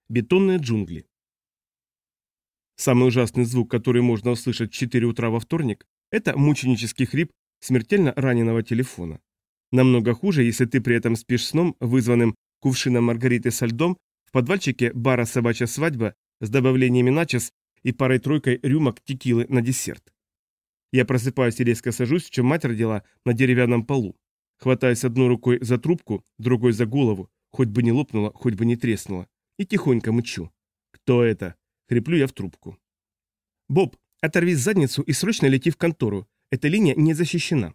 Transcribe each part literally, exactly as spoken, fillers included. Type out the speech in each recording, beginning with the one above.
Бетонные джунгли. Самый ужасный звук, который можно услышать в четыре утра во вторник, это мученический хрип смертельно раненого телефона. Намного хуже, если ты при этом спишь сном, вызванным кувшином маргариты со льдом в подвальчике бара «Собачья свадьба» с добавлениями начос и парой-тройкой рюмок текилы на десерт. Я просыпаюсь и резко сажусь, в чем мать родила, на деревянном полу. Хватаюсь одной рукой за трубку, другой за голову, хоть бы не лопнула, хоть бы не треснула, и тихонько мычу. «Кто это?» — хриплю я в трубку. «Боб, оторви задницу и срочно лети в контору. Эта линия не защищена».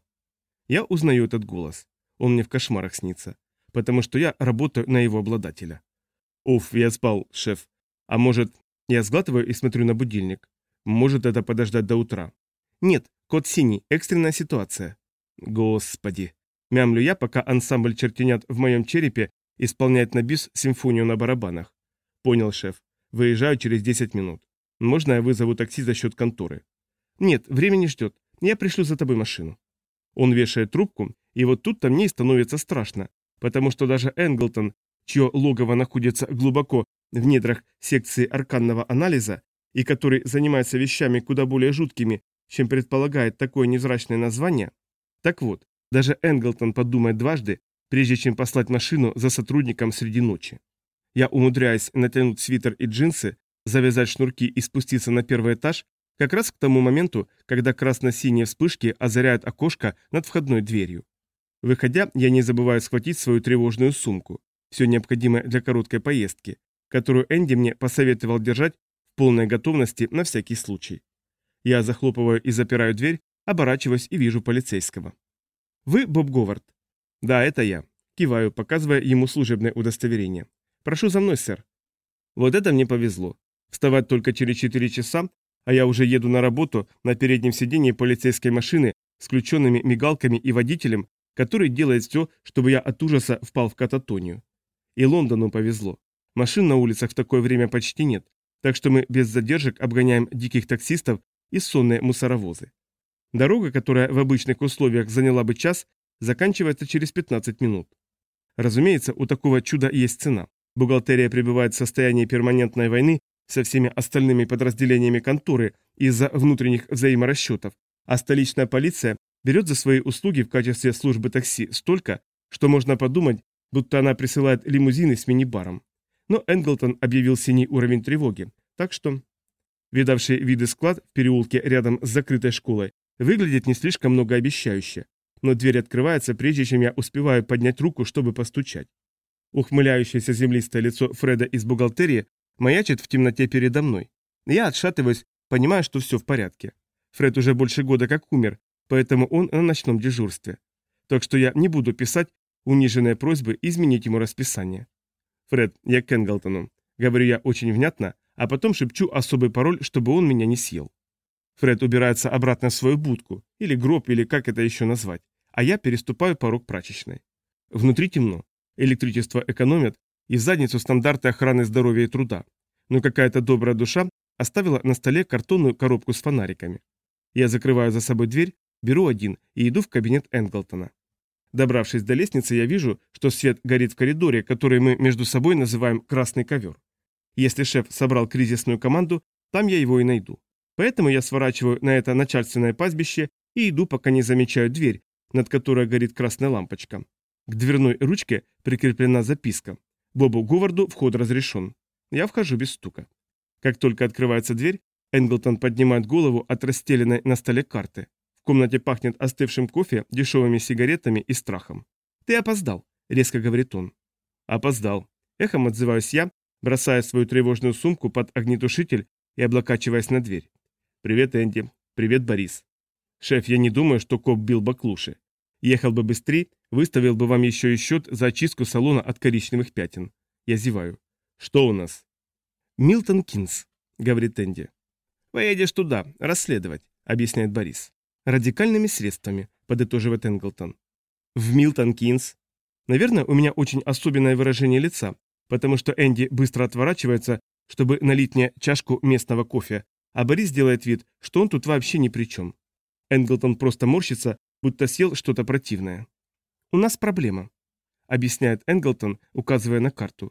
Я узнаю этот голос. Он мне в кошмарах снится, потому что я работаю на его обладателя. «Уф, я спал, шеф. А может...» Я сглатываю и смотрю на будильник. «Может это подождать до утра?» «Нет, код синий, экстренная ситуация». «Господи!» Мямлю я, пока ансамбль чертенят в моем черепе исполняет на бис симфонию на барабанах. «Понял, шеф. Выезжаю через десять минут. Можно я вызову такси за счет конторы?» «Нет, время не ждет. Я пришлю за тобой машину». Он вешает трубку, и вот тут-то мне и становится страшно, потому что даже Энглтон, чье логово находится глубоко в недрах секции арканного анализа и который занимается вещами куда более жуткими, чем предполагает такое невзрачное название, так вот, даже Энглтон подумает дважды, прежде чем послать машину за сотрудником среди ночи. Я умудряюсь натянуть свитер и джинсы, завязать шнурки и спуститься на первый этаж, как раз к тому моменту, когда красно-синие вспышки озаряют окошко над входной дверью. Выходя, я не забываю схватить свою тревожную сумку, все необходимое для короткой поездки, которую Энди мне посоветовал держать в полной готовности на всякий случай. Я захлопываю и запираю дверь, оборачиваюсь и вижу полицейского. «Вы Боб Говард?» «Да, это я». Киваю, показывая ему служебное удостоверение. «Прошу за мной, сэр». Вот это мне повезло. Вставать только через четыре часа, а я уже еду на работу на переднем сидении полицейской машины с включенными мигалками и водителем, который делает все, чтобы я от ужаса впал в кататонию. И Лондону повезло. Машин на улицах в такое время почти нет, так что мы без задержек обгоняем диких таксистов и сонные мусоровозы. Дорога, которая в обычных условиях заняла бы час, заканчивается через пятнадцать минут. Разумеется, у такого чуда есть цена. Бухгалтерия пребывает в состоянии перманентной войны со всеми остальными подразделениями конторы из-за внутренних взаиморасчетов, а столичная полиция берет за свои услуги в качестве службы такси столько, что можно подумать, будто она присылает лимузины с мини-баром. Но Энглтон объявил синий уровень тревоги, так что... Видавший виды склад в переулке рядом с закрытой школой выглядит не слишком многообещающе, но дверь открывается, прежде чем я успеваю поднять руку, чтобы постучать. Ухмыляющееся землистое лицо Фреда из бухгалтерии маячит в темноте передо мной. Я отшатываюсь, понимая, что все в порядке. Фред уже больше года как умер, поэтому он на ночном дежурстве. Так что я не буду писать униженные просьбы изменить ему расписание. «Фред, я к Энглтону», — говорю я очень внятно, а потом шепчу особый пароль, чтобы он меня не съел. Фред убирается обратно в свою будку, или гроб, или как это еще назвать, а я переступаю порог прачечной. Внутри темно, электричество экономят, и в задницу стандарты охраны здоровья и труда. Но какая-то добрая душа оставила на столе картонную коробку с фонариками. Я закрываю за собой дверь, беру один и иду в кабинет Энглтона. Добравшись до лестницы, я вижу, что свет горит в коридоре, который мы между собой называем «красный ковер». Если шеф собрал кризисную команду, там я его и найду. Поэтому я сворачиваю на это начальственное пастбище и иду, пока не замечаю дверь, над которой горит красная лампочка. К дверной ручке прикреплена записка. Бобу Говарду вход разрешен. Я вхожу без стука. Как только открывается дверь, Энглтон поднимает голову от расстеленной на столе карты. В комнате пахнет остывшим кофе, дешевыми сигаретами и страхом. «Ты опоздал», — резко говорит он. «Опоздал». Эхом отзываюсь я, бросая свою тревожную сумку под огнетушитель и облокачиваясь на дверь. «Привет, Энди. Привет, Борис. Шеф, я не думаю, что коп бил баклуши. Ехал бы быстрее, выставил бы вам еще и счет за очистку салона от коричневых пятен». Я зеваю. «Что у нас?» «Милтон Кинс», — говорит Энди. «Поедешь туда, расследовать», — объясняет Борис. «Радикальными средствами», — подытоживает Энглтон. «В Милтон Кинс». Наверное, у меня очень особенное выражение лица, потому что Энди быстро отворачивается, чтобы налить мне чашку местного кофе, а Борис делает вид, что он тут вообще ни при чем. Энглтон просто морщится, будто съел что-то противное. «У нас проблема», — объясняет Энглтон, указывая на карту.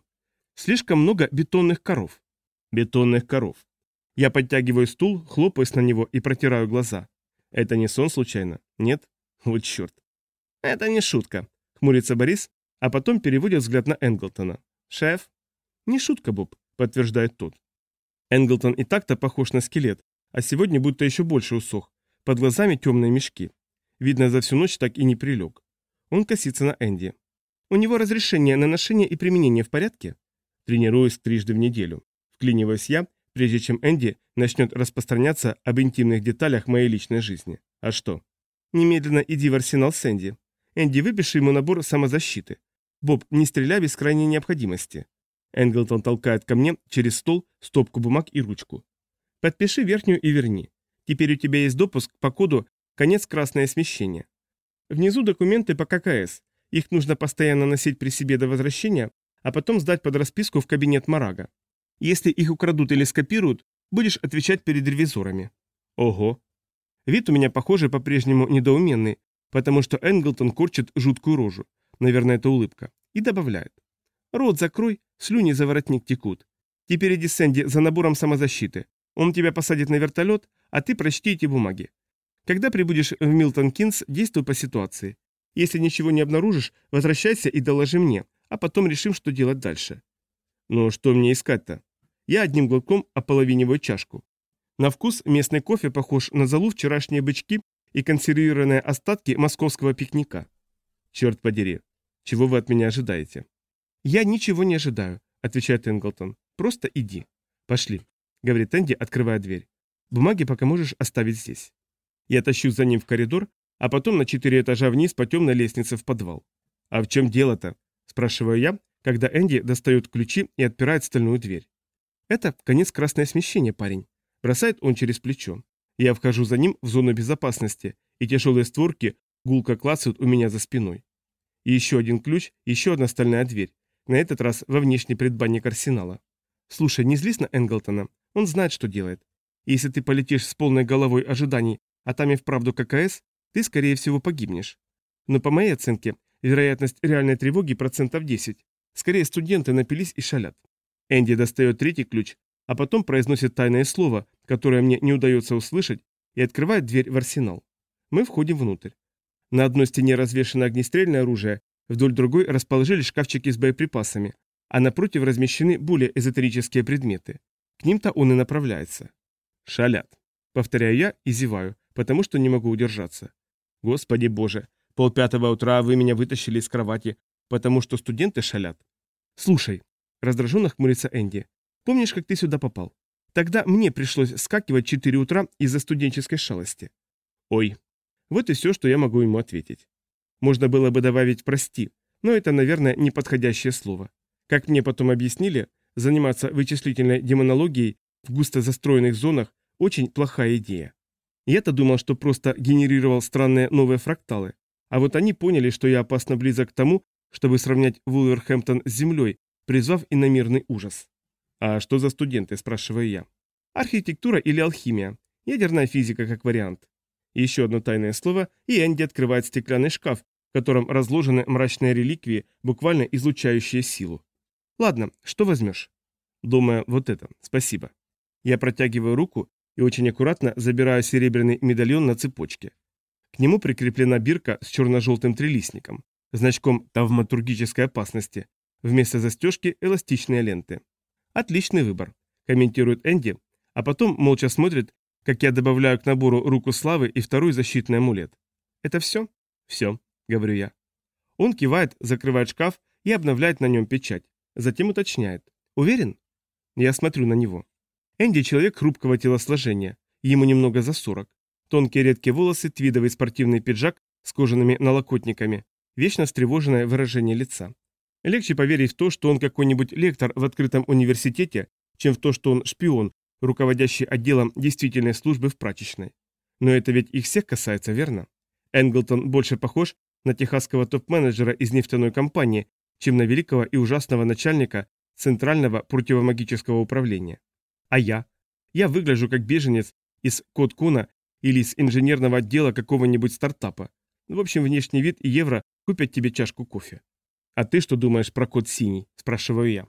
Слишком много бетонных коров. Бетонных коров. Я подтягиваю стул, хлопаюсь на него и протираю глаза. Это не сон случайно? Нет? Вот черт. Это не шутка. Хмурится Борис, а потом переводит взгляд на Энглтона. Шеф? Не шутка, Боб, подтверждает тот. Энглтон и так-то похож на скелет, а сегодня будто еще больше усох. Под глазами темные мешки. Видно, за всю ночь так и не прилег. Он косится на Энди. У него разрешение на ношение и применение в порядке? Тренируюсь трижды в неделю. Вклиниваюсь я, прежде чем Энди начнет распространяться об интимных деталях моей личной жизни. А что? Немедленно иди в арсенал с Энди. Энди, выпиши ему набор самозащиты. Боб, не стреляй без крайней необходимости. Энглтон толкает ко мне через стол стопку бумаг и ручку. Подпиши верхнюю и верни. Теперь у тебя есть допуск по коду «Конец красное смещение». Внизу документы по ка ка эс. Их нужно постоянно носить при себе до возвращения, а потом сдать под расписку в кабинет Марага. Если их украдут или скопируют, будешь отвечать перед ревизорами. Ого. Вид у меня, похоже, по-прежнему недоуменный, потому что Энглтон корчит жуткую рожу. Наверное, это улыбка. И добавляет. Рот закрой, слюни за воротник текут. Теперь иди с Энди за набором самозащиты. Он тебя посадит на вертолет, а ты прочти эти бумаги. Когда прибудешь в Милтон-Кинс, действуй по ситуации. Если ничего не обнаружишь, возвращайся и доложи мне, а потом решим, что делать дальше. Ну, что мне искать-то? Я одним глотком ополовиниваю чашку. На вкус местный кофе похож на золу вчерашние бычки и консервированные остатки московского пикника. Черт подери, чего вы от меня ожидаете? Я ничего не ожидаю, отвечает Энглтон. Просто иди. Пошли, говорит Энди, открывая дверь. Бумаги пока можешь оставить здесь. Я тащусь за ним в коридор, а потом на четыре этажа вниз по темной лестнице в подвал. А в чем дело-то? Спрашиваю я, когда Энди достает ключи и отпирает стальную дверь. Это конец красное смещение, парень. Бросает он через плечо. Я вхожу за ним в зону безопасности, и тяжелые створки гулко клацают у меня за спиной. И еще один ключ, еще одна стальная дверь. На этот раз во внешний предбанник арсенала. Слушай, не злись на Энглтона, он знает, что делает. Если ты полетишь с полной головой ожиданий, а там и вправду ка ка эс, ты, скорее всего, погибнешь. Но по моей оценке, вероятность реальной тревоги процентов десять. Скорее, студенты напились и шалят. Энди достает третий ключ, а потом произносит тайное слово, которое мне не удается услышать, и открывает дверь в арсенал. Мы входим внутрь. На одной стене развешано огнестрельное оружие, вдоль другой расположились шкафчики с боеприпасами, а напротив размещены более эзотерические предметы. К ним-то он и направляется. Шалят. Повторяю я и зеваю, потому что не могу удержаться. Господи боже, полпятого утра вы меня вытащили из кровати, потому что студенты шалят. Слушай, раздраженно хмурится Энди, помнишь, как ты сюда попал? Тогда мне пришлось скакивать в четыре утра из-за студенческой шалости. Ой, вот и все, что я могу ему ответить. Можно было бы добавить «прости», но это, наверное, неподходящее слово. Как мне потом объяснили, заниматься вычислительной демонологией в густо застроенных зонах очень плохая идея. Я-то думал, что просто генерировал странные новые фракталы, а вот они поняли, что я опасно близок к тому, чтобы сравнять Вулверхэмптон с землей, призвав иномирный ужас. «А что за студенты?» – спрашиваю я. «Архитектура или алхимия? Ядерная физика как вариант». Еще одно тайное слово, и Энди открывает стеклянный шкаф, в котором разложены мрачные реликвии, буквально излучающие силу. «Ладно, что возьмешь?» «Думаю, вот это. Спасибо». Я протягиваю руку и очень аккуратно забираю серебряный медальон на цепочке. К нему прикреплена бирка с черно-желтым трилистником, значком тавматургической опасности, вместо застежки эластичные ленты. «Отличный выбор», – комментирует Энди, а потом молча смотрит, как я добавляю к набору руку славы и второй защитный амулет. «Это все?» «Все», – говорю я. Он кивает, закрывает шкаф и обновляет на нем печать. Затем уточняет. «Уверен?» Я смотрю на него. Энди человек хрупкого телосложения, ему немного за сорок. Тонкие редкие волосы, твидовый спортивный пиджак с кожаными налокотниками, вечно встревоженное выражение лица. Легче поверить в то, что он какой-нибудь лектор в открытом университете, чем в то, что он шпион, руководящий отделом действительной службы в прачечной. Но это ведь их всех касается, верно? Энглтон больше похож на техасского топ-менеджера из нефтяной компании, чем на великого и ужасного начальника Центрального противомагического управления. А я? Я выгляжу как беженец из Кот-Куна или из инженерного отдела какого-нибудь стартапа. В общем, внешний вид и евро купят тебе чашку кофе. «А ты что думаешь про код синий?» – спрашиваю я.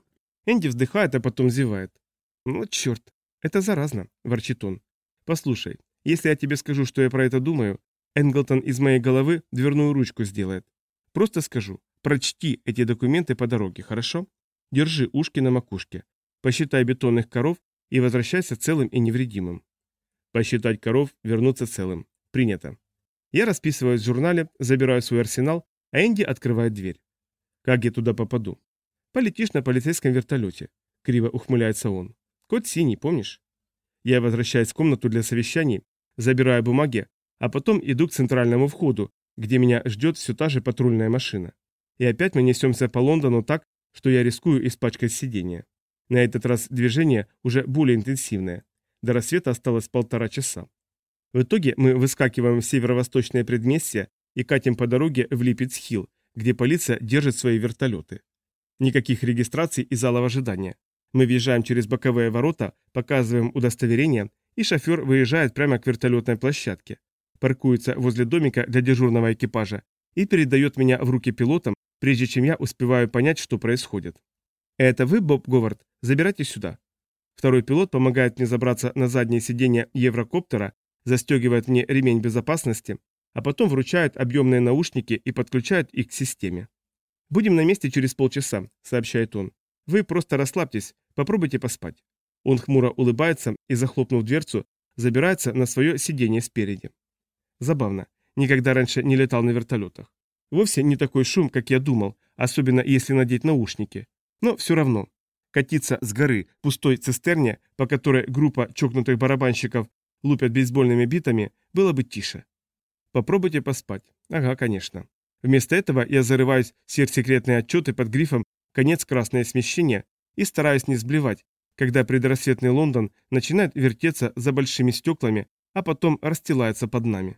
Энди вздыхает, а потом зевает. «Ну, черт, это заразно», – ворчит он. «Послушай, если я тебе скажу, что я про это думаю, Энглтон из моей головы дверную ручку сделает. Просто скажу, прочти эти документы по дороге, хорошо? Держи ушки на макушке, посчитай бетонных коров и возвращайся целым и невредимым». Посчитать коров, вернуться целым. Принято. Я расписываюсь в журнале, забираю свой арсенал, а Энди открывает дверь. Как я туда попаду? Полетишь на полицейском вертолете. Криво ухмыляется он. Код синий, помнишь? Я возвращаюсь в комнату для совещаний, забираю бумаги, а потом иду к центральному входу, где меня ждет все та же патрульная машина. И опять мы несемся по Лондону так, что я рискую испачкать сиденье. На этот раз движение уже более интенсивное. До рассвета осталось полтора часа. В итоге мы выскакиваем в северо-восточное предместье и катим по дороге в Липпетс-Хилл, где полиция держит свои вертолеты. Никаких регистраций и залов ожидания. Мы въезжаем через боковые ворота, показываем удостоверение, и шофер выезжает прямо к вертолетной площадке, паркуется возле домика для дежурного экипажа и передает меня в руки пилотам, прежде чем я успеваю понять, что происходит. «Это вы, Боб Говард? Забирайте сюда». Второй пилот помогает мне забраться на заднее сиденье еврокоптера, застегивает мне ремень безопасности, а потом вручает объемные наушники и подключает их к системе. «Будем на месте через полчаса», — сообщает он. «Вы просто расслабьтесь, попробуйте поспать». Он хмуро улыбается и, захлопнув дверцу, забирается на свое сиденье спереди. Забавно, никогда раньше не летал на вертолетах. Вовсе не такой шум, как я думал, особенно если надеть наушники. Но все равно. Катиться с горы пустой цистерне, по которой группа чокнутых барабанщиков лупят бейсбольными битами, было бы тише. Попробуйте поспать. Ага, конечно. Вместо этого я зарываюсь в сверхсекретные отчеты под грифом «Конец красное смещение» и стараюсь не сблевать, когда предрассветный Лондон начинает вертеться за большими стеклами, а потом расстилается под нами.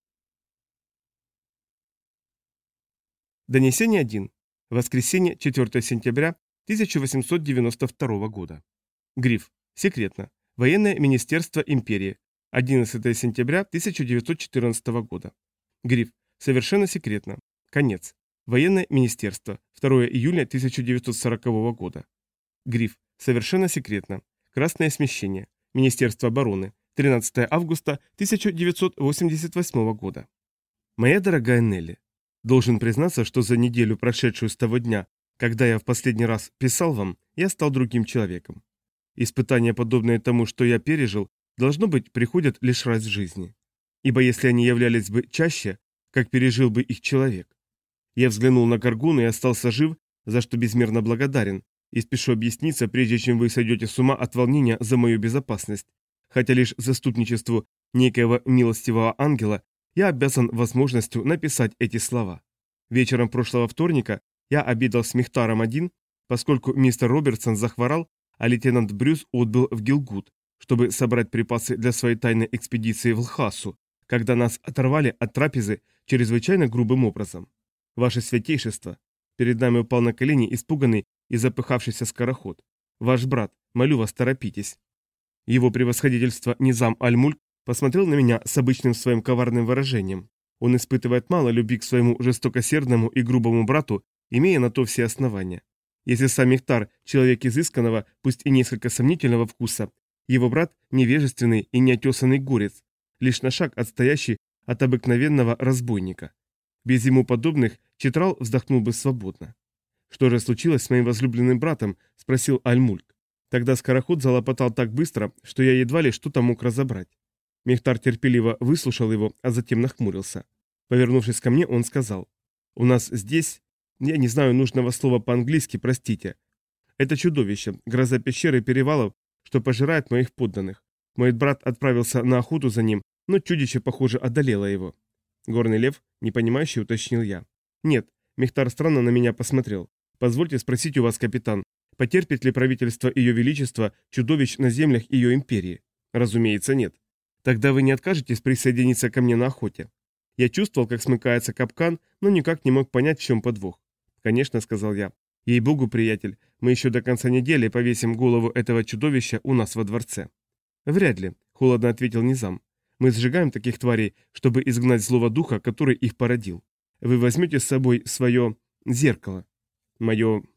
Донесение один. Воскресенье, четвёртого сентября тысяча восемьсот девяносто второго года. Гриф. Секретно. Военное министерство империи. одиннадцатого сентября тысяча девятьсот четырнадцатого года. Гриф. Совершенно секретно. Конец. Военное министерство. второго июля тысяча девятьсот сорокового года. Гриф. Совершенно секретно. Красное смещение. Министерство обороны. тринадцатого августа тысяча девятьсот восемьдесят восьмого года. Моя дорогая Нелли, должен признаться, что за неделю, прошедшую с того дня, когда я в последний раз писал вам, я стал другим человеком. Испытания, подобные тому, что я пережил, должно быть, приходят лишь раз в жизни. Ибо если они являлись бы чаще, как пережил бы их человек. Я взглянул на Гаргуну и остался жив, за что безмерно благодарен, и спешу объясниться, прежде чем вы сойдете с ума от волнения за мою безопасность, хотя лишь заступничеству некоего милостивого ангела я обязан возможностью написать эти слова. Вечером прошлого вторника я обедал с Мехтаром один, поскольку мистер Робертсон захворал, а лейтенант Брюс отбыл в Гилгуд, чтобы собрать припасы для своей тайной экспедиции в Лхасу, когда нас оторвали от трапезы чрезвычайно грубым образом. Ваше святейшество, перед нами упал на колени испуганный и запыхавшийся скороход. Ваш брат, молю вас, торопитесь. Его превосходительство Низам Аль-Мульк посмотрел на меня с обычным своим коварным выражением. Он испытывает мало любви к своему жестокосердному и грубому брату, имея на то все основания. Если сам Мехтар – человек изысканного, пусть и несколько сомнительного вкуса, его брат – невежественный и неотесанный горец, лишь на шаг отстоящий от обыкновенного разбойника. Без ему подобных Читрал вздохнул бы свободно. «Что же случилось с моим возлюбленным братом?» – спросил Аль-Мульк. Тогда скороход залопотал так быстро, что я едва ли что-то мог разобрать. Мехтар терпеливо выслушал его, а затем нахмурился. Повернувшись ко мне, он сказал: «У нас здесь... Я не знаю нужного слова по-английски, простите. Это чудовище, гроза пещеры перевалов, что пожирает моих подданных. Мой брат отправился на охоту за ним, но чудище, похоже, одолело его». Горный лев, непонимающе, уточнил я. «Нет», Мехтар странно на меня посмотрел. «Позвольте спросить у вас, капитан, потерпит ли правительство Ее Величества чудовищ на землях ее империи?» «Разумеется, нет». «Тогда вы не откажетесь присоединиться ко мне на охоте?» Я чувствовал, как смыкается капкан, но никак не мог понять, в чем подвох. «Конечно», — сказал я. «Ей-богу, приятель, мы еще до конца недели повесим голову этого чудовища у нас во дворце». «Вряд ли», — холодно ответил Низам. «Мы сжигаем таких тварей, чтобы изгнать злого духа, который их породил. Вы возьмете с собой свое зеркало». «Мое...»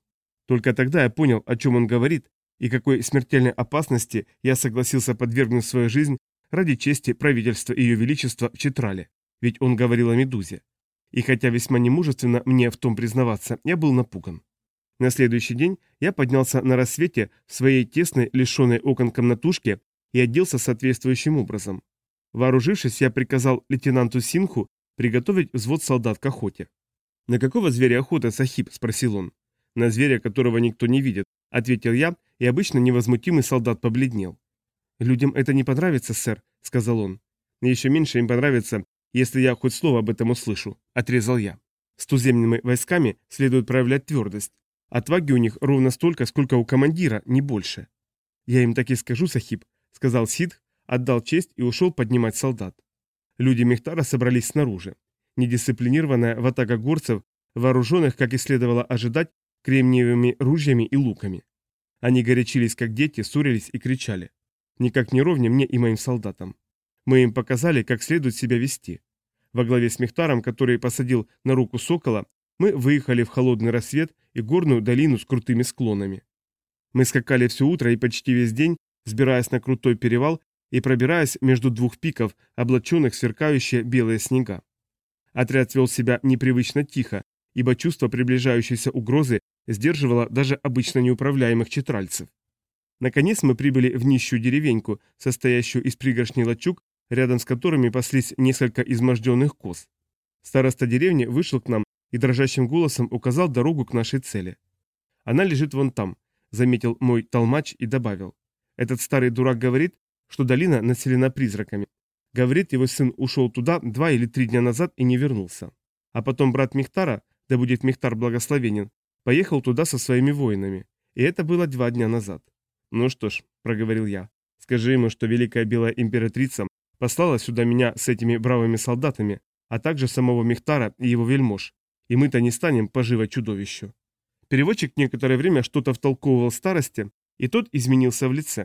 Только тогда я понял, о чем он говорит, и какой смертельной опасности я согласился подвергнуть свою жизнь ради чести правительства Ее Величества в Читрале, ведь он говорил о Медузе. И хотя весьма немужественно мне в том признаваться, я был напуган. На следующий день я поднялся на рассвете в своей тесной, лишенной окон комнатушке и оделся соответствующим образом. Вооружившись, я приказал лейтенанту Синху приготовить взвод солдат к охоте. «На какого зверя охота, Сахиб?» – спросил он. «На зверя, которого никто не видит», – ответил я, и обычно невозмутимый солдат побледнел. «Людям это не понравится, сэр», – сказал он. «Еще меньше им понравится, если я хоть слово об этом услышу», – отрезал я. «С туземными войсками следует проявлять твердость. Отваги у них ровно столько, сколько у командира, не больше». «Я им так и скажу, Сахиб», – сказал Сидх, отдал честь и ушел поднимать солдат. Люди Мехтара собрались снаружи. Недисциплинированная ватага горцев, вооруженных, как и следовало ожидать, кремниевыми ружьями и луками. Они горячились, как дети, ссорились и кричали. Никак не ровня мне и моим солдатам. Мы им показали, как следует себя вести. Во главе с Мехтаром, который посадил на руку сокола, мы выехали в холодный рассвет и горную долину с крутыми склонами. Мы скакали все утро и почти весь день, сбираясь на крутой перевал и пробираясь между двух пиков, облаченных в сверкающие белые снега. Отряд вел себя непривычно тихо, ибо чувство приближающейся угрозы сдерживало даже обычно неуправляемых читральцев. Наконец мы прибыли в нищую деревеньку, состоящую из пригоршней лачуг, рядом с которыми паслись несколько изможденных коз. Староста деревни вышел к нам и дрожащим голосом указал дорогу к нашей цели. «Она лежит вон там», — заметил мой толмач и добавил. «Этот старый дурак говорит, что долина населена призраками. Говорит, его сын ушел туда два или три дня назад и не вернулся. А потом брат Мехтара, да будет Мехтар благословенен, поехал туда со своими воинами. И это было два дня назад». «Ну что ж», — проговорил я, — «скажи ему, что великая белая императрица послала сюда меня с этими бравыми солдатами, а также самого Мехтара и его вельмож, и мы-то не станем поживо чудовищу». Переводчик некоторое время что-то втолковывал старости, и тот изменился в лице.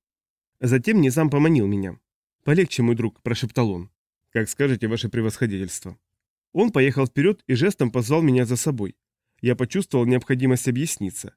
Затем Низам поманил меня. «Полегче, мой друг», – прошептал он. «Как скажете, ваше превосходительство». Он поехал вперед и жестом позвал меня за собой. Я почувствовал необходимость объясниться.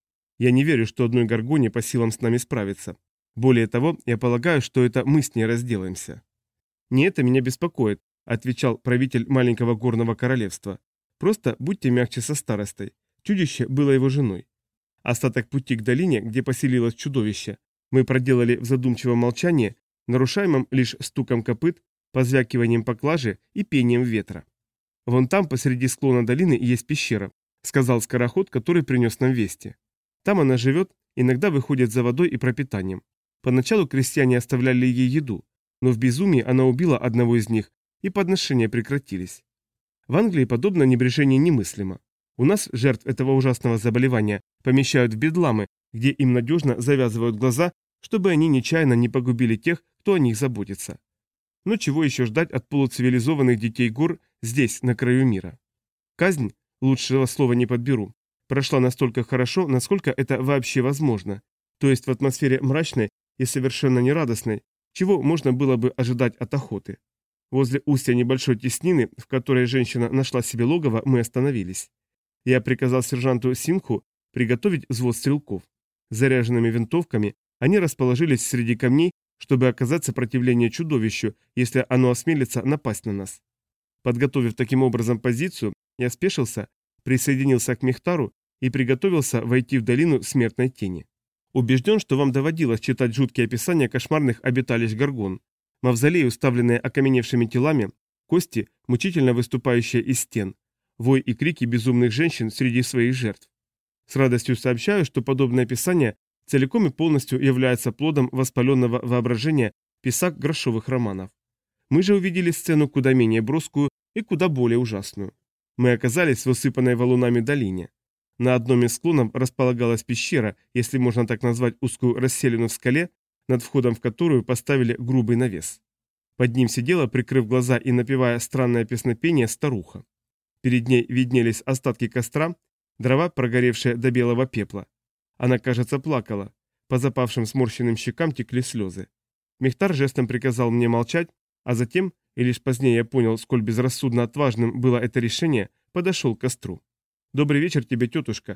Я не верю, что одной горгоне по силам с нами справиться. Более того, я полагаю, что это мы с ней разделаемся. «Не это меня беспокоит», – отвечал правитель маленького горного королевства. «Просто будьте мягче со старостой. Чудище было его женой». Остаток пути к долине, где поселилось чудовище, мы проделали в задумчивом молчании, нарушаемом лишь стуком копыт, позвякиванием поклажи и пением ветра. «Вон там, посреди склона долины, есть пещера», — сказал скороход, который принес нам вести. «Там она живет, иногда выходит за водой и пропитанием. Поначалу крестьяне оставляли ей еду, но в безумии она убила одного из них, и подношения прекратились. В Англии подобное небрежение немыслимо. У нас жертв этого ужасного заболевания помещают в бедламы, где им надежно завязывают глаза, чтобы они нечаянно не погубили тех, кто о них заботится. Но чего еще ждать от полуцивилизованных детей гор здесь, на краю мира? Казнь, лучшего слова не подберу, прошла настолько хорошо, насколько это вообще возможно, то есть в атмосфере мрачной и совершенно нерадостной, чего можно было бы ожидать от охоты. Возле устья небольшой теснины, в которой женщина нашла себе логово, мы остановились. Я приказал сержанту Синху приготовить взвод стрелков. С заряженными винтовками они расположились среди камней, чтобы оказать сопротивление чудовищу, если оно осмелится напасть на нас. Подготовив таким образом позицию, я спешился, присоединился к Мехтару и приготовился войти в долину смертной тени. Убежден, что вам доводилось читать жуткие описания кошмарных обиталищ горгон. Мавзолеи, уставленные окаменевшими телами, кости, мучительно выступающие из стен, вой и крики безумных женщин среди своих жертв. С радостью сообщаю, что подобное описание целиком и полностью является плодом воспаленного воображения писак грошовых романов. Мы же увидели сцену куда менее броскую и куда более ужасную. Мы оказались в усыпанной валунами долине. На одном из склонов располагалась пещера, если можно так назвать узкую расселину в скале, над входом в которую поставили грубый навес. Под ним сидела, прикрыв глаза и напевая странное песнопение, старуха. Перед ней виднелись остатки костра, дрова, прогоревшие до белого пепла. Она, кажется, плакала. По запавшим сморщенным щекам текли слезы. Мехтар жестом приказал мне молчать, а затем, и лишь позднее я понял, сколь безрассудно отважным было это решение, подошел к костру. «Добрый вечер тебе, тетушка.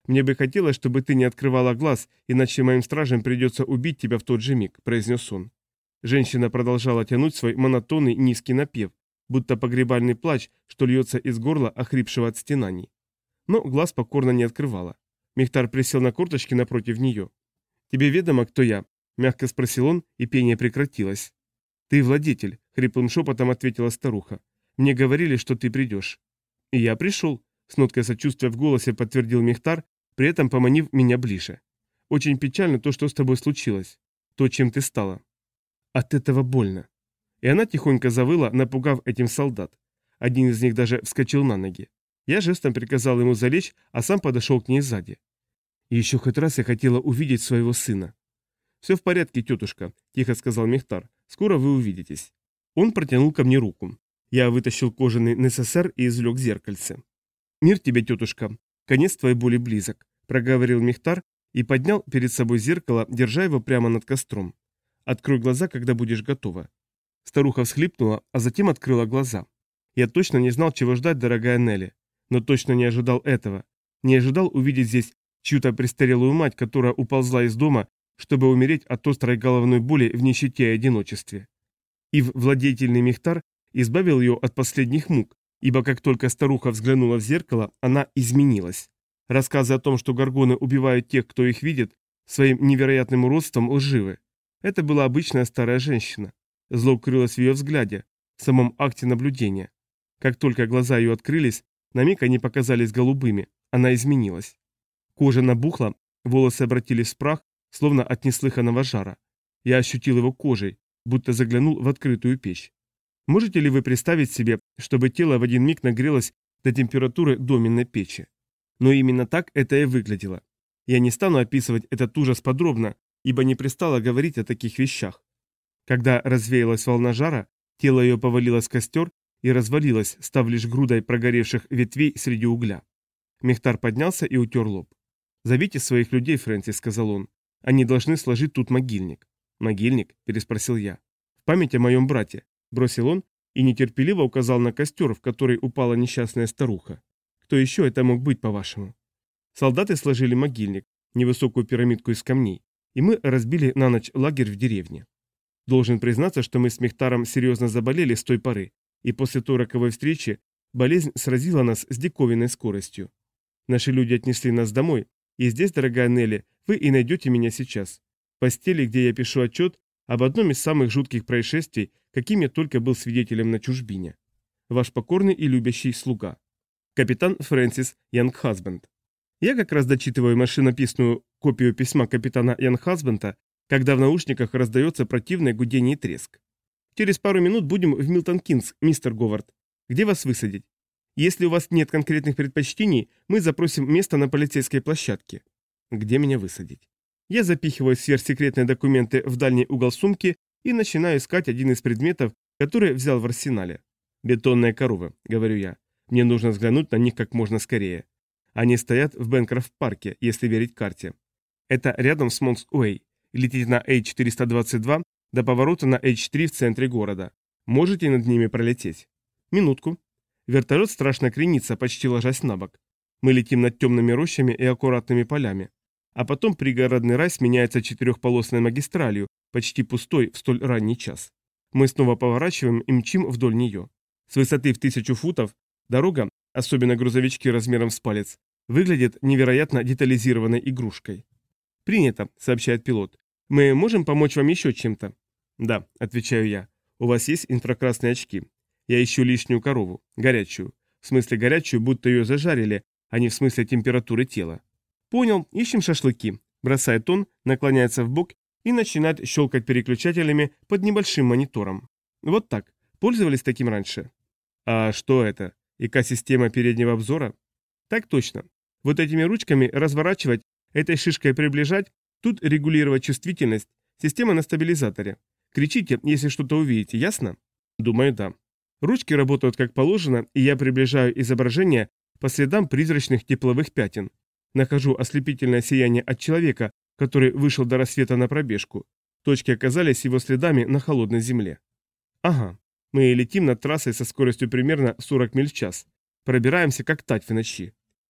Мне бы хотелось, чтобы ты не открывала глаз, иначе моим стражам придется убить тебя в тот же миг», — произнес он. Женщина продолжала тянуть свой монотонный низкий напев, будто погребальный плач, что льется из горла, охрипшего от стенаний. Но глаз покорно не открывала. Мехтар присел на корточки напротив нее. «Тебе ведомо, кто я?» — мягко спросил он, и пение прекратилось. «Ты владетель», — хриплым шепотом ответила старуха. «Мне говорили, что ты придешь». «И я пришел», — с ноткой сочувствия в голосе подтвердил Мехтар, при этом поманив меня ближе. «Очень печально то, что с тобой случилось. То, чем ты стала. От этого больно». И она тихонько завыла, напугав этим солдат. Один из них даже вскочил на ноги. Я жестом приказал ему залечь, а сам подошел к ней сзади. «Еще хоть раз я хотела увидеть своего сына». «Все в порядке, тетушка», — тихо сказал Мехтар. «Скоро вы увидитесь». Он протянул ко мне руку. Я вытащил кожаный НССР и извлек зеркальце. «Мир тебе, тетушка. Конец твоей боли близок», — проговорил Мехтар и поднял перед собой зеркало, держа его прямо над костром. «Открой глаза, когда будешь готова». Старуха всхлипнула, а затем открыла глаза. Я точно не знал, чего ждать, дорогая Нелли, но точно не ожидал этого. Не ожидал увидеть здесь чью-то престарелую мать, которая уползла из дома, чтобы умереть от острой головной боли в нищете и одиночестве. И владетельный Мехтар избавил ее от последних мук, ибо как только старуха взглянула в зеркало, она изменилась. Рассказы о том, что горгоны убивают тех, кто их видит, своим невероятным уродством лживы. Это была обычная старая женщина. Зло укрылось в ее взгляде, в самом акте наблюдения. Как только глаза ее открылись, на миг они показались голубыми, она изменилась. Кожа набухла, волосы обратились в прах, словно от неслыханного жара. Я ощутил его кожей, будто заглянул в открытую печь. Можете ли вы представить себе, чтобы тело в один миг нагрелось до температуры доменной печи? Но именно так это и выглядело. Я не стану описывать этот ужас подробно, ибо не пристало говорить о таких вещах. Когда развеялась волна жара, тело ее повалилось в костер и развалилось, став лишь грудой прогоревших ветвей среди угля. Мехтар поднялся и утер лоб. «Зовите своих людей, Фрэнсис», — сказал он. «Они должны сложить тут могильник». «Могильник?» — переспросил я. «В память о моем брате», — бросил он и нетерпеливо указал на костер, в который упала несчастная старуха. «Кто еще это мог быть, по-вашему?» Солдаты сложили могильник, невысокую пирамидку из камней, и мы разбили на ночь лагерь в деревне. Должен признаться, что мы с Мехтаром серьезно заболели с той поры, и после той роковой встречи болезнь сразила нас с диковинной скоростью. Наши люди отнесли нас домой, и здесь, дорогая Нелли, вы и найдете меня сейчас. В постели, где я пишу отчет об одном из самых жутких происшествий, каким я только был свидетелем на чужбине. Ваш покорный и любящий слуга. Капитан Фрэнсис Янгхазбенд. Я как раз дочитываю машинописную копию письма капитана Янгхазбенда, когда в наушниках раздается противное гудение и треск. Через пару минут будем в Милтон-Кингс, мистер Говард. Где вас высадить? Если у вас нет конкретных предпочтений, мы запросим место на полицейской площадке. Где меня высадить? Я запихиваю сверхсекретные документы в дальний угол сумки и начинаю искать один из предметов, который взял в арсенале. «Бетонные коровы», — говорю я. «Мне нужно взглянуть на них как можно скорее. Они стоят в Бэнкрофт-парке, если верить карте. Это рядом с Монкс-Уэй. Летите на Эйч четыреста двадцать два до поворота на Эйч три в центре города. Можете над ними пролететь?» «Минутку». Вертолет страшно кренится, почти ложась на бок. Мы летим над темными рощами и аккуратными полями. А потом пригородный рай сменяется четырехполосной магистралью, почти пустой в столь ранний час. Мы снова поворачиваем и мчим вдоль нее. С высоты в тысячу футов дорога, особенно грузовички размером с палец, выглядит невероятно детализированной игрушкой. «Принято», — сообщает пилот. «Мы можем помочь вам еще чем-то?» «Да», — отвечаю я. «У вас есть инфракрасные очки. Я ищу лишнюю корову, горячую. В смысле горячую, будто ее зажарили, а не в смысле температуры тела». «Понял, ищем шашлыки», — бросает он, наклоняется в бок и начинает щелкать переключателями под небольшим монитором. «Вот так. Пользовались таким раньше?» «А что это? ИК-система переднего обзора?» «Так точно. Вот этими ручками разворачивать, этой шишкой приближать, тут регулировать чувствительность, система на стабилизаторе. Кричите, если что-то увидите, ясно?» «Думаю, да». Ручки работают как положено, и я приближаю изображение по следам призрачных тепловых пятен. Нахожу ослепительное сияние от человека, который вышел до рассвета на пробежку. Точки оказались его следами на холодной земле. Ага, мы летим над трассой со скоростью примерно сорок миль в час. Пробираемся как тать в ночи.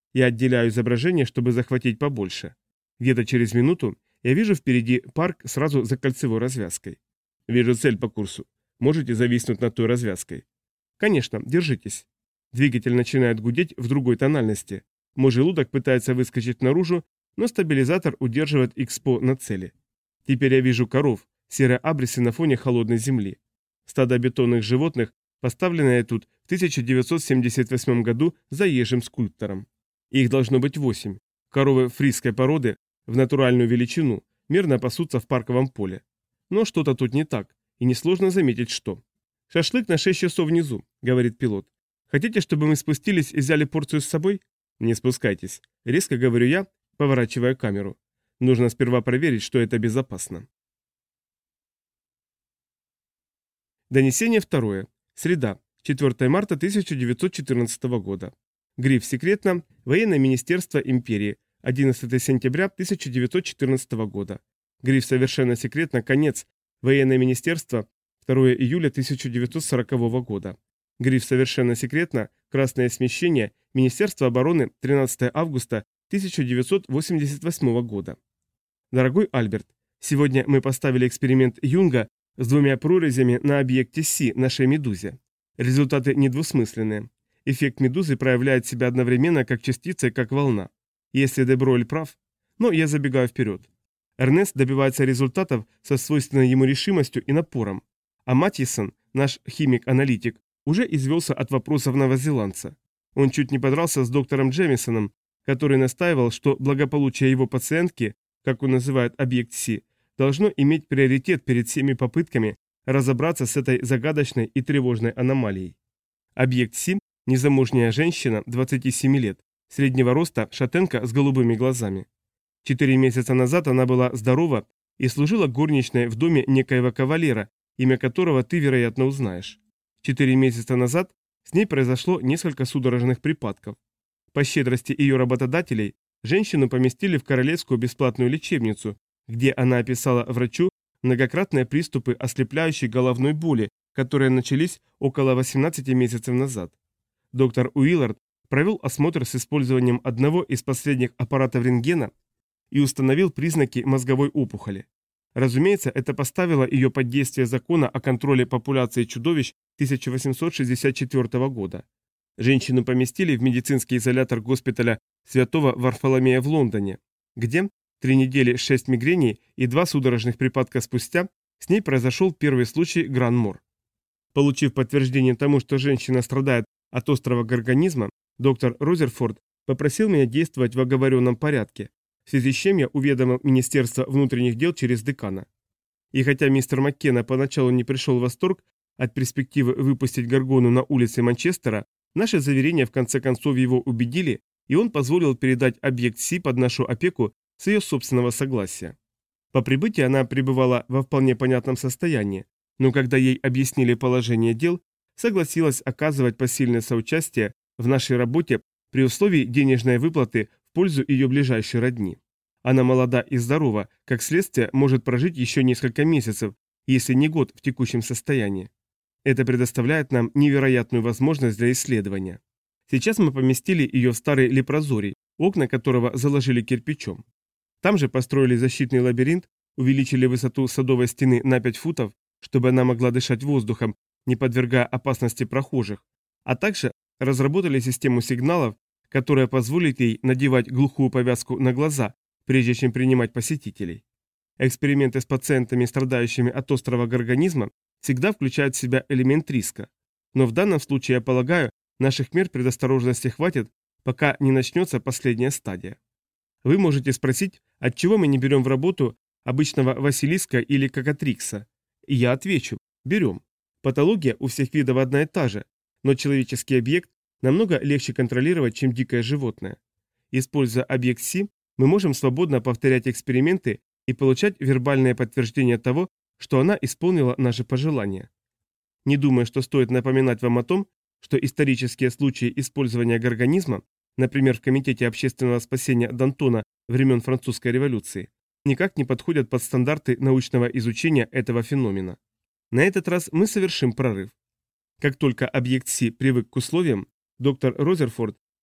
Я отделяю изображение, чтобы захватить побольше. Где-то через минуту я вижу впереди парк сразу за кольцевой развязкой. Вижу цель по курсу. Можете зависнуть над той развязкой? Конечно, держитесь. Двигатель начинает гудеть в другой тональности. Мой желудок пытается выскочить наружу, но стабилизатор удерживает Икспо на цели. Теперь я вижу коров, серые абрисы на фоне холодной земли. Стадо бетонных животных, поставленное тут в тысяча девятьсот семьдесят восьмом году заезжим скульптором. Их должно быть восемь. Коровы фрисской породы в натуральную величину мирно пасутся в парковом поле. Но что-то тут не так, и несложно заметить, что. «Шашлык на шесть часов внизу», — говорит пилот. «Хотите, чтобы мы спустились и взяли порцию с собой?» «Не спускайтесь», — резко говорю я, поворачивая камеру. Нужно сперва проверить, что это безопасно. Донесение второе. Среда, четвёртое марта тысяча девятьсот четырнадцатого года. Гриф «Секретно», Военное министерство империи, одиннадцатое сентября тысяча девятьсот четырнадцатого года. Гриф «Совершенно секретно», конец, Военное министерство, второе июля тысяча девятьсот сорокового года. Гриф «Совершенно секретно», красное смещение, Министерство обороны, тринадцатое августа тысяча девятьсот восемьдесят восьмого года. Дорогой Альберт, сегодня мы поставили эксперимент Юнга с двумя прорезями на объекте Си, нашей медузе. Результаты недвусмысленные. Эффект медузы проявляет себя одновременно как частица и как волна. Если де Бройль прав, но я забегаю вперед. Эрнест добивается результатов со свойственной ему решимостью и напором, а Матьесон, наш химик-аналитик, уже извелся от вопросов новозеландца. Он чуть не подрался с доктором Джемисоном, который настаивал, что благополучие его пациентки, как он называет объект Си, должно иметь приоритет перед всеми попытками разобраться с этой загадочной и тревожной аномалией. Объект Си – незамужняя женщина, двадцати семи лет, среднего роста, шатенка с голубыми глазами. Четыре месяца назад она была здорова и служила горничной в доме некоего кавалера, имя которого ты, вероятно, узнаешь. Четыре месяца назад с ней произошло несколько судорожных припадков. По щедрости ее работодателей, женщину поместили в королевскую бесплатную лечебницу, где она описала врачу многократные приступы ослепляющей головной боли, которые начались около восемнадцати месяцев назад. Доктор Уиллард провел осмотр с использованием одного из последних аппаратов рентгена и установил признаки мозговой опухоли. Разумеется, это поставило ее под действие закона о контроле популяции чудовищ тысяча восемьсот шестьдесят четвёртого года. Женщину поместили в медицинский изолятор госпиталя Святого Варфоломея в Лондоне, где три недели, шесть мигрений и два судорожных припадка спустя с ней произошел первый случай Гран-Мор. Получив подтверждение тому, что женщина страдает от острого горганизма, доктор Розерфорд попросил меня действовать в оговоренном порядке, в связи с чем я уведомил Министерство внутренних дел через декана. И хотя мистер Маккена поначалу не пришел в восторг от перспективы выпустить Горгону на улице Манчестера, наши заверения в конце концов его убедили, и он позволил передать объект Си под нашу опеку с ее собственного согласия. По прибытии она пребывала во вполне понятном состоянии, но когда ей объяснили положение дел, согласилась оказывать посильное соучастие в нашей работе при условии денежной выплаты в пользу ее ближайшей родни. Она молода и здорова, как следствие может прожить еще несколько месяцев, если не год в текущем состоянии. Это предоставляет нам невероятную возможность для исследования. Сейчас мы поместили ее в старый лепрозорий, окна которого заложили кирпичом. Там же построили защитный лабиринт, увеличили высоту садовой стены на пять футов, чтобы она могла дышать воздухом, не подвергая опасности прохожих, а также разработали систему сигналов, которая позволит ей надевать глухую повязку на глаза, прежде чем принимать посетителей. Эксперименты с пациентами, страдающими от острого горганизма, всегда включают в себя элемент риска. Но в данном случае, я полагаю, наших мер предосторожности хватит, пока не начнется последняя стадия. Вы можете спросить, отчего мы не берем в работу обычного Василиска или Кокатрикса. И я отвечу – берем. Патология у всех видов одна и та же, но человеческий объект намного легче контролировать, чем дикое животное. Используя объект Си, мы можем свободно повторять эксперименты и получать вербальное подтверждение того, что она исполнила наши пожелания. Не думаю, что стоит напоминать вам о том, что исторические случаи использования горганизма, например, в Комитете общественного спасения Д'Антона времен Французской революции, никак не подходят под стандарты научного изучения этого феномена. На этот раз мы совершим прорыв. Как только объект Си привык к условиям, доктор Розерфорд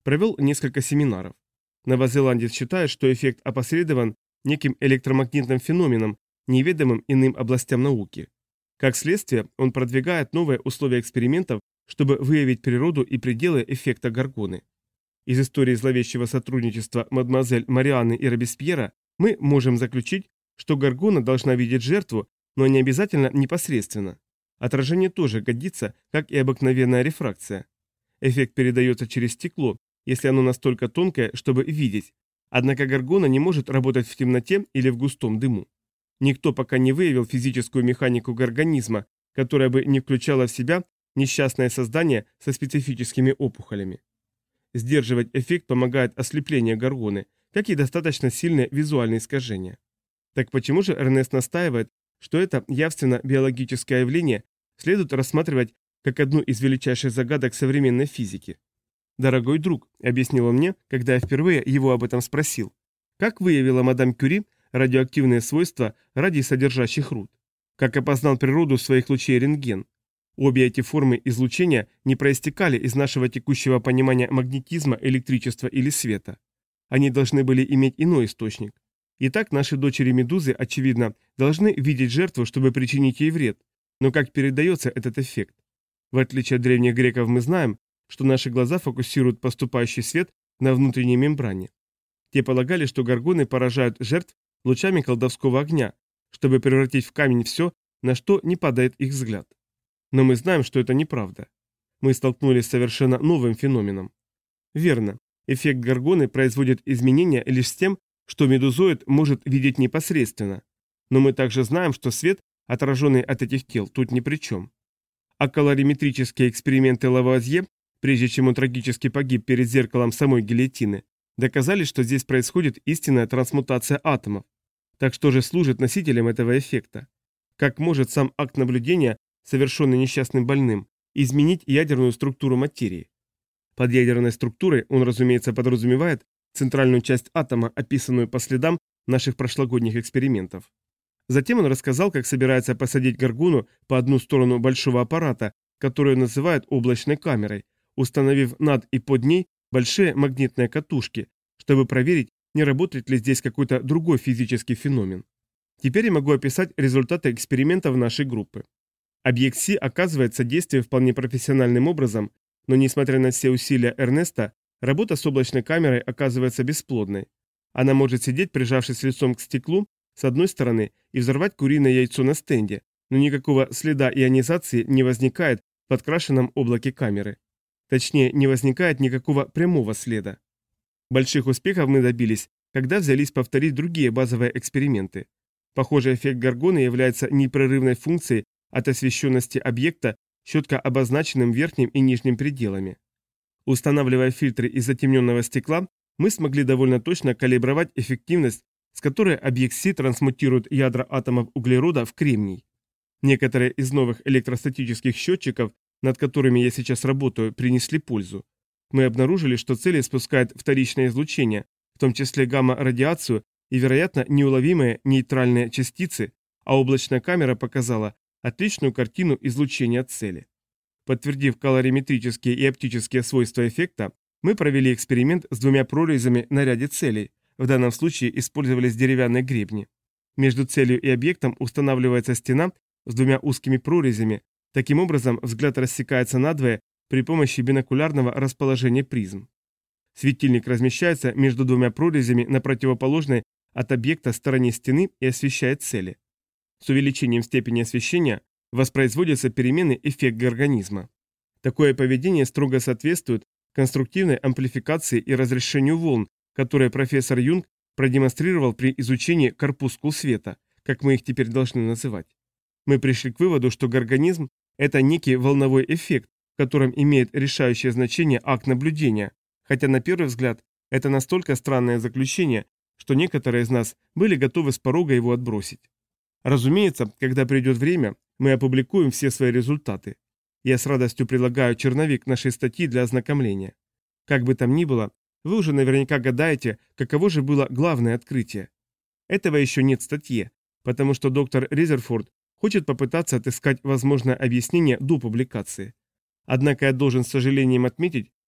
провел несколько семинаров. Новозеландец считает, что эффект опосредован неким электромагнитным феноменом, неведомым иным областям науки. Как следствие, он продвигает новые условия экспериментов, чтобы выявить природу и пределы эффекта Гаргоны. Из истории зловещего сотрудничества мадемуазель Марианны и Робеспьера мы можем заключить, что Гаргона должна видеть жертву, но не обязательно непосредственно. Отражение тоже годится, как и обыкновенная рефракция. Эффект передается через стекло, если оно настолько тонкое, чтобы видеть. Однако Гаргона не может работать в темноте или в густом дыму. Никто пока не выявил физическую механику гаргонизма, которая бы не включала в себя несчастное создание со специфическими опухолями. Сдерживать эффект помогает ослепление Гаргоны, как и достаточно сильное визуальное искажение. Так почему же Эрнест настаивает, что это явственно биологическое явление следует рассматривать как одну из величайших загадок современной физики? «Дорогой друг», — объяснил он мне, когда я впервые его об этом спросил, как выявила мадам Кюри радиоактивные свойства радиосодержащих руд? Как опознал природу своих лучей рентген? Обе эти формы излучения не проистекали из нашего текущего понимания магнетизма, электричества или света. Они должны были иметь иной источник. Итак, наши дочери-медузы, очевидно, должны видеть жертву, чтобы причинить ей вред. Но как передается этот эффект? В отличие от древних греков мы знаем, что наши глаза фокусируют поступающий свет на внутренней мембране. Те полагали, что горгоны поражают жертв лучами колдовского огня, чтобы превратить в камень все, на что не падает их взгляд. Но мы знаем, что это неправда. Мы столкнулись с совершенно новым феноменом. Верно, эффект горгоны производит изменения лишь с тем, что медузоид может видеть непосредственно. Но мы также знаем, что свет, отраженный от этих тел, тут ни при чем. А колориметрические эксперименты Лавуазье, прежде чем он трагически погиб перед зеркалом самой гильотины, доказали, что здесь происходит истинная трансмутация атомов. Так что же служит носителем этого эффекта? Как может сам акт наблюдения, совершенный несчастным больным, изменить ядерную структуру материи? Под ядерной структурой он, разумеется, подразумевает центральную часть атома, описанную по следам наших прошлогодних экспериментов. Затем он рассказал, как собирается посадить горгону по одну сторону большого аппарата, который называют облачной камерой, установив над и под ней большие магнитные катушки, чтобы проверить, не работает ли здесь какой-то другой физический феномен. Теперь я могу описать результаты экспериментов нашей группы. Объект Си оказывает содействие вполне профессиональным образом, но несмотря на все усилия Эрнеста, работа с облачной камерой оказывается бесплодной. Она может сидеть, прижавшись лицом к стеклу, с одной стороны, и взорвать куриное яйцо на стенде, но никакого следа ионизации не возникает в подкрашенном облаке камеры. Точнее, не возникает никакого прямого следа. Больших успехов мы добились, когда взялись повторить другие базовые эксперименты. Похоже, эффект горгоны является непрерывной функцией от освещенности объекта четко обозначенным верхним и нижним пределами. Устанавливая фильтры из затемненного стекла, мы смогли довольно точно калибровать эффективность, с которой объект Си трансмутирует ядра атомов углерода в кремний. Некоторые из новых электростатических счетчиков, над которыми я сейчас работаю, принесли пользу. Мы обнаружили, что цели испускают вторичное излучение, в том числе гамма-радиацию и, вероятно, неуловимые нейтральные частицы, а облачная камера показала отличную картину излучения цели. Подтвердив колориметрические и оптические свойства эффекта, мы провели эксперимент с двумя прорезями на ряде целей. В данном случае использовались деревянные гребни. Между целью и объектом устанавливается стена с двумя узкими прорезями. Таким образом, взгляд рассекается надвое при помощи бинокулярного расположения призм. Светильник размещается между двумя прорезями на противоположной от объекта стороне стены и освещает цели. С увеличением степени освещения воспроизводится переменный эффект горгонизма. Такое поведение строго соответствует конструктивной амплификации и разрешению волн, которые профессор Юнг продемонстрировал при изучении корпускул света, как мы их теперь должны называть. Мы пришли к выводу, что горгонизм – это некий волновой эффект, в котором имеет решающее значение акт наблюдения, хотя на первый взгляд это настолько странное заключение, что некоторые из нас были готовы с порога его отбросить. Разумеется, когда придет время, мы опубликуем все свои результаты. Я с радостью предлагаю черновик нашей статьи для ознакомления. Как бы там ни было, вы уже наверняка гадаете, каково же было главное открытие. Этого еще нет в статье, потому что доктор Резерфорд хочет попытаться отыскать возможное объяснение до публикации. Однако я должен с сожалением отметить,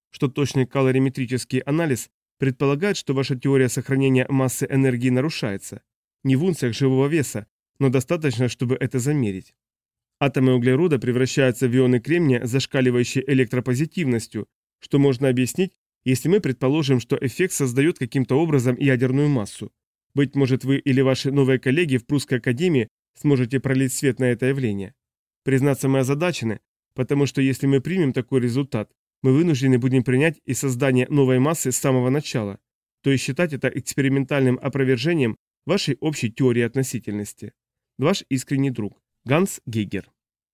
что точный калориметрический анализ предполагает, что ваша теория сохранения массы энергии нарушается. Не в унциях живого веса, но достаточно, чтобы это замерить. Атомы углерода превращаются в ионы кремния с зашкаливающей электропозитивностью, что можно объяснить, если мы предположим, что эффект создает каким-то образом ядерную массу. Быть может, вы или ваши новые коллеги в Прусской академии сможете пролить свет на это явление. Признаться, мы озадачены, потому что если мы примем такой результат, мы вынуждены будем принять и создание новой массы с самого начала, то есть считать это экспериментальным опровержением вашей общей теории относительности. Ваш искренний друг. Ганс Гейгер.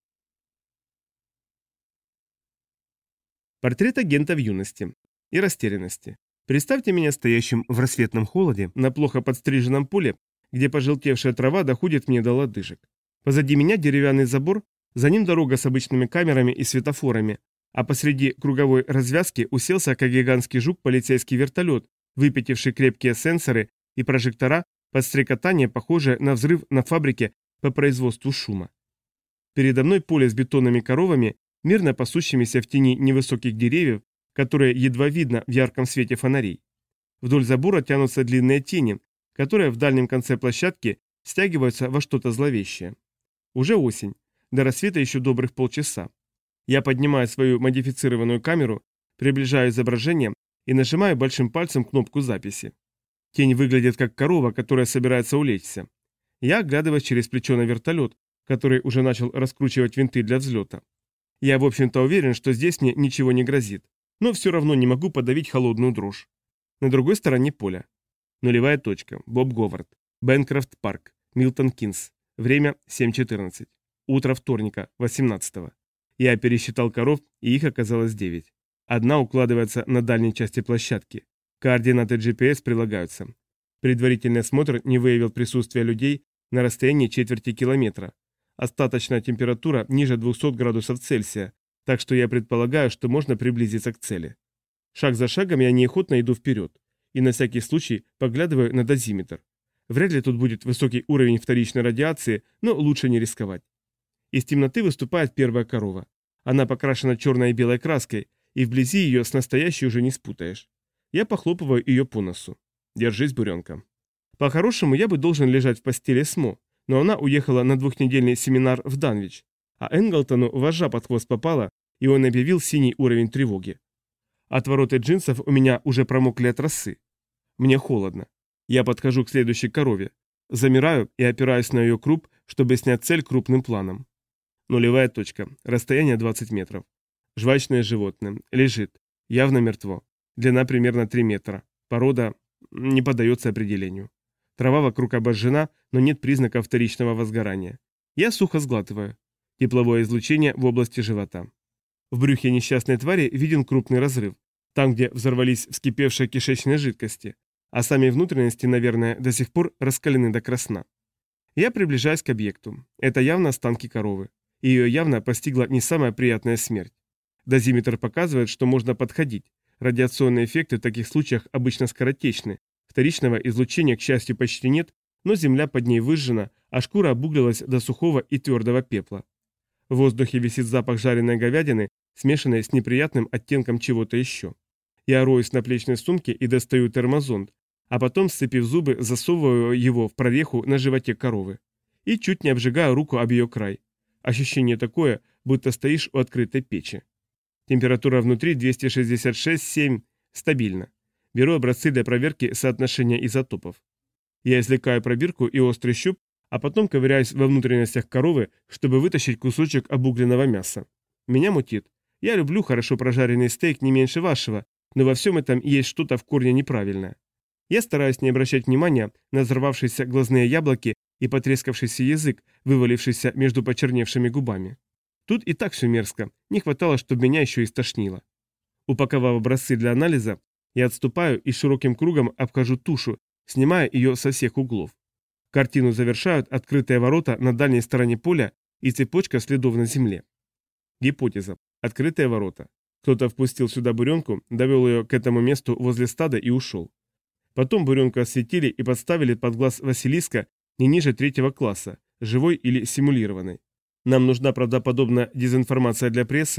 Портрет агента в юности и растерянности. Представьте меня стоящим в рассветном холоде на плохо подстриженном поле, где пожелтевшая трава доходит мне до лодыжек. Позади меня деревянный забор, за ним дорога с обычными камерами и светофорами, а посреди круговой развязки уселся, как гигантский жук, полицейский вертолет, выпятивший крепкие сенсоры и прожектора под стрекотание, похожее на взрыв на фабрике по производству шума. Передо мной поле с бетонными коровами, мирно пасущимися в тени невысоких деревьев, которые едва видно в ярком свете фонарей. Вдоль забора тянутся длинные тени, которые в дальнем конце площадки стягиваются во что-то зловещее. Уже осень, до рассвета еще добрых полчаса. Я поднимаю свою модифицированную камеру, приближаю изображение и нажимаю большим пальцем кнопку записи. Тень выглядит как корова, которая собирается улечься. Я оглядываюсь через плечо на вертолет, который уже начал раскручивать винты для взлета. Я, в общем-то, уверен, что здесь мне ничего не грозит, но все равно не могу подавить холодную дрожь. На другой стороне поля. Нулевая точка. Боб Говард. Бэнкрофт парк. Милтон Кинс. Время семь четырнадцать. Утро вторника, восемнадцатого. Я пересчитал коров, и их оказалось девять. Одна укладывается на дальней части площадки. Координаты джи пи эс прилагаются. Предварительный осмотр не выявил присутствия людей на расстоянии четверти километра. Остаточная температура ниже двухсот градусов Цельсия, так что я предполагаю, что можно приблизиться к цели. Шаг за шагом я неохотно иду вперед, и на всякий случай поглядываю на дозиметр. Вряд ли тут будет высокий уровень вторичной радиации, но лучше не рисковать. Из темноты выступает первая корова. Она покрашена черной и белой краской, и вблизи ее с настоящей уже не спутаешь. Я похлопываю ее по носу. Держись, буренка. По-хорошему, я бы должен лежать в постели с Мо, но она уехала на двухнедельный семинар в Данвич, а Энглтону вожжа под хвост попала, и он объявил синий уровень тревоги. Отвороты джинсов у меня уже промокли от росы. Мне холодно. Я подхожу к следующей корове. Замираю и опираюсь на ее круп, чтобы снять цель крупным планом. Нулевая точка. Расстояние двадцать метров. Жвачное животное. Лежит. Явно мертво. Длина примерно три метра. Порода не поддается определению. Трава вокруг обожжена, но нет признаков вторичного возгорания. Я сухо сглатываю. Тепловое излучение в области живота. В брюхе несчастной твари виден крупный разрыв. Там, где взорвались вскипевшие кишечные жидкости. А сами внутренности, наверное, до сих пор раскалены до красна. Я приближаюсь к объекту. Это явно останки коровы. Ее явно постигла не самая приятная смерть. Дозиметр показывает, что можно подходить. Радиационные эффекты в таких случаях обычно скоротечны. Вторичного излучения, к счастью, почти нет, но земля под ней выжжена, а шкура обуглилась до сухого и твердого пепла. В воздухе висит запах жареной говядины, смешанной с неприятным оттенком чего-то еще. Я роюсь в наплечной сумке и достаю термозонд, а потом, сцепив зубы, засовываю его в прореху на животе коровы. И чуть не обжигаю руку об ее край. Ощущение такое, будто стоишь у открытой печи. Температура внутри двести шестьдесят шесть целых семь десятых, стабильно. Беру образцы для проверки соотношения изотопов. Я извлекаю пробирку и острый щуп, а потом ковыряюсь во внутренностях коровы, чтобы вытащить кусочек обугленного мяса. Меня мутит. Я люблю хорошо прожаренный стейк не меньше вашего, но во всем этом есть что-то в корне неправильное. Я стараюсь не обращать внимания на взорвавшиеся глазные яблоки и потрескавшийся язык, вывалившийся между почерневшими губами. Тут и так все мерзко, не хватало, чтобы меня еще и стошнило. Упаковав образцы для анализа, я отступаю и широким кругом обхожу тушу, снимая ее со всех углов. Картину завершают открытые ворота на дальней стороне поля и цепочка следов на земле. Гипотеза. Открытые ворота. Кто-то впустил сюда буренку, довел ее к этому месту возле стада и ушел. Потом буренку осветили и подставили под глаз Василиска не ниже третьего класса, живой или симулированной. Нам нужна правдоподобная дезинформация для прессы,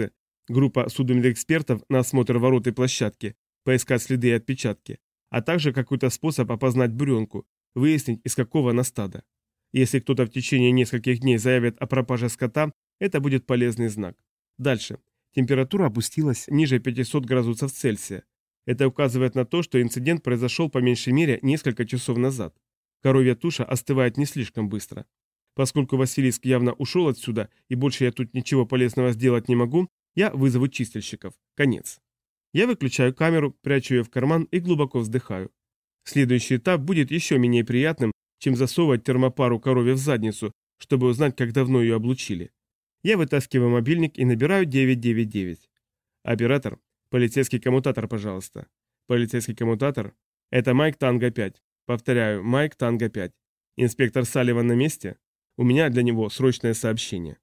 группа судмедэкспертов на осмотр ворот и площадки, поискать следы и отпечатки, а также какой-то способ опознать буренку, выяснить, из какого она стада. Если кто-то в течение нескольких дней заявит о пропаже скота, это будет полезный знак. Дальше. Температура опустилась ниже пятисот градусов Цельсия. Это указывает на то, что инцидент произошел по меньшей мере несколько часов назад. Коровья туша остывает не слишком быстро. Поскольку Василиск явно ушел отсюда, и больше я тут ничего полезного сделать не могу, я вызову чистильщиков. Конец. Я выключаю камеру, прячу ее в карман и глубоко вздыхаю. Следующий этап будет еще менее приятным, чем засовывать термопару корове в задницу, чтобы узнать, как давно ее облучили. Я вытаскиваю мобильник и набираю девять девять девять. Оператор, полицейский коммутатор, пожалуйста. Полицейский коммутатор. Это Майк Танго пять. Повторяю, Майк Танго пять. Инспектор Салливан на месте? У меня для него срочное сообщение.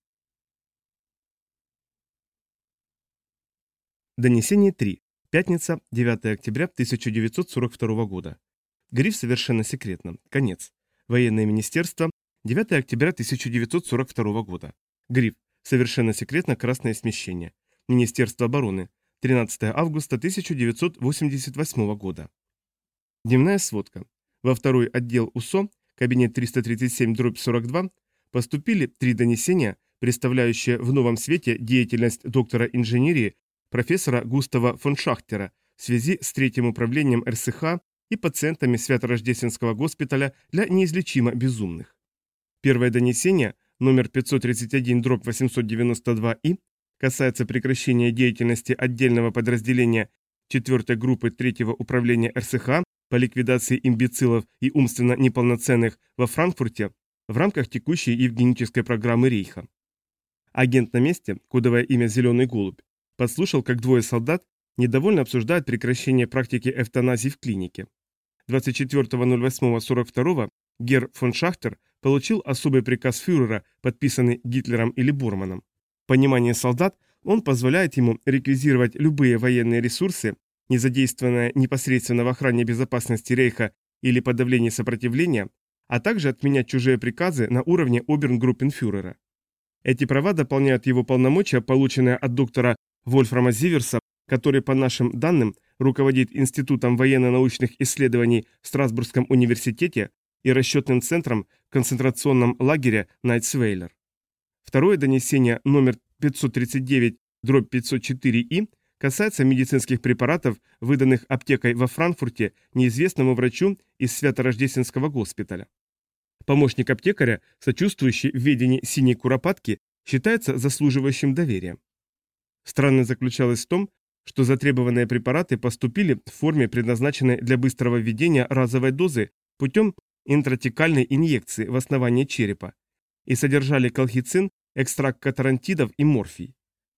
Донесение три. Пятница, девятое октября тысяча девятьсот сорок второго года. Гриф совершенно секретно. Конец. Военное министерство. девятое октября тысяча девятьсот сорок второго года. Гриф. Совершенно секретно красное смещение. Министерство обороны. тринадцатое августа тысяча девятьсот восемьдесят восьмого года. Дневная сводка. Во второй отдел УСО, кабинет триста тридцать семь дробь сорок два, поступили три донесения, представляющие в новом свете деятельность доктора инженерии профессора Густава фон Шахтера в связи с третьим управлением эр эс ха и пациентами Свято-Рождественского госпиталя для неизлечимо безумных. Первое донесение, номер пятьсот тридцать один дробь восемьсот девяносто два и, касается прекращения деятельности отдельного подразделения четвертой группы третьего управления эр эс ха по ликвидации имбецилов и умственно неполноценных во Франкфурте в рамках текущей евгенической программы Рейха. Агент на месте, кодовое имя «Зеленый голубь», подслушал, как двое солдат недовольно обсуждают прекращение практики эвтаназии в клинике. двадцать четвёртого ноль восьмого сорок второго Герр фон Шахтер получил особый приказ фюрера, подписанный Гитлером или Борманом. Понимание солдат, он позволяет ему реквизировать любые военные ресурсы, не задействованные непосредственно в охране безопасности Рейха или подавлении сопротивления, а также отменять чужие приказы на уровне обернгруппенфюрера. Эти права дополняют его полномочия, полученные от доктора Вольфрама Зиверса, который, по нашим данным, руководит Институтом военно-научных исследований в Страсбургском университете и расчетным центром в концентрационном лагере Найтсвейлер. Второе донесение номер пятьсот тридцать девять дробь пятьсот четыре и касается медицинских препаратов, выданных аптекой во Франкфурте неизвестному врачу из Свято-Рождественского госпиталя. Помощник аптекаря, сочувствующий в ведении синей куропатки, считается заслуживающим доверия. Странность заключалась в том, что затребованные препараты поступили в форме, предназначенной для быстрого введения разовой дозы путем интратекальной инъекции в основание черепа, и содержали колхицин, экстракт катарантидов и морфий.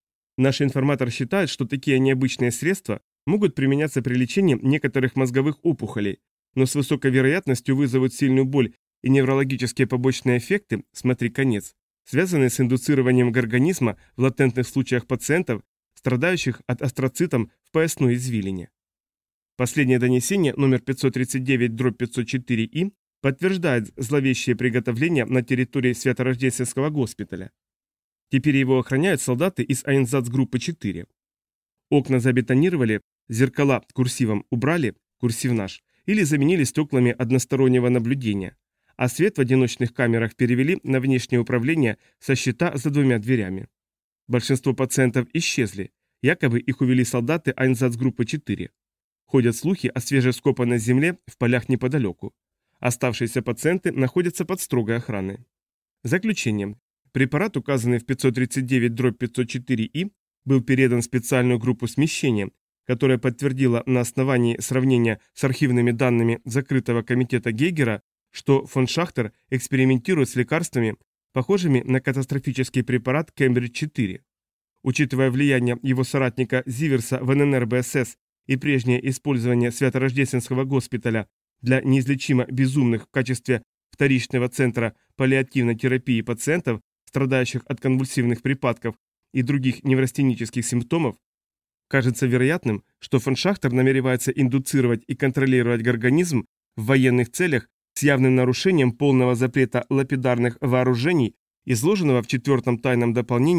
Наш информатор считает, что такие необычные средства могут применяться при лечении некоторых мозговых опухолей, но с высокой вероятностью вызовут сильную боль и неврологические побочные эффекты, смотри конец, связанные с индуцированием организма в латентных случаях пациентов, страдающих от астроцитом в поясной извилине. Последнее донесение номер пятьсот тридцать девять дробь пятьсот четыре и подтверждает зловещие приготовления на территории Свято-Рождественского госпиталя. Теперь его охраняют солдаты из Айнзацгруппы четыре. Окна забетонировали, зеркала курсивом убрали, курсив наш, или заменили стеклами одностороннего наблюдения, а свет в одиночных камерах перевели на внешнее управление со щита за двумя дверями. Большинство пациентов исчезли, якобы их увели солдаты Айнзацгруппы четыре. Ходят слухи о свежескопанной земле в полях неподалеку. Оставшиеся пациенты находятся под строгой охраной. Заключение. Препарат, указанный в пятьсот тридцать девять дробь пятьсот четыре и, был передан в специальную группу смещения, которая подтвердила на основании сравнения с архивными данными закрытого комитета Гейгера, что фон Шахтер экспериментирует с лекарствами, похожими на катастрофический препарат Кембридж четыре. Учитывая влияние его соратника Зиверса в эн эн эр бэ эс эс и прежнее использование Свято-Рождественского госпиталя для неизлечимо безумных в качестве вторичного центра паллиативной терапии пациентов, страдающих от конвульсивных припадков и других неврастенических симптомов, кажется вероятным, что фон Шахтер намеревается индуцировать и контролировать организм в военных целях с явным нарушением полного запрета лапидарных вооружений, изложенного в четвертом тайном дополнении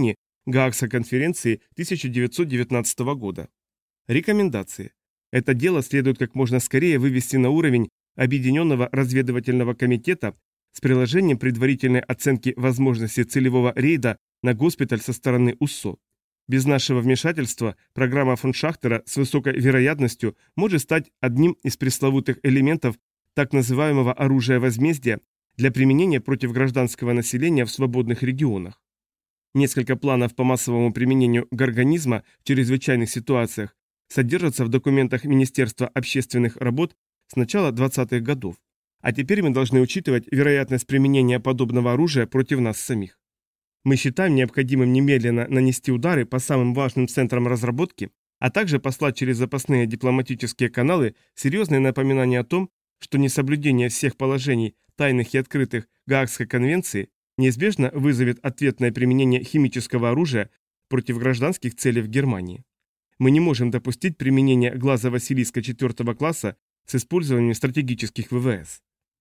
Гаагской конференции тысяча девятьсот девятнадцатого года. Рекомендации. Это дело следует как можно скорее вывести на уровень Объединенного разведывательного комитета с приложением предварительной оценки возможности целевого рейда на госпиталь со стороны УСО. Без нашего вмешательства программа фон Шахтера с высокой вероятностью может стать одним из пресловутых элементов так называемого оружия возмездия для применения против гражданского населения в свободных регионах. Несколько планов по массовому применению горганизма в чрезвычайных ситуациях содержатся в документах Министерства общественных работ с начала двадцатых годов, а теперь мы должны учитывать вероятность применения подобного оружия против нас самих. Мы считаем необходимым немедленно нанести удары по самым важным центрам разработки, а также послать через запасные дипломатические каналы серьезные напоминания о том, что несоблюдение всех положений тайных и открытых Гаагской конвенции неизбежно вызовет ответное применение химического оружия против гражданских целей в Германии. Мы не можем допустить применения глаза Василиска четвертого класса с использованием стратегических ВВС.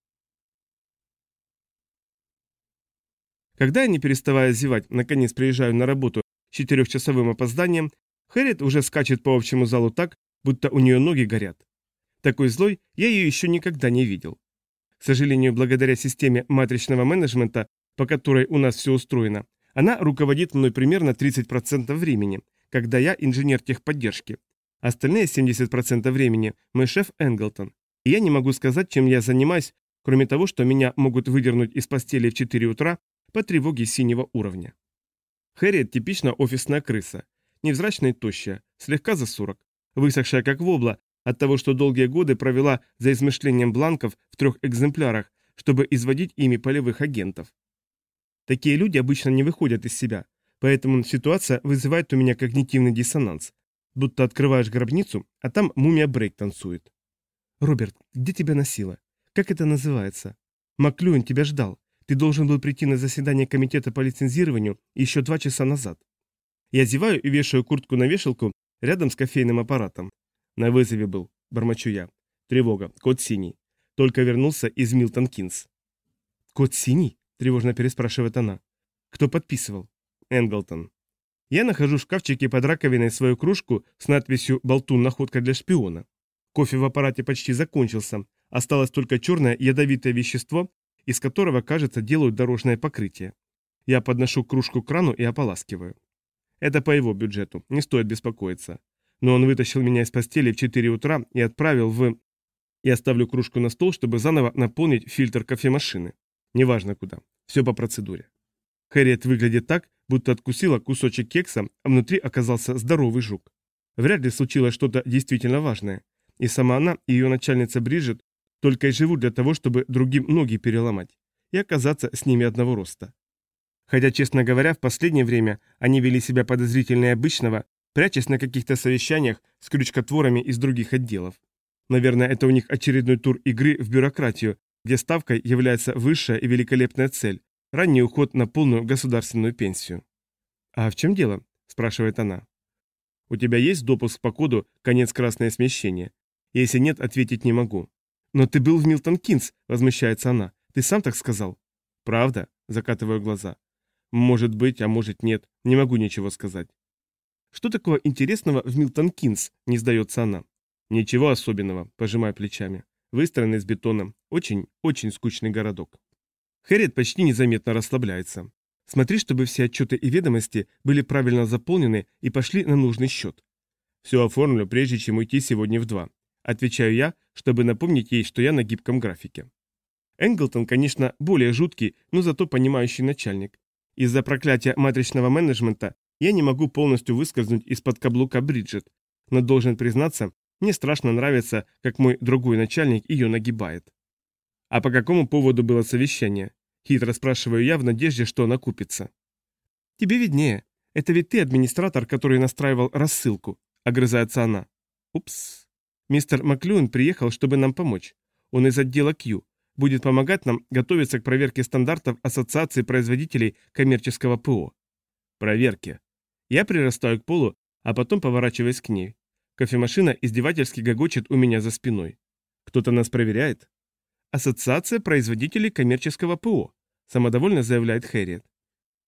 Когда я, не переставая зевать, наконец приезжаю на работу с четырехчасовым опозданием, Хэрриет уже скачет по общему залу так, будто у нее ноги горят. Такой злой я ее еще никогда не видел. К сожалению, благодаря системе матричного менеджмента, по которой у нас все устроено, она руководит мной примерно тридцать процентов времени, когда я инженер техподдержки. Остальные семьдесят процентов времени мой шеф Энглтон. И я не могу сказать, чем я занимаюсь, кроме того, что меня могут выдернуть из постели в четыре утра по тревоге синего уровня. Хэрриет типично офисная крыса, невзрачная и тощая, слегка за сорок, высохшая как вобла от того, что долгие годы провела за измышлением бланков в трех экземплярах, чтобы изводить ими полевых агентов. Такие люди обычно не выходят из себя, поэтому ситуация вызывает у меня когнитивный диссонанс, будто открываешь гробницу, а там мумия Брейк танцует. «Роберт, где тебя носило? Как это называется? Маклюэн тебя ждал. Ты должен был прийти на заседание комитета по лицензированию еще два часа назад». Я зеваю и вешаю куртку на вешалку рядом с кофейным аппаратом. На вызове был, бормочу я. Тревога, код синий. Только вернулся из Милтон Кинс. «Код синий?» – тревожно переспрашивает она. «Кто подписывал?» «Энглтон». Я нахожу в шкафчике под раковиной свою кружку с надписью «Болтун. Находка для шпиона». Кофе в аппарате почти закончился. Осталось только черное ядовитое вещество, из которого, кажется, делают дорожное покрытие. Я подношу кружку к крану и ополаскиваю. Это по его бюджету, не стоит беспокоиться. Но он вытащил меня из постели в четыре утра и отправил в... Я ставлю кружку на стол, чтобы заново наполнить фильтр кофемашины. Неважно куда. Все по процедуре. Хэрриет выглядит так, будто откусила кусочек кекса, а внутри оказался здоровый жук. Вряд ли случилось что-то действительно важное. И сама она, и ее начальница Бриджит только и живут для того, чтобы другим ноги переломать и оказаться с ними одного роста. Хотя, честно говоря, в последнее время они вели себя подозрительнее обычного, прячась на каких-то совещаниях с крючкотворами из других отделов. Наверное, это у них очередной тур игры в бюрократию, где ставкой является высшая и великолепная цель – ранний уход на полную государственную пенсию. «А в чем дело?» – спрашивает она. «У тебя есть допуск по коду «Конец красное смещение»? Если нет, ответить не могу». «Но ты был в Милтон Кинс», – возмущается она. «Ты сам так сказал?» «Правда?» – закатываю глаза. «Может быть, а может нет. Не могу ничего сказать». «Что такого интересного в Милтон Кинс?» – не сдается она. «Ничего особенного», – пожимаю плечами. «Выстроен из бетона. Очень, очень скучный городок». Хэрриет почти незаметно расслабляется. «Смотри, чтобы все отчеты и ведомости были правильно заполнены и пошли на нужный счет». «Все оформлю, прежде чем уйти сегодня в два», – отвечаю я, чтобы напомнить ей, что я на гибком графике. Энглтон, конечно, более жуткий, но зато понимающий начальник. Из-за проклятия матричного менеджмента я не могу полностью выскользнуть из-под каблука Бриджит, но должен признаться, мне страшно нравится, как мой другой начальник ее нагибает. «А по какому поводу было совещание?» – хитро спрашиваю я в надежде, что она купится. «Тебе виднее. Это ведь ты администратор, который настраивал рассылку», – огрызается она. «Упс. Мистер Маклюэн приехал, чтобы нам помочь. Он из отдела Q. Будет помогать нам готовиться к проверке стандартов Ассоциации производителей коммерческого ПО». «Проверки». Я прирастаю к полу, а потом поворачиваюсь к ней. Кофемашина издевательски гогочет у меня за спиной. «Кто-то нас проверяет?» «Ассоциация производителей коммерческого ПО», самодовольно заявляет Хэрриет.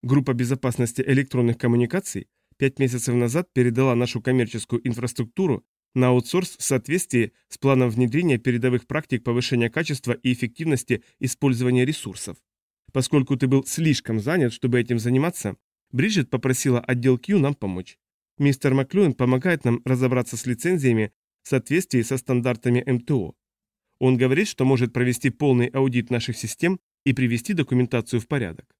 Группа безопасности электронных коммуникаций пять месяцев назад передала нашу коммерческую инфраструктуру на аутсорс в соответствии с планом внедрения передовых практик повышения качества и эффективности использования ресурсов. Поскольку ты был слишком занят, чтобы этим заниматься, Бриджит попросила отдел Q нам помочь. Мистер Маклюэн помогает нам разобраться с лицензиями в соответствии со стандартами эм тэ о. Он говорит, что может провести полный аудит наших систем и привести документацию в порядок.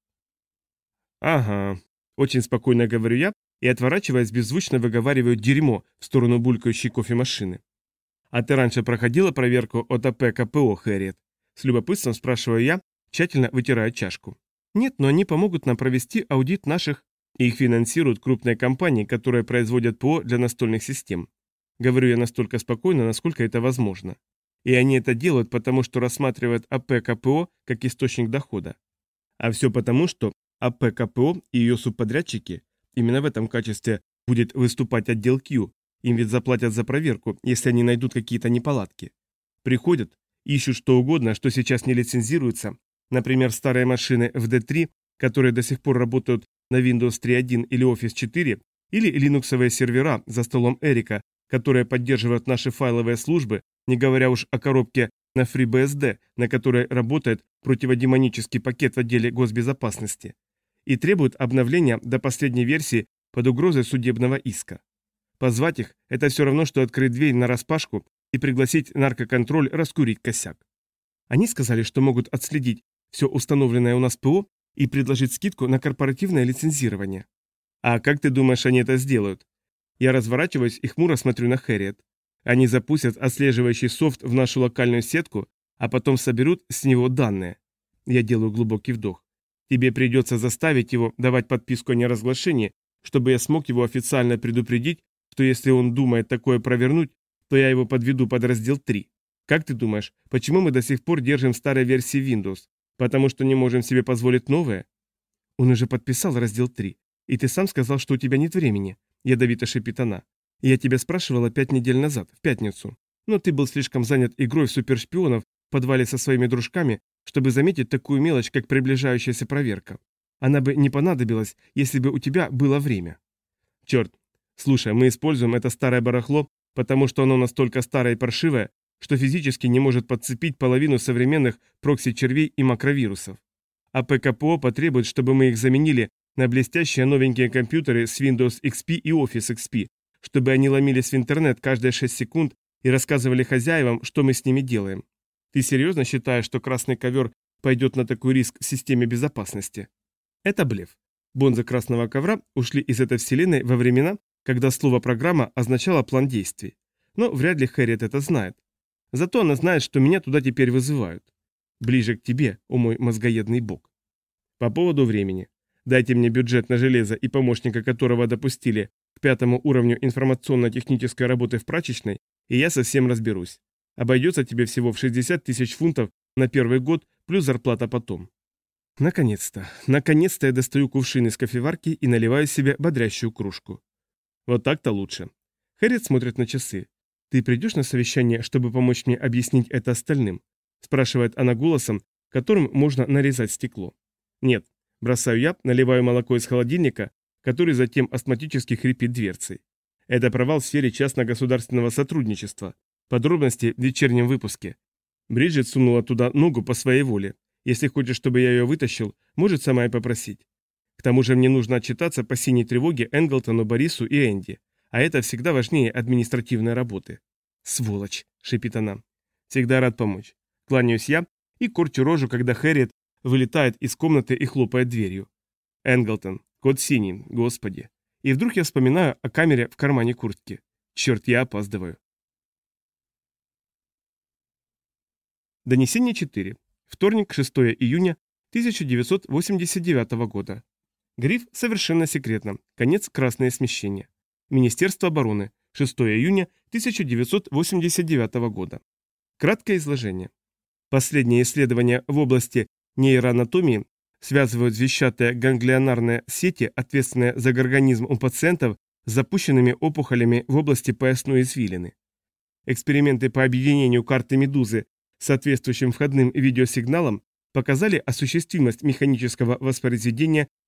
Ага, очень спокойно говорю я и, отворачиваясь, беззвучно выговариваю дерьмо в сторону булькающей кофемашины. А ты раньше проходила проверку от а пэ ка пэ о, Хэрриет? С любопытством спрашиваю я, тщательно вытирая чашку. Нет, но они помогут нам провести аудит наших... Их финансируют крупные компании, которые производят ПО для настольных систем. Говорю я настолько спокойно, насколько это возможно. И они это делают, потому что рассматривают а пэ ка пэ о как источник дохода. А все потому, что а пэ ка пэ о и ее субподрядчики, именно в этом качестве будет выступать отдел Q, им ведь заплатят за проверку, если они найдут какие-то неполадки. Приходят, ищут что угодно, что сейчас не лицензируется, например, старые машины в ди три, которые до сих пор работают на Windows три точка один или Office четыре, или линуксовые сервера за столом Эрика, которые поддерживают наши файловые службы, не говоря уж о коробке на FreeBSD, на которой работает противодемонический пакет в отделе госбезопасности, и требуют обновления до последней версии под угрозой судебного иска. Позвать их – это все равно, что открыть дверь нараспашку и пригласить наркоконтроль раскурить косяк. Они сказали, что могут отследить все установленное у нас ПО и предложить скидку на корпоративное лицензирование. А как ты думаешь, они это сделают? Я разворачиваюсь и хмуро смотрю на Хэрриет. Они запустят отслеживающий софт в нашу локальную сетку, а потом соберут с него данные. Я делаю глубокий вдох. Тебе придется заставить его давать подписку о неразглашении, чтобы я смог его официально предупредить, что если он думает такое провернуть, то я его подведу под раздел три. Как ты думаешь, почему мы до сих пор держим в старой версии Windows? Потому что не можем себе позволить новое? Он уже подписал раздел три. И ты сам сказал, что у тебя нет времени. Ядовито шипит она. Я тебя спрашивала пять недель назад, в пятницу. Но ты был слишком занят игрой в супершпионов в подвале со своими дружками, чтобы заметить такую мелочь, как приближающаяся проверка. Она бы не понадобилась, если бы у тебя было время. Черт. Слушай, мы используем это старое барахло, потому что оно настолько старое и паршивое, что физически не может подцепить половину современных прокси-червей и макровирусов. А пэ ка пэ о потребует, чтобы мы их заменили на блестящие новенькие компьютеры с Windows икс пи и Office икс пи, чтобы они ломились в интернет каждые шесть секунд и рассказывали хозяевам, что мы с ними делаем. Ты серьезно считаешь, что красный ковер пойдет на такой риск в системе безопасности? Это блеф. Бонзы красного ковра ушли из этой вселенной во времена, когда слово «программа» означало план действий. Но вряд ли Хэрриет это знает. Зато она знает, что меня туда теперь вызывают. Ближе к тебе, о мой мозгоедный бог. По поводу времени. Дайте мне бюджет на железо и помощника, которого допустили к пятому уровню информационно-технической работы в прачечной, и я совсем разберусь. Обойдется тебе всего в шестьдесят тысяч фунтов на первый год, плюс зарплата потом. Наконец-то, наконец-то я достаю кувшин из кофеварки и наливаю себе бодрящую кружку. Вот так-то лучше. Хэрриет смотрит на часы. «Ты придешь на совещание, чтобы помочь мне объяснить это остальным?» Спрашивает она голосом, которым можно нарезать стекло. «Нет». Бросаю я, наливаю молоко из холодильника, который затем астматически хрипит дверцей. Это провал в сфере частно-государственного сотрудничества. Подробности в вечернем выпуске. Бриджит сунула туда ногу по своей воле. Если хочешь, чтобы я ее вытащил, может сама и попросить. К тому же мне нужно отчитаться по синей тревоге Энглтону, Борису и Энди. А это всегда важнее административной работы. «Сволочь!» – шипит она. «Всегда рад помочь». Кланяюсь я и корчу рожу, когда Хэрриет вылетает из комнаты и хлопает дверью. Энглтон, код синий, господи. И вдруг я вспоминаю о камере в кармане куртки. Черт, я опаздываю. Донесение четыре. Вторник, шестое июня тысяча девятьсот восемьдесят девятого года. Гриф совершенно секретно. Конец красное смещение. Министерство обороны. шестое июня тысяча девятьсот восемьдесят девятого года. Краткое изложение. Последние исследования в области нейроанатомии связывают звездчатые ганглионарные сети, ответственные за организм у пациентов, с запущенными опухолями в области поясной извилины. Эксперименты по объединению карты медузы с соответствующим входным видеосигналом показали осуществимость механического воспроизведения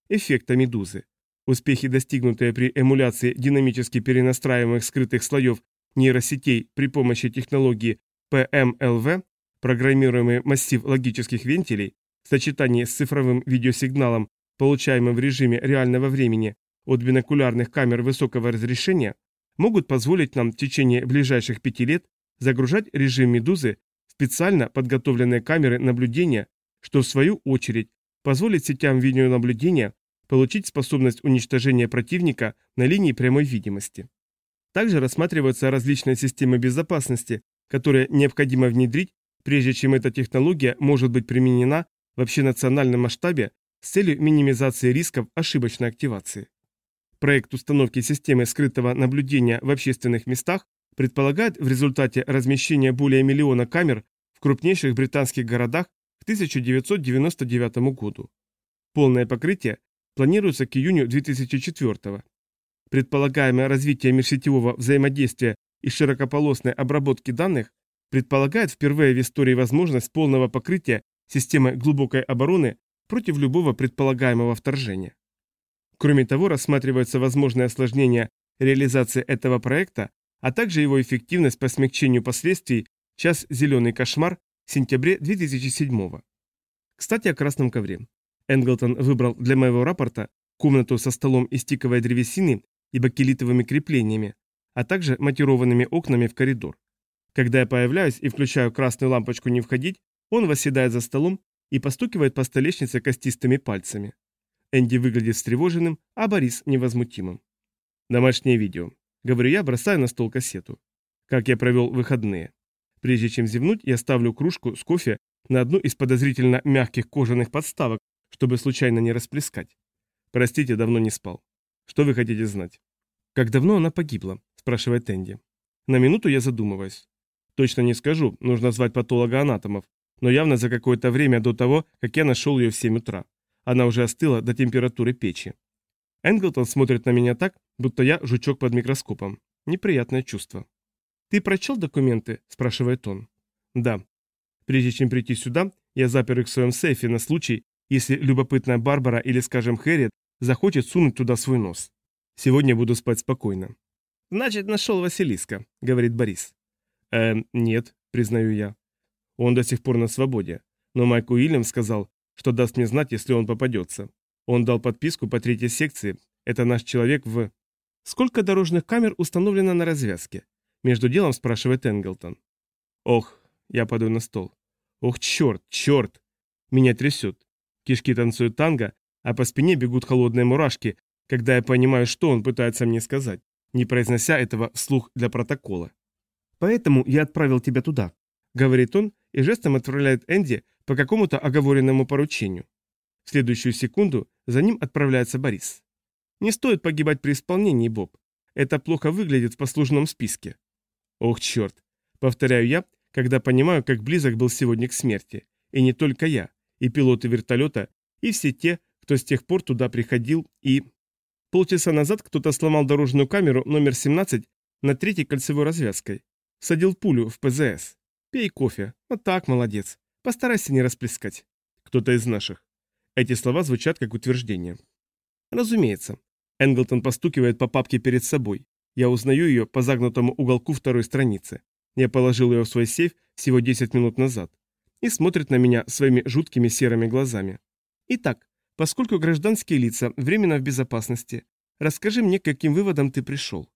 эффекта медузы. Успехи, достигнутые при эмуляции динамически перенастраиваемых скрытых слоев нейросетей при помощи технологии пэ эм эл вэ, программируемый массив логических вентилей, в сочетании с цифровым видеосигналом, получаемым в режиме реального времени от бинокулярных камер высокого разрешения, могут позволить нам в течение ближайших пяти лет загружать режим медузы в специально подготовленные камеры наблюдения, что в свою очередь позволит сетям видеонаблюдения получить способность уничтожения противника на линии прямой видимости. Также рассматриваются различные системы безопасности, которые необходимо внедрить, прежде чем эта технология может быть применена в общенациональном масштабе с целью минимизации рисков ошибочной активации. Проект установки системы скрытого наблюдения в общественных местах предполагает в результате размещения более миллиона камер в крупнейших британских городах к тысяча девятьсот девяносто девятому году. Полное покрытие планируется к июню две тысячи четвёртого. Предполагаемое развитие межсетевого взаимодействия и широкополосной обработки данных предполагает впервые в истории возможность полного покрытия системой глубокой обороны против любого предполагаемого вторжения. Кроме того, рассматривается возможное осложнение реализации этого проекта, а также его эффективность по смягчению последствий «Час зеленый кошмар» в сентябре две тысячи седьмого. Кстати, о красном ковре. Энглтон выбрал для моего рапорта комнату со столом из тиковой древесины и бакелитовыми креплениями, а также матированными окнами в коридор. Когда я появляюсь и включаю красную лампочку «Не входить», он восседает за столом и постукивает по столешнице костистыми пальцами. Энди выглядит встревоженным, а Борис невозмутимым. Домашнее видео. Говорю я, бросаю на стол кассету. Как я провел выходные. Прежде чем зевнуть, я ставлю кружку с кофе на одну из подозрительно мягких кожаных подставок, чтобы случайно не расплескать. Простите, давно не спал. Что вы хотите знать? Как давно она погибла? Спрашивает Энди. На минуту я задумываюсь. Точно не скажу, нужно звать патолога-анатомов, но явно за какое-то время до того, как я нашел ее в семь утра. Она уже остыла до температуры печи. Энглтон смотрит на меня так, будто я жучок под микроскопом. Неприятное чувство. «Ты прочел документы?» – спрашивает он. «Да. Прежде чем прийти сюда, я запер их в своем сейфе на случай, если любопытная Барбара или, скажем, Хэрриет захочет сунуть туда свой нос. Сегодня буду спать спокойно». «Значит, нашел Василиска», – говорит Борис. «Эм, нет», – признаю я. Он до сих пор на свободе. Но Майк Уильям сказал, что даст мне знать, если он попадется. Он дал подписку по третьей секции. Это наш человек в... «Сколько дорожных камер установлено на развязке?» Между делом спрашивает Энглтон. «Ох», я падаю на стол. «Ох, черт, черт!» Меня трясет. Кишки танцуют танго, а по спине бегут холодные мурашки, когда я понимаю, что он пытается мне сказать, не произнося этого вслух для протокола. «Поэтому я отправил тебя туда», — говорит он и жестом отправляет Энди по какому-то оговоренному поручению. В следующую секунду за ним отправляется Борис. «Не стоит погибать при исполнении, Боб. Это плохо выглядит в послужном списке». «Ох, черт!» — повторяю я, когда понимаю, как близок был сегодня к смерти. И не только я, и пилоты вертолета, и все те, кто с тех пор туда приходил, и... Полчаса назад кто-то сломал дорожную камеру номер семнадцать над третьей кольцевой развязкой. Садил пулю в пэ зэ эс. Пей кофе. Вот так, молодец. Постарайся не расплескать. Кто-то из наших. Эти слова звучат как утверждение. Разумеется. Энглтон постукивает по папке перед собой. Я узнаю ее по загнутому уголку второй страницы. Я положил ее в свой сейф всего десять минут назад. И смотрит на меня своими жуткими серыми глазами. Итак, поскольку гражданские лица временно в безопасности, расскажи мне, к каким выводам ты пришел.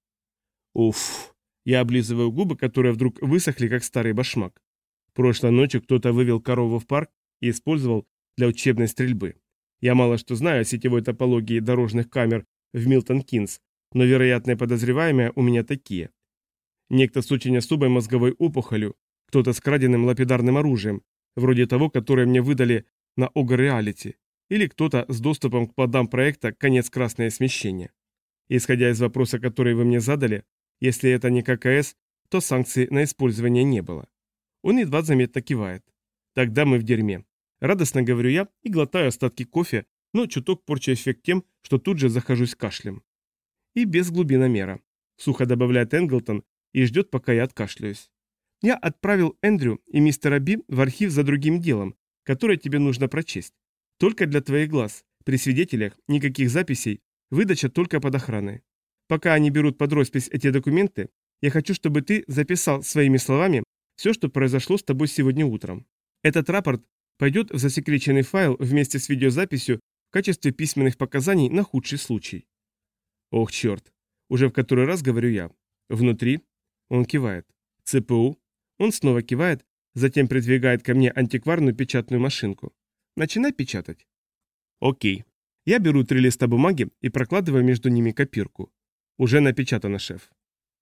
Уф. Я облизываю губы, которые вдруг высохли, как старый башмак. Прошлой ночью кто-то вывел корову в парк и использовал для учебной стрельбы. Я мало что знаю о сетевой топологии дорожных камер в Милтон-Кинс, но вероятные подозреваемые у меня такие. Некто с очень особой мозговой опухолью, кто-то с краденным лапидарным оружием, вроде того, которое мне выдали на Ого Реалити, или кто-то с доступом к плодам проекта «Конец красное смещение». Исходя из вопроса, который вы мне задали, если это не ка ка эс, то санкций на использование не было. Он едва заметно кивает. Тогда мы в дерьме. Радостно говорю я и глотаю остатки кофе, но чуток порчу эффект тем, что тут же захожусь кашлем. И без глубиномера. Сухо добавляет Энглтон и ждет, пока я откашляюсь. Я отправил Эндрю и мистера Би в архив за другим делом, которое тебе нужно прочесть. Только для твоих глаз, При свидетелях никаких записей, выдача только под охраной. Пока они берут под роспись эти документы, я хочу, чтобы ты записал своими словами все, что произошло с тобой сегодня утром. Этот рапорт пойдет в засекреченный файл вместе с видеозаписью в качестве письменных показаний на худший случай. Ох, черт. Уже в который раз говорю я. Внутри. Он кивает. ЦПУ. Он снова кивает, затем придвигает ко мне антикварную печатную машинку. Начинай печатать. Окей. Я беру три листа бумаги и прокладываю между ними копирку. Уже напечатано, шеф.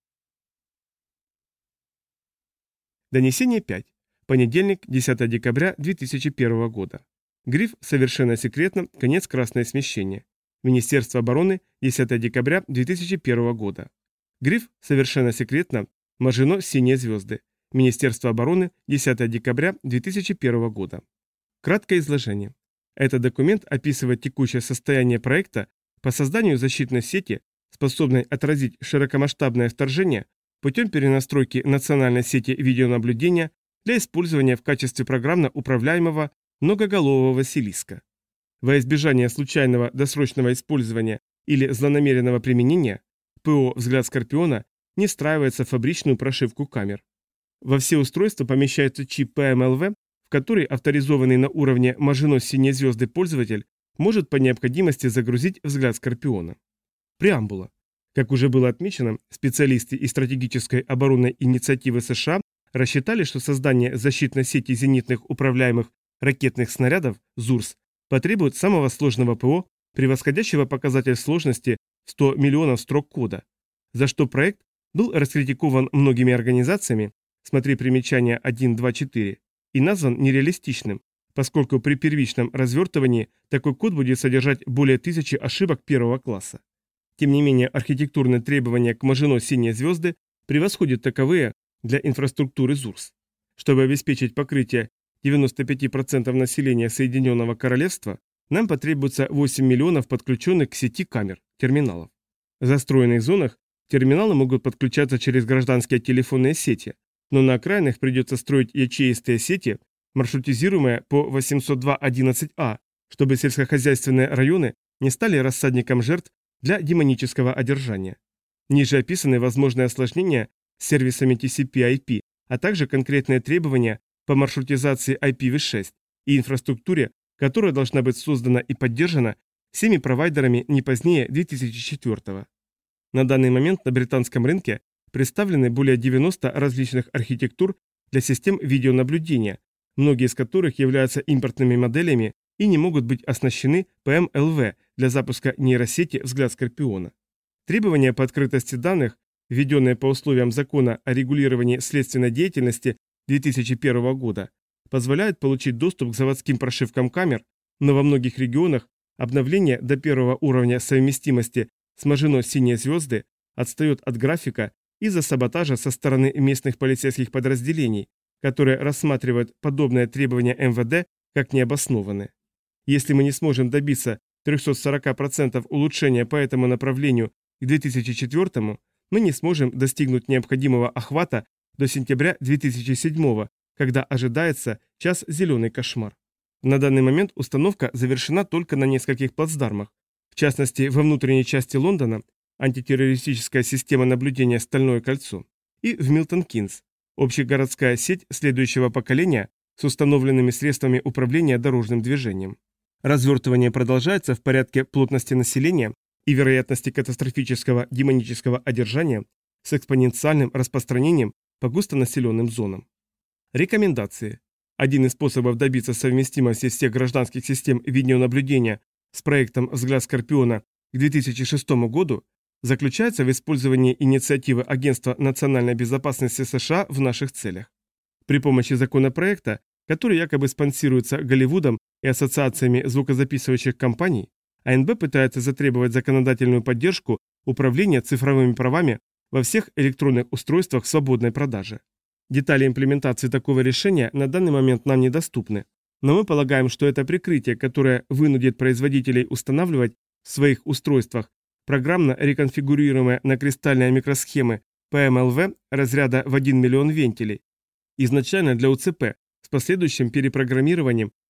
Донесение пять. Понедельник, десятое декабря две тысячи первого года. Гриф «Совершенно секретно», конец красное смещение. Министерство обороны, десятое декабря две тысячи первого года. Гриф «Совершенно секретно», мажено «Синие звезды». Министерство обороны, десятое декабря две тысячи первого года. Краткое изложение. Этот документ описывает текущее состояние проекта по созданию защитной сети, способной отразить широкомасштабное вторжение путем перенастройки национальной сети видеонаблюдения для использования в качестве программно управляемого многоголового Василиска. Во избежание случайного досрочного использования или злонамеренного применения, ПО «Взгляд Скорпиона» не встраивается в фабричную прошивку камер. Во все устройства помещается чип пэ эм эл вэ, в который авторизованный на уровне мажено «Синие звезды» пользователь может по необходимости загрузить «Взгляд Скорпиона». Преамбула. Как уже было отмечено, специалисты из стратегической оборонной инициативы США рассчитали, что создание защитной сети зенитных управляемых ракетных снарядов ЗУРС потребует самого сложного ПО, превосходящего показатель сложности в сто миллионов строк кода, за что проект был раскритикован многими организациями, смотри примечание один, два, четыре, и назван нереалистичным, поскольку при первичном развертывании такой код будет содержать более тысячи ошибок первого класса. Тем не менее, архитектурные требования к мажено «Синие звезды» превосходят таковые для инфраструктуры ЗУРС. Чтобы обеспечить покрытие девяноста пяти процентов населения Соединенного Королевства, нам потребуется восемь миллионов подключенных к сети камер, терминалов. В застроенных зонах терминалы могут подключаться через гражданские телефонные сети, но на окраинах придется строить ячеистые сети, маршрутизируемые по восемьсот два точка одиннадцать а, чтобы сельскохозяйственные районы не стали рассадником жертв для демонического одержания. Ниже описаны возможные осложнения с сервисами ти си пи ай пи, а также конкретные требования по маршрутизации ай пи ви шесть и инфраструктуре, которая должна быть создана и поддержана всеми провайдерами не позднее две тысячи четвёртого. На данный момент на британском рынке представлены более девяноста различных архитектур для систем видеонаблюдения, многие из которых являются импортными моделями и не могут быть оснащены пэ эм эл вэ для запуска нейросети «Взгляд Скорпиона». Требования по открытости данных, введенные по условиям закона о регулировании следственной деятельности две тысячи первого года, позволяют получить доступ к заводским прошивкам камер, но во многих регионах обновление до первого уровня совместимости с мажено «Синие звезды» отстает от графика из-за саботажа со стороны местных полицейских подразделений, которые рассматривают подобные требования эм вэ дэ как необоснованные. Если мы не сможем добиться триста сорок процентов улучшения по этому направлению к две тысячи четвёртому, мы не сможем достигнуть необходимого охвата до сентября две тысячи седьмого, когда ожидается час «Зеленый кошмар». На данный момент установка завершена только на нескольких плацдармах, в частности во внутренней части Лондона, антитеррористическая система наблюдения «Стальное кольцо», и в Милтон-Кинс, общегородская сеть следующего поколения с установленными средствами управления дорожным движением. Развертывание продолжается в порядке плотности населения и вероятности катастрофического демонического одержания с экспоненциальным распространением по густонаселенным зонам. Рекомендации. Один из способов добиться совместимости всех гражданских систем видеонаблюдения с проектом «Взгляд Скорпиона» к две тысячи шестому году заключается в использовании инициативы Агентства национальной безопасности США в наших целях. При помощи законопроекта, который якобы спонсируется Голливудом и ассоциациями звукозаписывающих компаний, а эн бэ пытается затребовать законодательную поддержку управления цифровыми правами во всех электронных устройствах в свободной продаже. Детали имплементации такого решения на данный момент нам недоступны, но мы полагаем, что это прикрытие, которое вынудит производителей устанавливать в своих устройствах программно реконфигурируемые на кристальные микросхемы пэ эм эл вэ разряда в один миллион вентилей, изначально для о цэ пэ, с последующим перепрограммированием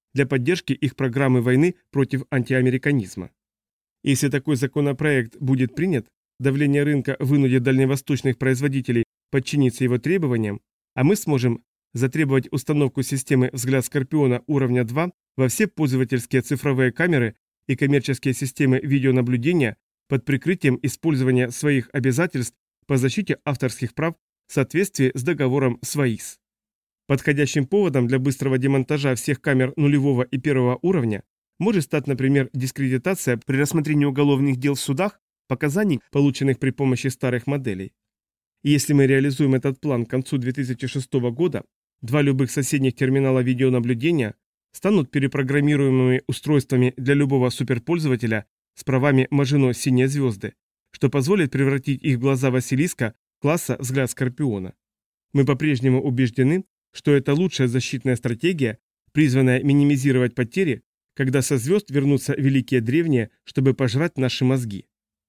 для поддержки их программы войны против антиамериканизма. Если такой законопроект будет принят, давление рынка вынудит дальневосточных производителей подчиниться его требованиям, а мы сможем затребовать установку системы «Взгляд Скорпиона» уровня два во все пользовательские цифровые камеры и коммерческие системы видеонаблюдения под прикрытием использования своих обязательств по защите авторских прав в соответствии с договором с ВАИС. Подходящим поводом для быстрого демонтажа всех камер нулевого и первого уровня может стать, например, дискредитация при рассмотрении уголовных дел в судах показаний, полученных при помощи старых моделей. И если мы реализуем этот план к концу две тысячи шестого года, два любых соседних терминала видеонаблюдения станут перепрограммируемыми устройствами для любого суперпользователя с правами Мажино «Синие звезды», что позволит превратить их в глаза Василиска класса «Взгляд Скорпиона». Мы по-прежнему убеждены, что это лучшая защитная стратегия, призванная минимизировать потери, когда со звезд вернутся великие древние, чтобы пожрать наши мозги.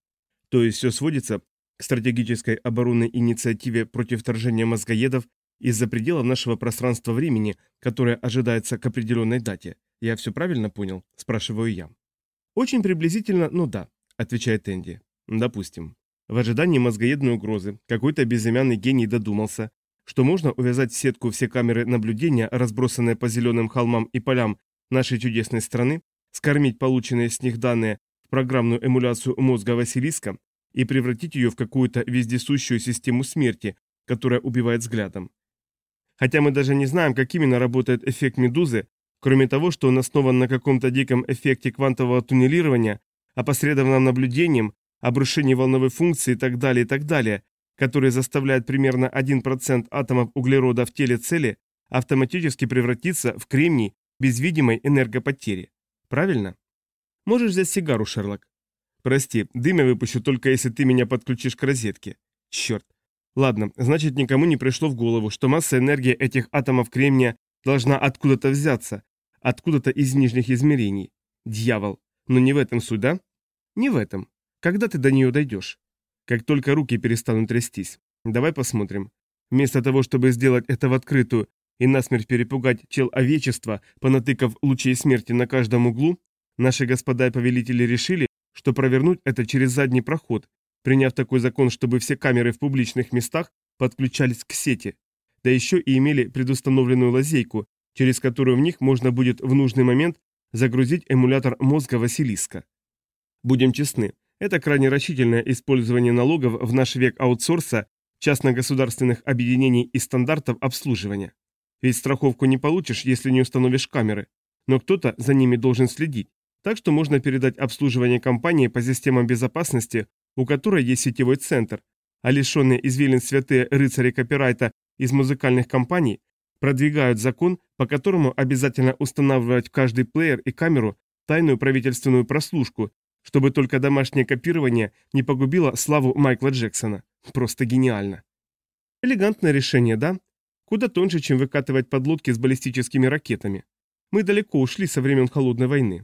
То есть все сводится к стратегической оборонной инициативе против вторжения мозгоедов из-за пределов нашего пространства-времени, которое ожидается к определенной дате. Я все правильно понял? Спрашиваю я. Очень приблизительно, но да, отвечает Энди. Допустим. В ожидании мозгоедной угрозы какой-то безымянный гений додумался, что можно увязать в сетку все камеры наблюдения, разбросанные по зеленым холмам и полям нашей чудесной страны, скормить полученные с них данные в программную эмуляцию мозга Василиска и превратить ее в какую-то вездесущую систему смерти, которая убивает взглядом. Хотя мы даже не знаем, как именно работает эффект Медузы, кроме того, что он основан на каком-то диком эффекте квантового туннелирования, опосредованном наблюдением, обрушении волновой функции и так далее, и так далее, который заставляет примерно один процент атомов углерода в теле цели автоматически превратиться в кремний без видимой энергопотери. Правильно? Можешь взять сигару, Шерлок. Прости, дым я выпущу только если ты меня подключишь к розетке. Черт. Ладно, значит, никому не пришло в голову, что масса энергии этих атомов кремния должна откуда-то взяться, откуда-то из нижних измерений. Дьявол. Но не в этом суть, да? Не в этом. Когда ты до нее дойдешь? Как только руки перестанут трястись. Давай посмотрим. Вместо того, чтобы сделать это в открытую и насмерть перепугать человечество, понатыкав лучей смерти на каждом углу, наши господа и повелители решили, что провернуть это через задний проход, приняв такой закон, чтобы все камеры в публичных местах подключались к сети, да еще и имели предустановленную лазейку, через которую в них можно будет в нужный момент загрузить эмулятор мозга Василиска. Будем честны, это крайне рачительное использование налогов в наш век аутсорса, частно-государственных объединений и стандартов обслуживания. Ведь страховку не получишь, если не установишь камеры, но кто-то за ними должен следить, так что можно передать обслуживание компании по системам безопасности, у которой есть сетевой центр, а лишенные извилин святые рыцари копирайта из музыкальных компаний продвигают закон, по которому обязательно устанавливать в каждый плеер и камеру тайную правительственную прослушку, чтобы только домашнее копирование не погубило славу Майкла Джексона. Просто гениально. Элегантное решение, да? Куда тоньше, чем выкатывать подлодки с баллистическими ракетами. Мы далеко ушли со времен Холодной войны.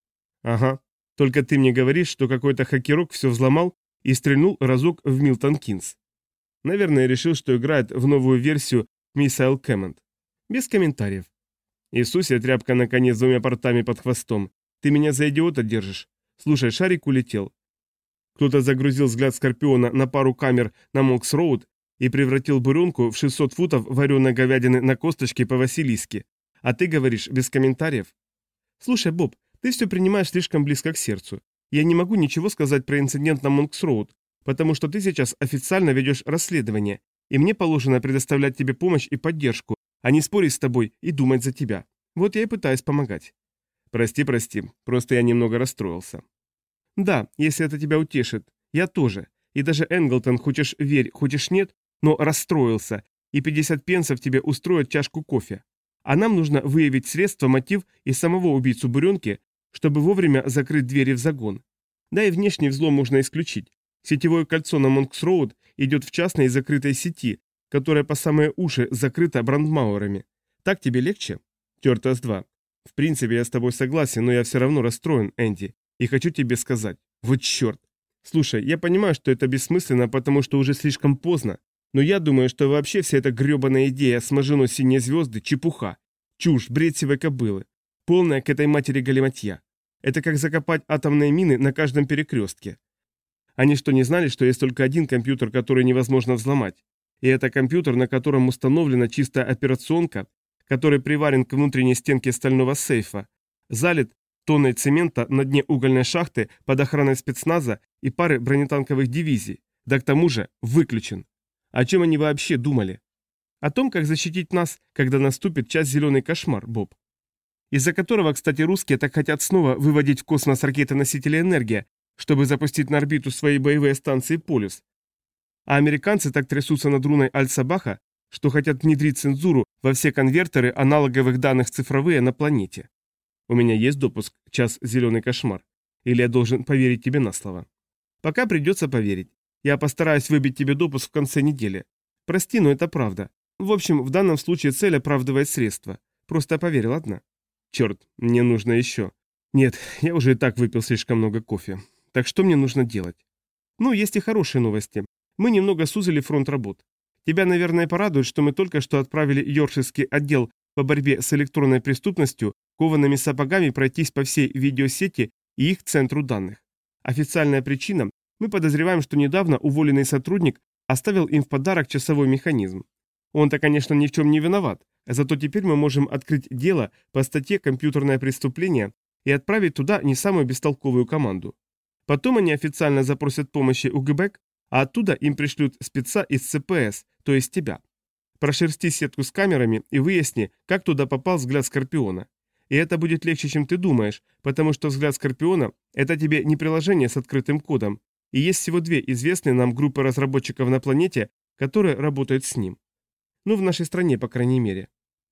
Ага, только ты мне говоришь, что какой-то хакерок все взломал и стрельнул разок в Милтон Кинс. Наверное, решил, что играет в новую версию Missile Command. Без комментариев. Иисусе, тряпка наконец с двумя портами под хвостом. Ты меня за идиота держишь? Слушай, шарик улетел. Кто-то загрузил взгляд Скорпиона на пару камер на Монкс-Роуд и превратил буренку в шестьсот футов вареной говядины на косточке по Василиске. А ты говоришь без комментариев? Слушай, Боб, ты все принимаешь слишком близко к сердцу. Я не могу ничего сказать про инцидент на Монкс-Роуд, потому что ты сейчас официально ведешь расследование, и мне положено предоставлять тебе помощь и поддержку, а не спорить с тобой и думать за тебя. Вот я и пытаюсь помогать. Прости, прости, просто я немного расстроился. Да, если это тебя утешит, я тоже. И даже Энглтон, хочешь верь, хочешь нет, но расстроился, и пятьдесят пенсов тебе устроят чашку кофе. А нам нужно выявить средства, мотив и самого убийцу буренки, чтобы вовремя закрыть двери в загон. Да и внешний взлом можно исключить. Сетевое кольцо на Монкс-Роуд идет в частной и закрытой сети, которая по самые уши закрыта брандмауэрами. Так тебе легче? Тертас два. В принципе, я с тобой согласен, но я все равно расстроен, Энди, и хочу тебе сказать. Вот черт. Слушай, я понимаю, что это бессмысленно, потому что уже слишком поздно, но я думаю, что вообще вся эта гребаная идея с Мажино синие звезды – чепуха, чушь, бред сивой кобылы. Полная к этой матери галиматья. Это как закопать атомные мины на каждом перекрестке. Они что, не знали, что есть только один компьютер, который невозможно взломать? И это компьютер, на котором установлена чистая операционка, который приварен к внутренней стенке стального сейфа, залит тонной цемента на дне угольной шахты под охраной спецназа и пары бронетанковых дивизий, да к тому же выключен. О чем они вообще думали? О том, как защитить нас, когда наступит час зеленый кошмар, Боб. Из-за которого, кстати, русские так хотят снова выводить в космос ракеты-носители энергии, чтобы запустить на орбиту свои боевые станции «Полюс». А американцы так трясутся над руной Аль-Сабаха, что хотят внедрить цензуру во все конвертеры аналоговых данных цифровые на планете. У меня есть допуск в час зеленый кошмар? Или я должен поверить тебе на слово? Пока придется поверить. Я постараюсь выбить тебе допуск в конце недели. Прости, но это правда. В общем, в данном случае цель оправдывает средства. Просто поверь, ладно? Черт, мне нужно еще. Нет, я уже и так выпил слишком много кофе. Так что мне нужно делать? Ну, есть и хорошие новости. Мы немного сузили фронт работ. Тебя, наверное, порадует, что мы только что отправили Йоркширский отдел по борьбе с электронной преступностью коваными сапогами пройтись по всей видеосети и их центру данных. Официальная причина – мы подозреваем, что недавно уволенный сотрудник оставил им в подарок часовой механизм. Он-то, конечно, ни в чем не виноват, зато теперь мы можем открыть дело по статье «Компьютерное преступление» и отправить туда не самую бестолковую команду. Потом они официально запросят помощи у ГБЭК, а оттуда им пришлют спеца из ЦПС, то есть тебя. Прошерсти сетку с камерами и выясни, как туда попал взгляд Скорпиона. И это будет легче, чем ты думаешь, потому что взгляд Скорпиона – это тебе не приложение с открытым кодом, и есть всего две известные нам группы разработчиков на планете, которые работают с ним. Ну, в нашей стране, по крайней мере.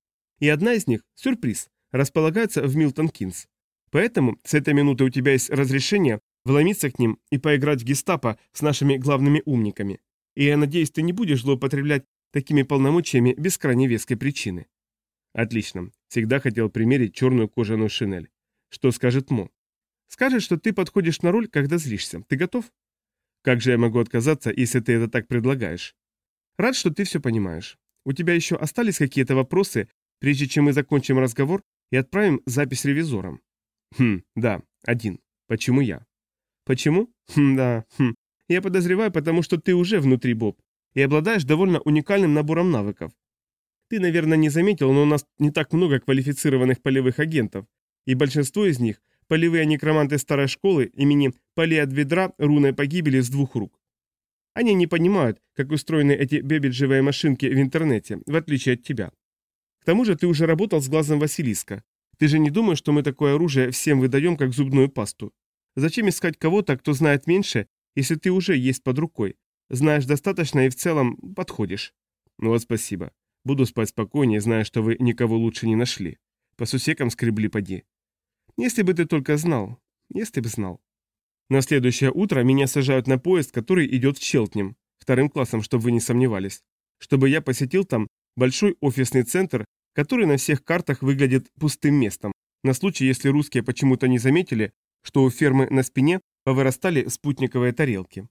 И одна из них – сюрприз, располагается в Милтон-Кинс. Поэтому с этой минуты у тебя есть разрешение вломиться к ним и поиграть в гестапо с нашими главными умниками. И я надеюсь, ты не будешь злоупотреблять такими полномочиями без крайне веской причины. Отлично. Всегда хотел примерить черную кожаную шинель. Что скажет Мо? Скажет, что ты подходишь на роль, когда злишься. Ты готов? Как же я могу отказаться, если ты это так предлагаешь? Рад, что ты все понимаешь. У тебя еще остались какие-то вопросы, прежде чем мы закончим разговор и отправим запись ревизорам? Хм, да, один. Почему я? Почему? Хм, да, хм. Я подозреваю, потому что ты уже внутри, Боб, и обладаешь довольно уникальным набором навыков. Ты, наверное, не заметил, но у нас не так много квалифицированных полевых агентов, и большинство из них – полевые некроманты старой школы имени Палеад Ведра руной погибели с двух рук. Они не понимают, как устроены эти бебеджевые машинки в интернете, в отличие от тебя. К тому же ты уже работал с глазом Василиска. Ты же не думаешь, что мы такое оружие всем выдаем, как зубную пасту? Зачем искать кого-то, кто знает меньше, если ты уже есть под рукой? Знаешь достаточно и в целом подходишь. Ну вот спасибо. Буду спать спокойнее, зная, что вы никого лучше не нашли. По сусекам скребли поди. Если бы ты только знал. Если бы знал. На следующее утро меня сажают на поезд, который идет в Челтнем, вторым классом, чтобы вы не сомневались, чтобы я посетил там большой офисный центр, который на всех картах выглядит пустым местом, на случай, если русские почему-то не заметили, что у фермы на спине повырастали спутниковые тарелки.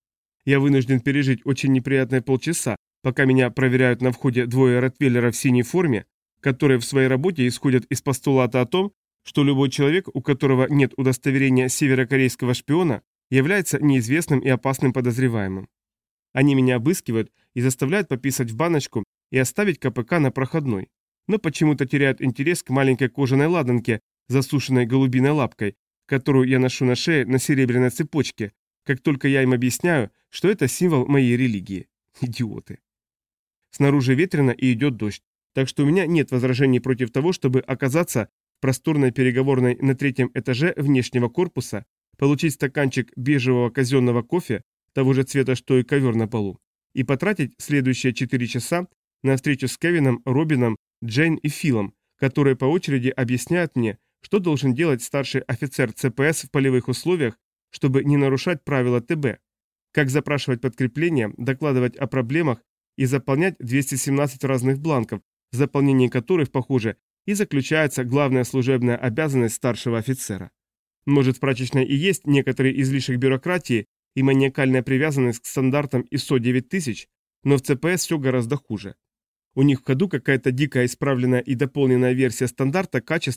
Я вынужден пережить очень неприятные полчаса, пока меня проверяют на входе двое ротвейлеров в синей форме, которые в своей работе исходят из постулата о том, что любой человек, у которого нет удостоверения северокорейского шпиона, является неизвестным и опасным подозреваемым. Они меня обыскивают и заставляют пописать в баночку и оставить КПК на проходной, но почему-то теряют интерес к маленькой кожаной ладанке, засушенной голубиной лапкой, которую я ношу на шее на серебряной цепочке, как только я им объясняю, что это символ моей религии. Идиоты. Снаружи ветрено и идет дождь, так что у меня нет возражений против того, чтобы оказаться в просторной переговорной на третьем этаже внешнего корпуса, получить стаканчик бежевого казенного кофе, того же цвета, что и ковер на полу, и потратить следующие четыре часа на встречу с Кевином, Робином, Джейн и Филом, которые по очереди объясняют мне, что должен делать старший офицер ЦПС в полевых условиях, чтобы не нарушать правила ТБ, как запрашивать подкрепление, докладывать о проблемах и заполнять двести семнадцать разных бланков, в заполнении которых, похоже, и заключается главная служебная обязанность старшего офицера. Может, в прачечной и есть некоторые излишек бюрократии и маниакальная привязанность к стандартам ай эс о девять тысяч, но в ЦПС все гораздо хуже. У них в ходу какая-то дикая исправленная и дополненная версия стандарта качества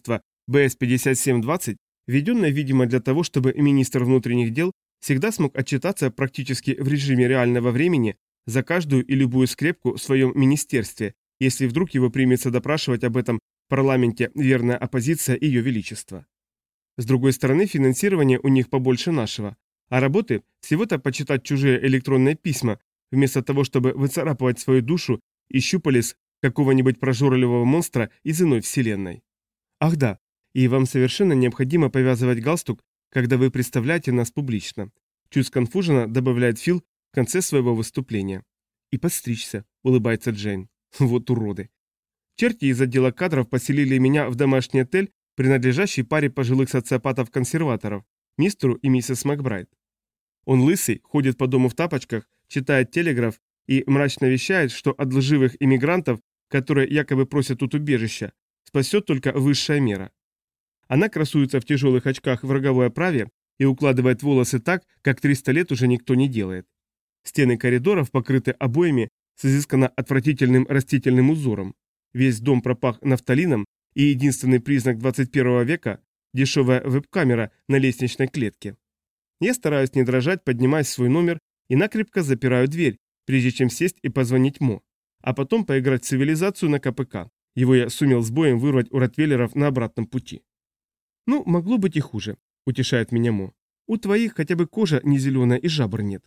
Бэ Эс пятьдесят семь двадцать, введенная, видимо, для того, чтобы министр внутренних дел всегда смог отчитаться практически в режиме реального времени за каждую и любую скрепку в своем министерстве, если вдруг его примется допрашивать об этом в парламенте верная оппозиция Ее Величества. С другой стороны, финансирование у них побольше нашего, а работы всего-то почитать чужие электронные письма, вместо того, чтобы выцарапывать свою душу и щупалец какого-нибудь прожорливого монстра из иной вселенной. Ах да, и вам совершенно необходимо повязывать галстук, когда вы представляете нас публично. Чуть сконфуженно добавляет Фил в конце своего выступления. И подстричься, улыбается Джейн. Вот уроды. Черти из отдела кадров поселили меня в домашний отель, принадлежащий паре пожилых социопатов-консерваторов, мистеру и миссис Макбрайт. Он лысый, ходит по дому в тапочках, читает телеграф и мрачно вещает, что от лживых иммигрантов, которые якобы просят тут убежища, спасет только высшая мера. Она красуется в тяжелых очках в роговой оправе и укладывает волосы так, как триста лет уже никто не делает. Стены коридоров покрыты обоями с изысканно отвратительным растительным узором. Весь дом пропах нафталином, и единственный признак двадцать первого века – дешевая веб-камера на лестничной клетке. Я стараюсь не дрожать, поднимаюсь в свой номер и накрепко запираю дверь, прежде чем сесть и позвонить Мо. А потом поиграть в цивилизацию на Ка Пэ Ка. Его я сумел с боем вырвать у ротвейлеров на обратном пути. «Ну, могло быть и хуже», – утешает меня Мо. «У твоих хотя бы кожа не зеленая и жабр нет».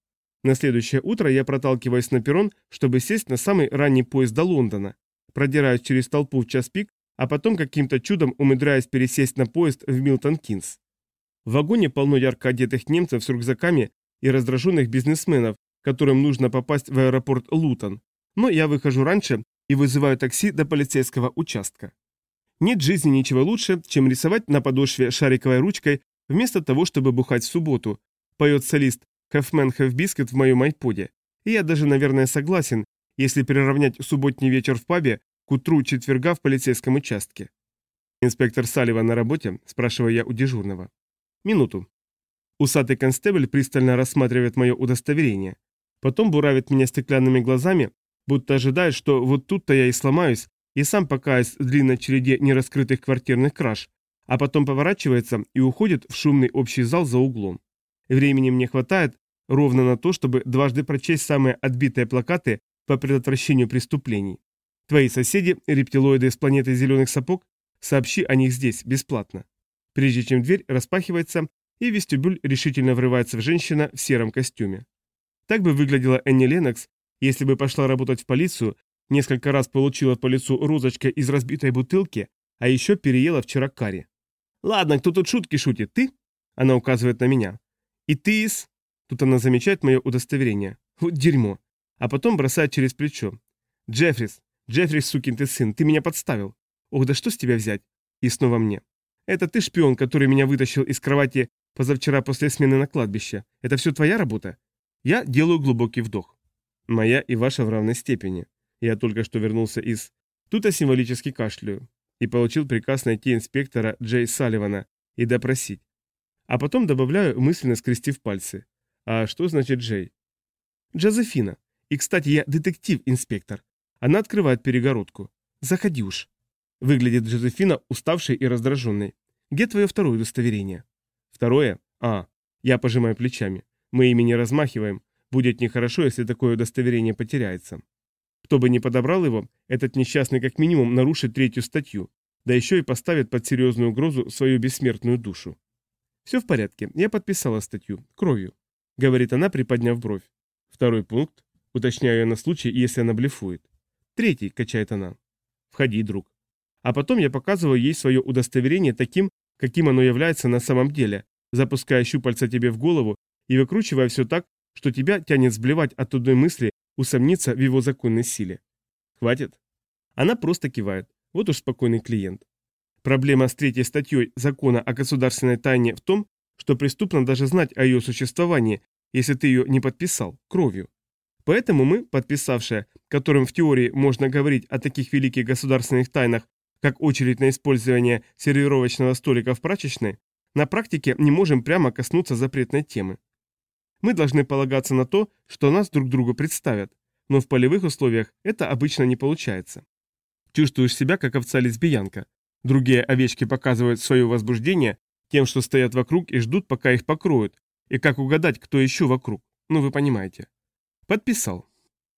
На следующее утро я проталкиваюсь на перрон, чтобы сесть на самый ранний поезд до Лондона. Продираюсь через толпу в час пик, а потом каким-то чудом умудряюсь пересесть на поезд в Милтон-Кинс. В вагоне полно ярко одетых немцев с рюкзаками и раздраженных бизнесменов, которым нужно попасть в аэропорт Лутон. Но я выхожу раньше и вызываю такси до полицейского участка. Нет в жизни ничего лучше, чем рисовать на подошве шариковой ручкой вместо того, чтобы бухать в субботу, поет солист Half Man Half Biscuit в моем айподе. И я даже, наверное, согласен, если приравнять субботний вечер в пабе к утру четверга в полицейском участке. «Инспектор Салливан на работе?» – спрашиваю я у дежурного. «Минуту». Усатый констебль пристально рассматривает мое удостоверение. Потом буравит меня стеклянными глазами, будто ожидает, что вот тут-то я и сломаюсь, и сам покаюсь в длинной череде нераскрытых квартирных краж, а потом поворачивается и уходит в шумный общий зал за углом. Времени мне хватает ровно на то, чтобы дважды прочесть самые отбитые плакаты по предотвращению преступлений. Твои соседи, рептилоиды с планеты зеленых сапог, сообщи о них здесь, бесплатно. Прежде чем дверь распахивается, и в вестибюль решительно врывается женщина в сером костюме. Так бы выглядела Энни Леннокс, если бы пошла работать в полицию, несколько раз получила по лицу розочкой из разбитой бутылки, а еще переела вчера карри. «Ладно, кто тут шутки шутит, ты?» Она указывает на меня. «И ты из...» Тут она замечает мое удостоверение. Вот дерьмо. А потом бросает через плечо. «Джеффрис, Джеффрис, сукин ты сын, ты меня подставил. Ох, да что с тебя взять?» И снова мне. «Это ты шпион, который меня вытащил из кровати позавчера после смены на кладбище. Это все твоя работа?» Я делаю глубокий вдох. «Моя и ваша в равной степени. Я только что вернулся из...» Тут я символически кашляю. И получил приказ найти инспектора Джей Салливана и допросить. А потом добавляю, мысленно скрестив пальцы. А что значит Джей? Джозефина. И, кстати, я детектив-инспектор. Она открывает перегородку. Заходи уж. Выглядит Джозефина уставшей и раздраженной. Где твое второе удостоверение? Второе? А, я пожимаю плечами. Мы ими не размахиваем. Будет нехорошо, если такое удостоверение потеряется. Кто бы ни подобрал его, этот несчастный как минимум нарушит третью статью, да еще и поставит под серьезную угрозу свою бессмертную душу. Все в порядке, я подписала статью, кровью, говорит она, приподняв бровь. Второй пункт, уточняю я на случай, если она блефует. Третий, качает она. Входи, друг. А потом я показываю ей свое удостоверение таким, каким оно является на самом деле, запуская щупальца тебе в голову и выкручивая все так, что тебя тянет сблевать от одной мысли усомниться в его законной силе. Хватит? Она просто кивает. Вот уж спокойный клиент. Проблема с третьей статьей закона о государственной тайне в том, что преступно даже знать о ее существовании, если ты ее не подписал, кровью. Поэтому мы, подписавшие, которым в теории можно говорить о таких великих государственных тайнах, как очередь на использование сервировочного столика в прачечной, на практике не можем прямо коснуться запретной темы. Мы должны полагаться на то, что нас друг другу представят, но в полевых условиях это обычно не получается. Чувствуешь себя как овца-лесбиянка. Другие овечки показывают свое возбуждение тем, что стоят вокруг и ждут, пока их покроют. И как угадать, кто еще вокруг? Ну, вы понимаете. Подписал.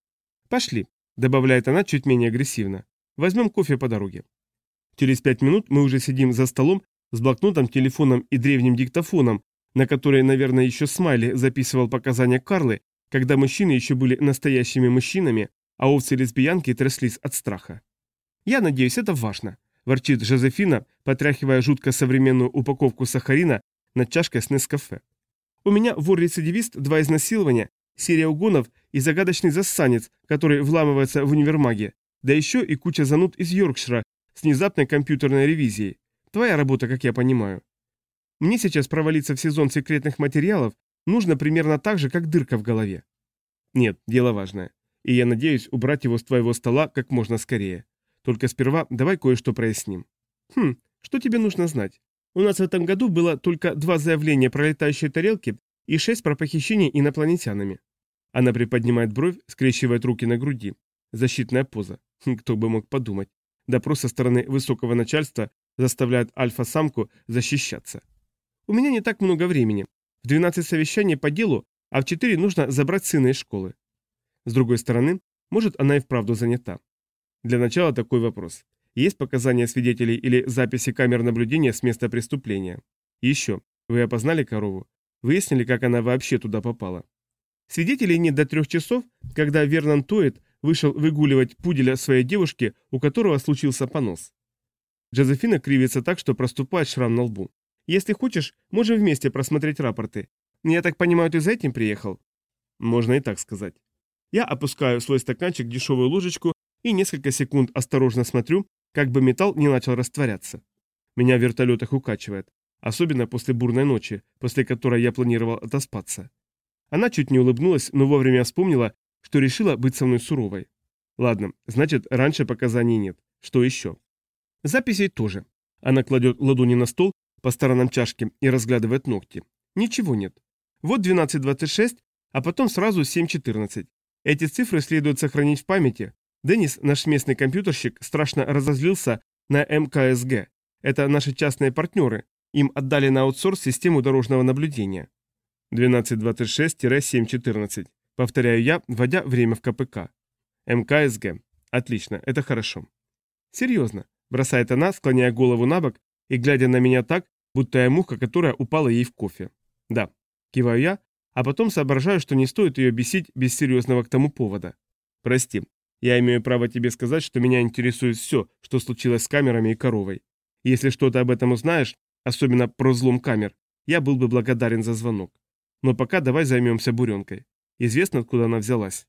Пошли, добавляет она чуть менее агрессивно. Возьмем кофе по дороге. Через пять минут мы уже сидим за столом с блокнотом, телефоном и древним диктофоном, на который, наверное, еще Смайли записывал показания Карлы, когда мужчины еще были настоящими мужчинами, а овцы-лесбиянки тряслись от страха. «Я надеюсь, это важно», – ворчит Жозефина, потряхивая жутко современную упаковку сахарина над чашкой с Нескафе. «У меня вор-рецидивист, два изнасилования, серия угонов и загадочный зассанец, который вламывается в универмаге, да еще и куча зануд из Йоркшира с внезапной компьютерной ревизией. Твоя работа, как я понимаю. Мне сейчас провалиться в сезон секретных материалов нужно примерно так же, как дырка в голове». «Нет, дело важное. И я надеюсь убрать его с твоего стола как можно скорее. Только сперва давай кое-что проясним». «Хм, что тебе нужно знать? У нас в этом году было только два заявления про летающие тарелки и шесть про похищение инопланетянами». Она приподнимает бровь, скрещивает руки на груди. Защитная поза. Кто бы мог подумать. Допрос со стороны высокого начальства заставляет альфа-самку защищаться. «У меня не так много времени. В двенадцать совещаний по делу, а в четыре нужно забрать сына из школы». С другой стороны, может, она и вправду занята. Для начала такой вопрос. Есть показания свидетелей или записи камер наблюдения с места преступления? Еще. Вы опознали корову? Выяснили, как она вообще туда попала? Свидетелей нет до трех часов, когда Вернон Тоит вышел выгуливать пуделя своей девушки, у которого случился понос. Джозефина кривится так, что проступает шрам на лбу. «Если хочешь, можем вместе просмотреть рапорты. Я так понимаю, ты за этим приехал?» Можно и так сказать. Я опускаю в свой стаканчик дешевую ложечку и несколько секунд осторожно смотрю, как бы металл не начал растворяться. Меня в вертолетах укачивает, особенно после бурной ночи, после которой я планировал отоспаться. Она чуть не улыбнулась, но вовремя вспомнила, что решила быть со мной суровой. Ладно, значит, раньше показаний нет. Что еще? Записей тоже. Она кладет ладони на стол по сторонам чашки и разглядывает ногти. Ничего нет. Вот двенадцать двадцать шесть, а потом сразу семь четырнадцать. Эти цифры следует сохранить в памяти. Деннис, наш местный компьютерщик, страшно разозлился на эм ка эс гэ. Это наши частные партнеры. Им отдали на аутсорс систему дорожного наблюдения. двенадцать двадцать шесть семь четырнадцать. Повторяю я, вводя время в ка пэ ка. эм ка эс гэ. Отлично, это хорошо. Серьезно, бросает она, склоняя голову на бок и глядя на меня так, будто я муха, которая упала ей в кофе. Да, киваю я, а потом соображаю, что не стоит ее бесить без серьезного к тому повода. Прости, я имею право тебе сказать, что меня интересует все, что случилось с камерами и коровой. Если что-то об этом узнаешь, особенно про взлом камер, я был бы благодарен за звонок. Но пока давай займемся буренкой. Известно, откуда она взялась?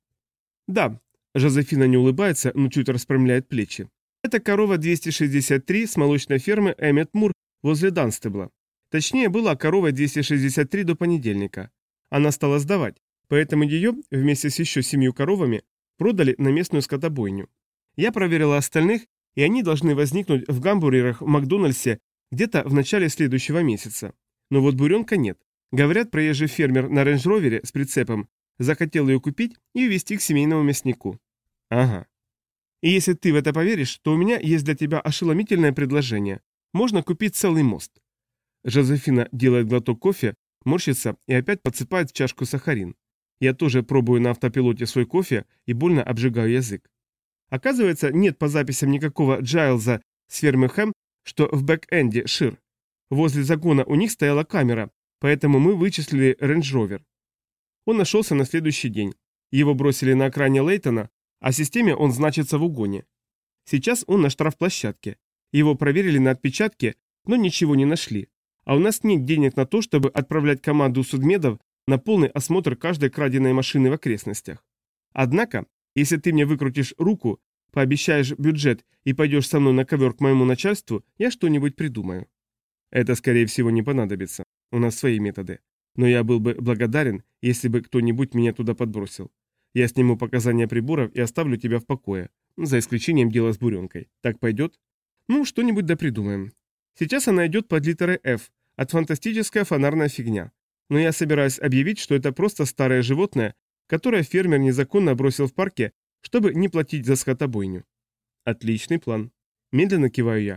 Да, Жозефина не улыбается, но чуть распрямляет плечи. Это корова двести шестьдесят три с молочной фермы Эммет Мур возле Данстебла. Точнее, была корова двести шестьдесят три до понедельника. Она стала сдавать, поэтому ее, вместе с еще семью коровами, продали на местную скотобойню. Я проверила остальных, и они должны возникнуть в гамбургерах в Макдональдсе где-то в начале следующего месяца. Но вот буренка нет. Говорят, проезжий фермер на рейндж-ровере с прицепом захотел ее купить и увезти к семейному мяснику. Ага. И если ты в это поверишь, то у меня есть для тебя ошеломительное предложение. Можно купить целый мост. Жозефина делает глоток кофе, морщится и опять подсыпает в чашку сахарин. Я тоже пробую на автопилоте свой кофе и больно обжигаю язык. Оказывается, нет по записям никакого Джайлза с фермы Хэм, что в бэк-энде Шир. Возле загона у них стояла камера, поэтому мы вычислили рейндж-ровер. Он нашелся на следующий день. Его бросили на окраине Лейтона, а в системе он значится в угоне. Сейчас он на штрафплощадке. Его проверили на отпечатки, но ничего не нашли. А у нас нет денег на то, чтобы отправлять команду судмедов на полный осмотр каждой краденой машины в окрестностях. Однако, если ты мне выкрутишь руку, пообещаешь бюджет и пойдешь со мной на ковер к моему начальству, я что-нибудь придумаю. Это, скорее всего, не понадобится. У нас свои методы. Но я был бы благодарен, если бы кто-нибудь меня туда подбросил. Я сниму показания приборов и оставлю тебя в покое, за исключением дела с буренкой. Так пойдет? Ну, что-нибудь да придумаем. Сейчас она идет под литерой F, от фантастическая фонарная фигня. Но я собираюсь объявить, что это просто старое животное, которое фермер незаконно бросил в парке, чтобы не платить за скотобойню. Отличный план. Медленно киваю я.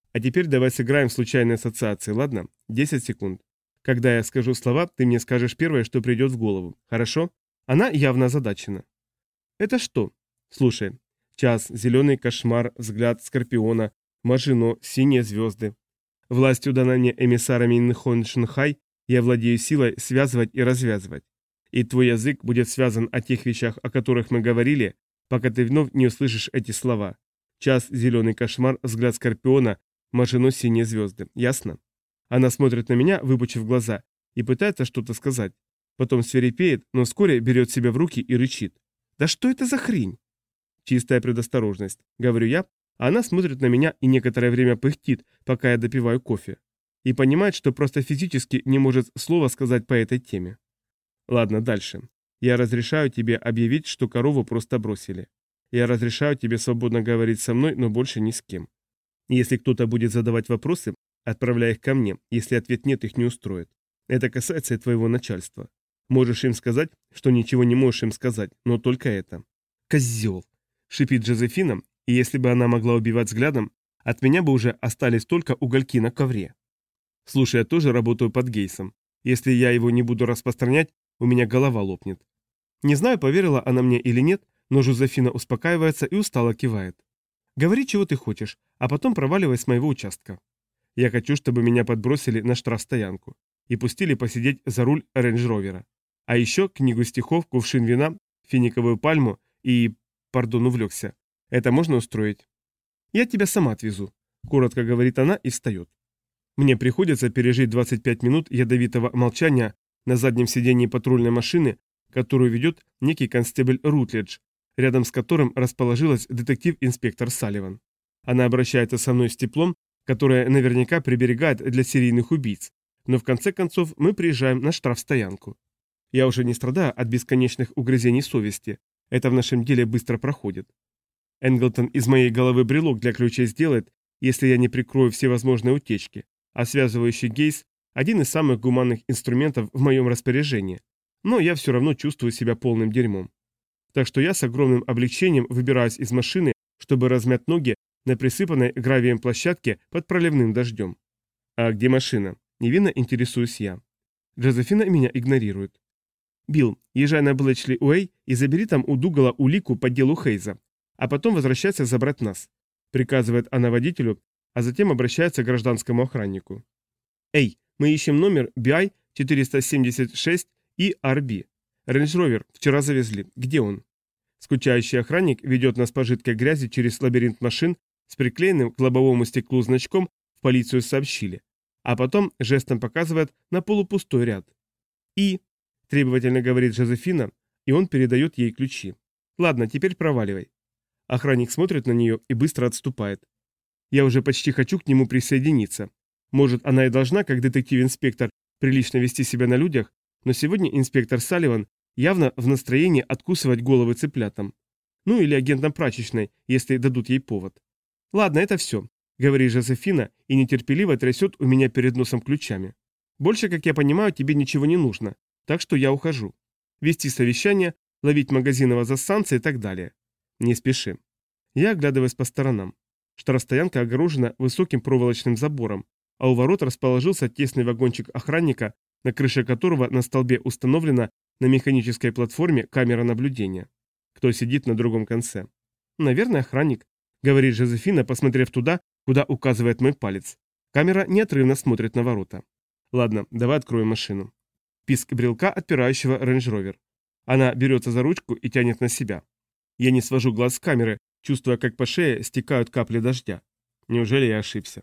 А теперь давай сыграем в случайные ассоциации, ладно? десять секунд. Когда я скажу слова, ты мне скажешь первое, что придет в голову. Хорошо? Она явно озадачена. Это что? Слушай. Час, зеленый кошмар, взгляд скорпиона, Мажино, синие звезды. Властью дана мне эмиссарами Нхон Шинхай, я владею силой связывать и развязывать. И твой язык будет связан о тех вещах, о которых мы говорили, пока ты вновь не услышишь эти слова. Час, зеленый кошмар, взгляд скорпиона, Мажино, синие звезды. Ясно? Она смотрит на меня, выпучив глаза, и пытается что-то сказать. Потом свирепеет, но вскоре берет себя в руки и рычит. «Да что это за хрень?» «Чистая предосторожность», — говорю я, а она смотрит на меня и некоторое время пыхтит, пока я допиваю кофе. И понимает, что просто физически не может слова сказать по этой теме. Ладно, дальше. Я разрешаю тебе объявить, что корову просто бросили. Я разрешаю тебе свободно говорить со мной, но больше ни с кем. Если кто-то будет задавать вопросы, отправляй их ко мне, если ответ нет, их не устроит. Это касается и твоего начальства. Можешь им сказать, что ничего не можешь им сказать, но только это. «Козел!» — шипит Джозефина, и если бы она могла убивать взглядом, от меня бы уже остались только угольки на ковре. Слушай, я тоже работаю под Гейсом. Если я его не буду распространять, у меня голова лопнет. Не знаю, поверила она мне или нет, но Жозефина успокаивается и устало кивает. Говори, чего ты хочешь, а потом проваливай с моего участка. Я хочу, чтобы меня подбросили на штрафстоянку и пустили посидеть за руль рейндж-ровера. А еще книгу стихов, кувшин вина, финиковую пальму и... Пардон, увлекся. Это можно устроить? Я тебя сама отвезу, коротко говорит она и встает. Мне приходится пережить двадцать пять минут ядовитого молчания на заднем сидении патрульной машины, которую ведет некий констебль Рутледж, рядом с которым расположилась детектив-инспектор Салливан. Она обращается со мной с теплом, которое наверняка приберегает для серийных убийц, но в конце концов мы приезжаем на штрафстоянку. Я уже не страдаю от бесконечных угрызений совести, это в нашем деле быстро проходит. Энглтон из моей головы брелок для ключей сделает, если я не прикрою все возможные утечки, а связывающий Гейс – один из самых гуманных инструментов в моем распоряжении, но я все равно чувствую себя полным дерьмом. Так что я с огромным облегчением выбираюсь из машины, чтобы размять ноги на присыпанной гравием площадке под проливным дождем. А где машина? Невинно интересуюсь я. Джозефина меня игнорирует. Билл, езжай на Блэчли Уэй и забери там у Дугала улику по делу Хейза, а потом возвращайся забрать нас, приказывает она водителю, а затем обращается к гражданскому охраннику. Эй, мы ищем номер би ай четыреста семьдесят шесть и ар би. Рейндж-ровер вчера завезли. Где он? Скучающий охранник ведет нас по жидкой грязи через лабиринт машин с приклеенным к лобовому стеклу значком «В полицию сообщили», а потом жестом показывает на полупустой ряд. И... Требовательно говорит Жозефина, и он передает ей ключи. Ладно, теперь проваливай. Охранник смотрит на нее и быстро отступает. Я уже почти хочу к нему присоединиться. Может, она и должна, как детектив-инспектор, прилично вести себя на людях, но сегодня инспектор Салливан явно в настроении откусывать головы цыплятам. Ну или агентам прачечной, если дадут ей повод. Ладно, это все, говорит Жозефина и нетерпеливо трясет у меня перед носом ключами. Больше, как я понимаю, тебе ничего не нужно. Так что я ухожу. Вести совещание, ловить магазинного засанца и так далее. Не спеши. Я оглядываюсь по сторонам. Штрафстоянка огорожена высоким проволочным забором, а у ворот расположился тесный вагончик охранника, на крыше которого на столбе установлена на механической платформе камера наблюдения. Кто сидит на другом конце? Наверное, охранник, говорит Жозефина, посмотрев туда, куда указывает мой палец. Камера неотрывно смотрит на ворота. Ладно, давай откроем машину. Писк брелка, отпирающего рейндж-ровер. Она берется за ручку и тянет на себя. Я не свожу глаз с камеры, чувствуя, как по шее стекают капли дождя. Неужели я ошибся?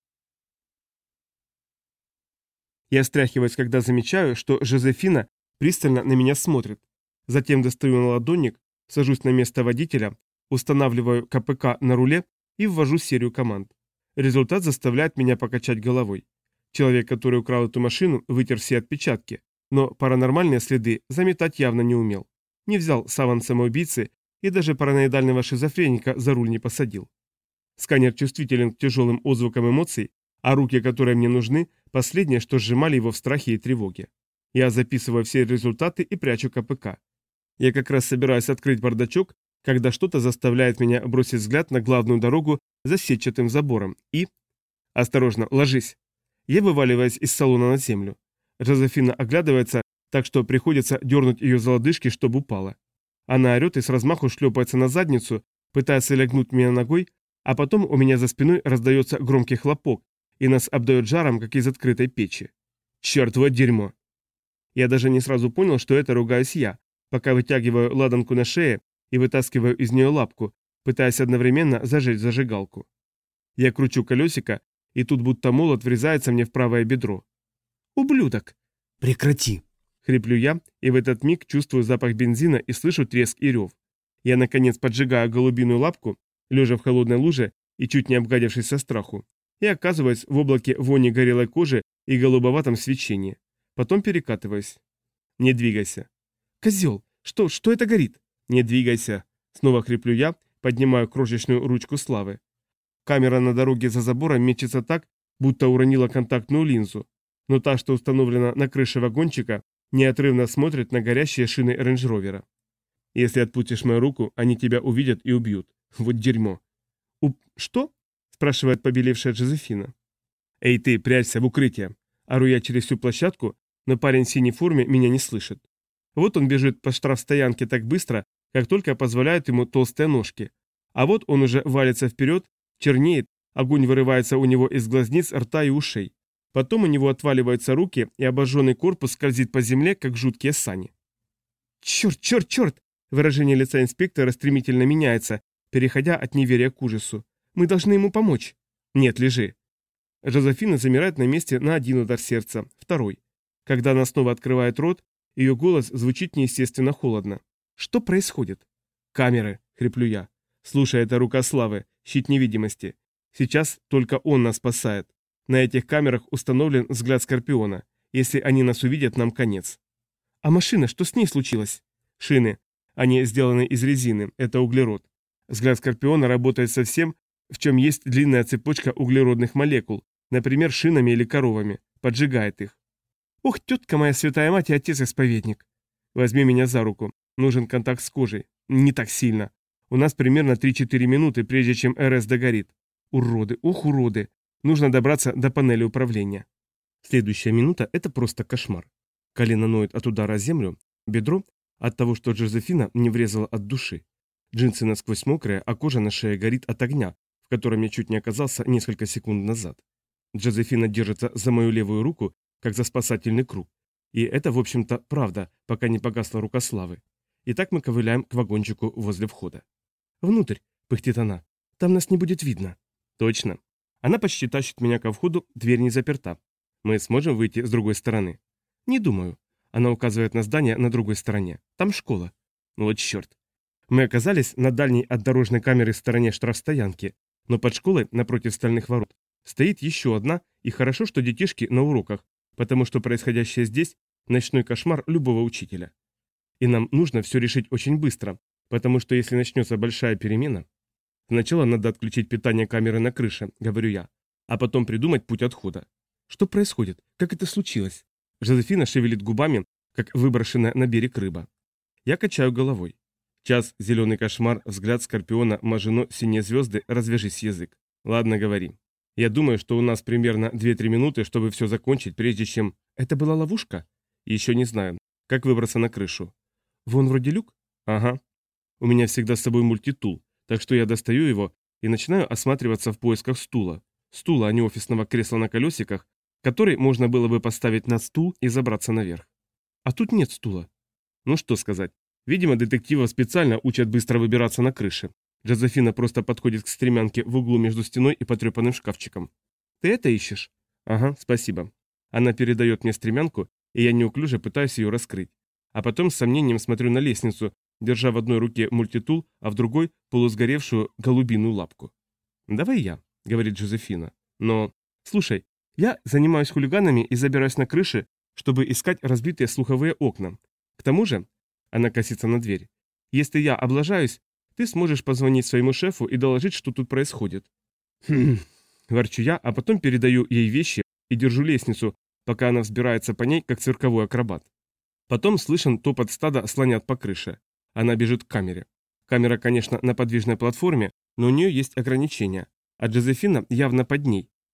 Я встряхиваюсь, когда замечаю, что Жозефина пристально на меня смотрит. Затем достаю наладонник, сажусь на место водителя, устанавливаю ка пэ ка на руле и ввожу серию команд. Результат заставляет меня покачать головой. Человек, который украл эту машину, вытер все отпечатки, но паранормальные следы заметать явно не умел. Не взял саван самоубийцы и даже параноидального шизофреника за руль не посадил. Сканер чувствителен к тяжелым отзвукам эмоций, а руки, которые мне нужны, последнее, что сжимали его в страхе и тревоге. Я записываю все результаты и прячу ка пэ ка. Я как раз собираюсь открыть бардачок, когда что-то заставляет меня бросить взгляд на главную дорогу за сетчатым забором и... Осторожно, ложись. Я вываливаюсь из салона на землю. Жозефина оглядывается, так что приходится дернуть ее за лодыжки, чтобы упала. Она орет и с размаху шлепается на задницу, пытается лягнуть меня ногой, а потом у меня за спиной раздается громкий хлопок, и нас обдает жаром, как из открытой печи. Черт, вот дерьмо! Я даже не сразу понял, что это ругаюсь я, пока вытягиваю ладанку на шее и вытаскиваю из нее лапку, пытаясь одновременно зажечь зажигалку. Я кручу колесико, и тут будто молот врезается мне в правое бедро. «Ублюдок!» «Прекрати!» — хриплю я, и в этот миг чувствую запах бензина и слышу треск и рев. Я, наконец, поджигаю голубиную лапку, лежа в холодной луже и чуть не обгадившись со страху, и оказываюсь в облаке вони горелой кожи и голубоватом свечении. Потом перекатываюсь. «Не двигайся!» «Козел! Что, что это горит?» «Не двигайся!» Снова хриплю я, поднимаю крошечную ручку славы. Камера на дороге за забором мечется так, будто уронила контактную линзу, но та, что установлена на крыше вагончика, неотрывно смотрит на горящие шины рейндж-ровера. «Если отпустишь мою руку, они тебя увидят и убьют. Вот дерьмо!» «У... что?» – спрашивает побелевшая Джозефина. «Эй ты, прячься в укрытие!» Ору я через всю площадку, но парень в синей форме меня не слышит. Вот он бежит по штрафстоянке так быстро, как только позволяют ему толстые ножки. А вот он уже валится вперед, чернеет, огонь вырывается у него из глазниц, рта и ушей. Потом у него отваливаются руки, и обожженный корпус скользит по земле, как жуткие сани. «Черт, черт, черт!» Выражение лица инспектора стремительно меняется, переходя от неверия к ужасу. «Мы должны ему помочь!» «Нет, лежи!» Жозефина замирает на месте на один удар сердца, второй. Когда она снова открывает рот, ее голос звучит неестественно холодно. «Что происходит?» «Камеры!» — хриплю я. «Слушай, это рука славы, щит невидимости. Сейчас только он нас спасает. На этих камерах установлен взгляд Скорпиона. Если они нас увидят, нам конец». «А машина, что с ней случилось?» «Шины. Они сделаны из резины, это углерод. Взгляд Скорпиона работает со всем, в чем есть длинная цепочка углеродных молекул, например, шинами или коровами, поджигает их». «Ох, тетка моя святая мать и отец-исповедник!» «Возьми меня за руку. Нужен контакт с кожей. Не так сильно. У нас примерно три-четыре минуты, прежде чем РС догорит. Уроды, ох, уроды. Нужно добраться до панели управления». Следующая минута – это просто кошмар. Колено ноет от удара о землю, бедро – от того, что Джозефина не врезала от души. Джинсы насквозь мокрые, а кожа на шее горит от огня, в котором я чуть не оказался несколько секунд назад. Джозефина держится за мою левую руку, как за спасательный круг. И это, в общем-то, правда, пока не погасла рука славы. И так мы ковыляем к вагончику возле входа. «Внутрь», — пыхтит она, — «там нас не будет видно». «Точно». Она почти тащит меня ко входу, дверь не заперта. Мы сможем выйти с другой стороны? «Не думаю». Она указывает на здание на другой стороне. «Там школа». Вот черт. Мы оказались на дальней от дорожной камеры стороне штрафстоянки, но под школой, напротив стальных ворот, стоит еще одна, и хорошо, что детишки на уроках, потому что происходящее здесь – ночной кошмар любого учителя. И нам нужно все решить очень быстро, потому что если начнется большая перемена… Сначала надо отключить питание камеры на крыше, говорю я, а потом придумать путь отхода. Что происходит? Как это случилось? Жозефина шевелит губами, как выброшенная на берег рыба. Я качаю головой. Час, зеленый кошмар, взгляд Скорпиона, Мажино, синие звезды, развяжись язык. Ладно, говори. Я думаю, что у нас примерно две-три минуты, чтобы все закончить, прежде чем… Это была ловушка? Еще не знаю. Как выбраться на крышу? Вон вроде люк? Ага. У меня всегда с собой мультитул, так что я достаю его и начинаю осматриваться в поисках стула. Стула, а не офисного кресла на колесиках, который можно было бы поставить на стул и забраться наверх. А тут нет стула. Ну что сказать. Видимо, детективов специально учат быстро выбираться на крыше. Жозефина просто подходит к стремянке в углу между стеной и потрепанным шкафчиком. «Ты это ищешь?» «Ага, спасибо». Она передает мне стремянку, и я неуклюже пытаюсь ее раскрыть. А потом с сомнением смотрю на лестницу, держа в одной руке мультитул, а в другой полусгоревшую голубиную лапку. «Давай я», — говорит Жозефина. «Но... Слушай, я занимаюсь хулиганами и забираюсь на крыши, чтобы искать разбитые слуховые окна. К тому же...» Она косится на дверь. «Если я облажаюсь, ты сможешь позвонить своему шефу и доложить, что тут происходит». «Хм...» — ворчу я, а потом передаю ей вещи и держу лестницу, пока она взбирается по ней, как цирковой акробат. Потом слышен топот стада слонят по крыше. Она бежит к камере. Камера, конечно, на подвижной платформе, но у нее есть ограничения, а Джозефина явно под ней,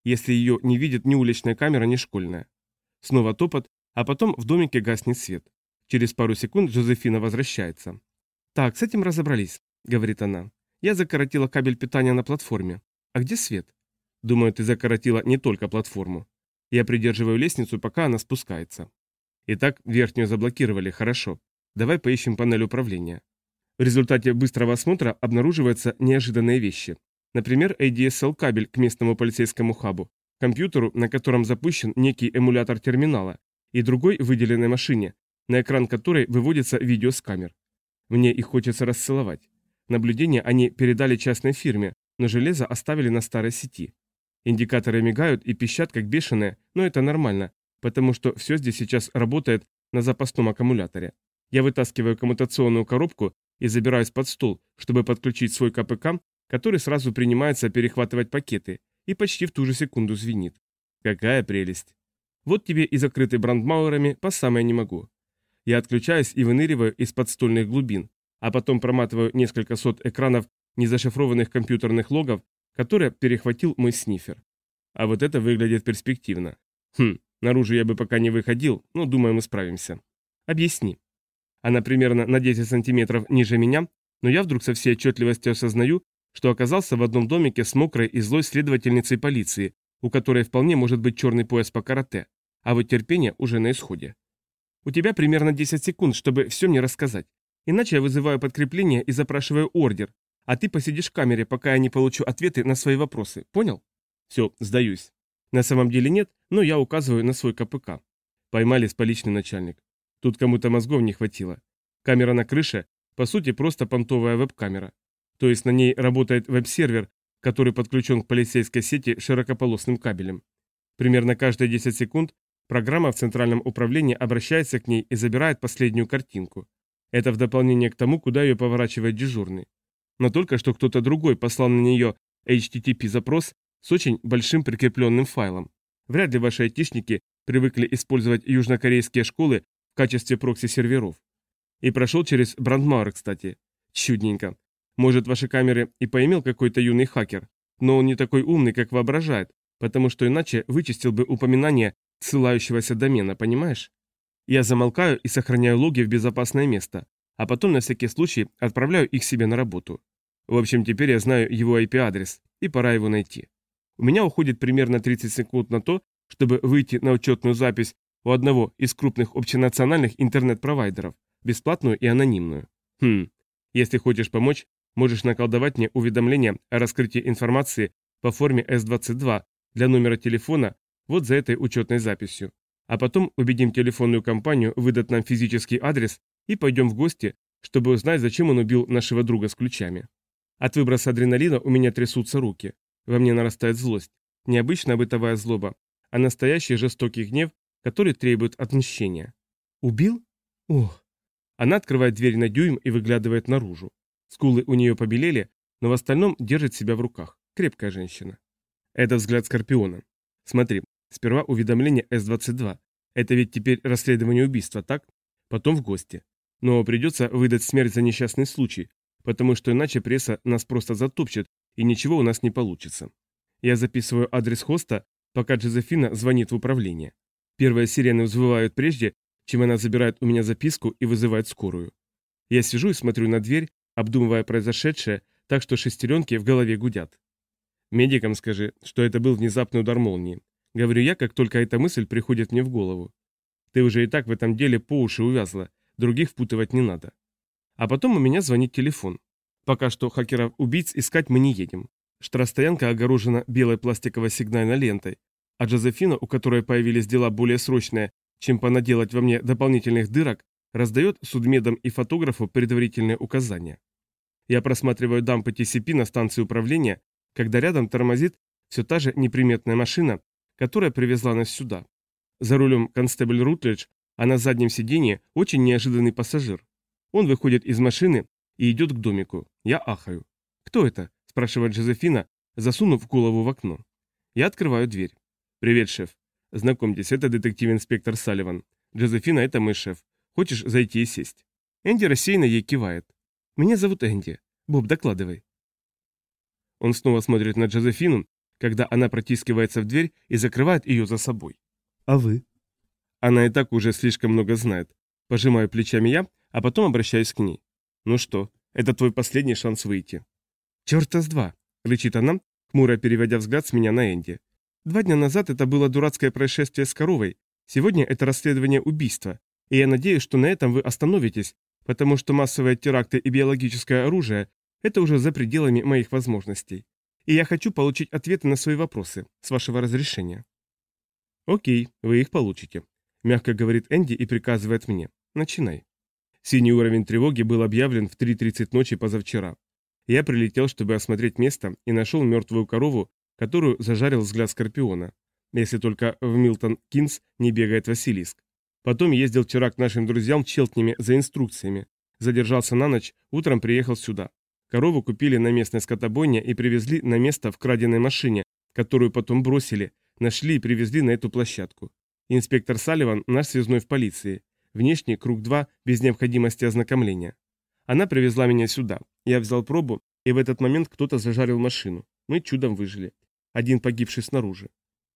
если ее не видит ни уличная камера, ни школьная. Снова топот, а потом в домике гаснет свет. Через пару секунд Джозефина возвращается. «Так, с этим разобрались», — говорит она. «Я закоротила кабель питания на платформе. А где свет?» «Думаю, ты закоротила не только платформу. Я придерживаю лестницу, пока она спускается». «Итак, верхнюю заблокировали, хорошо. Давай поищем панель управления». В результате быстрого осмотра обнаруживаются неожиданные вещи. Например, эй ди эс эл-кабель к местному полицейскому хабу, компьютеру, на котором запущен некий эмулятор терминала, и другой выделенной машине, на экран которой выводится видео с камер. Мне их хочется расцеловать. Наблюдения они передали частной фирме, но железо оставили на старой сети. Индикаторы мигают и пищат как бешеные, но это нормально, потому что все здесь сейчас работает на запасном аккумуляторе. Я вытаскиваю коммутационную коробку и забираюсь под стол, чтобы подключить свой ка пэ ка, который сразу принимается перехватывать пакеты, и почти в ту же секунду звенит. Какая прелесть. Вот тебе и закрытый брандмауэрами по самое не могу. Я отключаюсь и выныриваю из подстольных глубин, а потом проматываю несколько сот экранов незашифрованных компьютерных логов, которые перехватил мой снифер. А вот это выглядит перспективно. Хм, наружу я бы пока не выходил, но думаю, мы справимся. Объясни. Она примерно на десять сантиметров ниже меня, но я вдруг со всей отчетливостью осознаю, что оказался в одном домике с мокрой и злой следовательницей полиции, у которой вполне может быть черный пояс по карате, а вот терпение уже на исходе. У тебя примерно десять секунд, чтобы все мне рассказать. Иначе я вызываю подкрепление и запрашиваю ордер, а ты посидишь в камере, пока я не получу ответы на свои вопросы. Понял? Все, сдаюсь. На самом деле нет, но я указываю на свой ка пэ ка. Поймали столичный начальник. Тут кому-то мозгов не хватило. Камера на крыше, по сути, просто понтовая веб-камера. То есть на ней работает веб-сервер, который подключен к полицейской сети широкополосным кабелем. Примерно каждые десять секунд программа в центральном управлении обращается к ней и забирает последнюю картинку. Это в дополнение к тому, куда ее поворачивает дежурный. Но только что кто-то другой послал на нее эйч ти ти пи-запрос с очень большим прикрепленным файлом. Вряд ли ваши айтишники привыкли использовать южнокорейские школы в качестве прокси-серверов. И прошел через брандмауэр, кстати. Чудненько. Может, ваши камеры и поимел какой-то юный хакер, но он не такой умный, как воображает, потому что иначе вычистил бы упоминание ссылающегося домена, понимаешь? Я замолкаю и сохраняю логи в безопасное место, а потом на всякий случай отправляю их себе на работу. В общем, теперь я знаю его ай пи-адрес, и пора его найти. У меня уходит примерно тридцать секунд на то, чтобы выйти на учетную запись у одного из крупных общенациональных интернет-провайдеров, бесплатную и анонимную. Хм, если хочешь помочь, можешь наколдовать мне уведомление о раскрытии информации по форме эс двадцать два для номера телефона вот за этой учетной записью. А потом убедим телефонную компанию выдать нам физический адрес и пойдем в гости, чтобы узнать, зачем он убил нашего друга с ключами. От выброса адреналина у меня трясутся руки. Во мне нарастает злость. Не обычная бытовая злоба, а настоящий жестокий гнев, который требует отмщения. Убил? Ох. Она открывает дверь на дюйм и выглядывает наружу. Скулы у нее побелели, но в остальном держит себя в руках. Крепкая женщина. Это взгляд Скорпиона. Смотри, сперва уведомление эс двадцать два. Это ведь теперь расследование убийства, так? Потом в гости. Но придется выдать смерть за несчастный случай, потому что иначе пресса нас просто затопчет, и ничего у нас не получится. Я записываю адрес хоста, пока Джозефина звонит в управление. Первые сирены взвывают прежде, чем она забирает у меня записку и вызывает скорую. Я сижу и смотрю на дверь, обдумывая произошедшее, так что шестеренки в голове гудят. Медикам скажи, что это был внезапный удар молнии. Говорю я, как только эта мысль приходит мне в голову. Ты уже и так в этом деле по уши увязла, других впутывать не надо. А потом у меня звонит телефон. Пока что хакеров-убийц искать мы не едем. Штрафстоянка огорожена белой пластиковой сигнальной лентой, а Джозефина, у которой появились дела более срочные, чем понаделать во мне дополнительных дырок, раздает судмедам и фотографу предварительные указания. Я просматриваю дампы ти си пи на станции управления, когда рядом тормозит все та же неприметная машина, которая привезла нас сюда. За рулем констебль Рутледж, а на заднем сиденье очень неожиданный пассажир. Он выходит из машины и идет к домику. Я ахаю. «Кто это?» – спрашивает Джозефина, засунув голову в окно. Я открываю дверь. «Привет, шеф. Знакомьтесь, это детектив-инспектор Салливан. Джозефина, это мой шеф. Хочешь зайти и сесть?» Энди рассеянно ей кивает. «Меня зовут Энди. Боб, докладывай». Он снова смотрит на Джозефину, когда она протискивается в дверь и закрывает ее за собой. А вы? Она и так уже слишком много знает. Пожимаю плечами я, а потом обращаюсь к ней. Ну что, это твой последний шанс выйти. Черта с два, рычит она, хмуро переводя взгляд с меня на Энди. Два дня назад это было дурацкое происшествие с коровой, сегодня это расследование убийства, и я надеюсь, что на этом вы остановитесь, потому что массовые теракты и биологическое оружие – это уже за пределами моих возможностей. И я хочу получить ответы на свои вопросы, с вашего разрешения. Окей, вы их получите, мягко говорит Энди и приказывает мне. Начинай. Синий уровень тревоги был объявлен в три тридцать ночи позавчера. Я прилетел, чтобы осмотреть место, и нашел мертвую корову, которую зажарил взгляд Скорпиона. Если только в Милтон-Кинс не бегает Василиск. Потом ездил вчера к нашим друзьям в Челтнеме за инструкциями. Задержался на ночь, утром приехал сюда. Корову купили на местной скотобойне и привезли на место в краденой машине, которую потом бросили, нашли и привезли на эту площадку. Инспектор Салливан, наш связной в полиции. Внешний круг два, без необходимости ознакомления. Она привезла меня сюда. Я взял пробу, и в этот момент кто-то зажарил машину. Мы чудом выжили. Один погибший снаружи.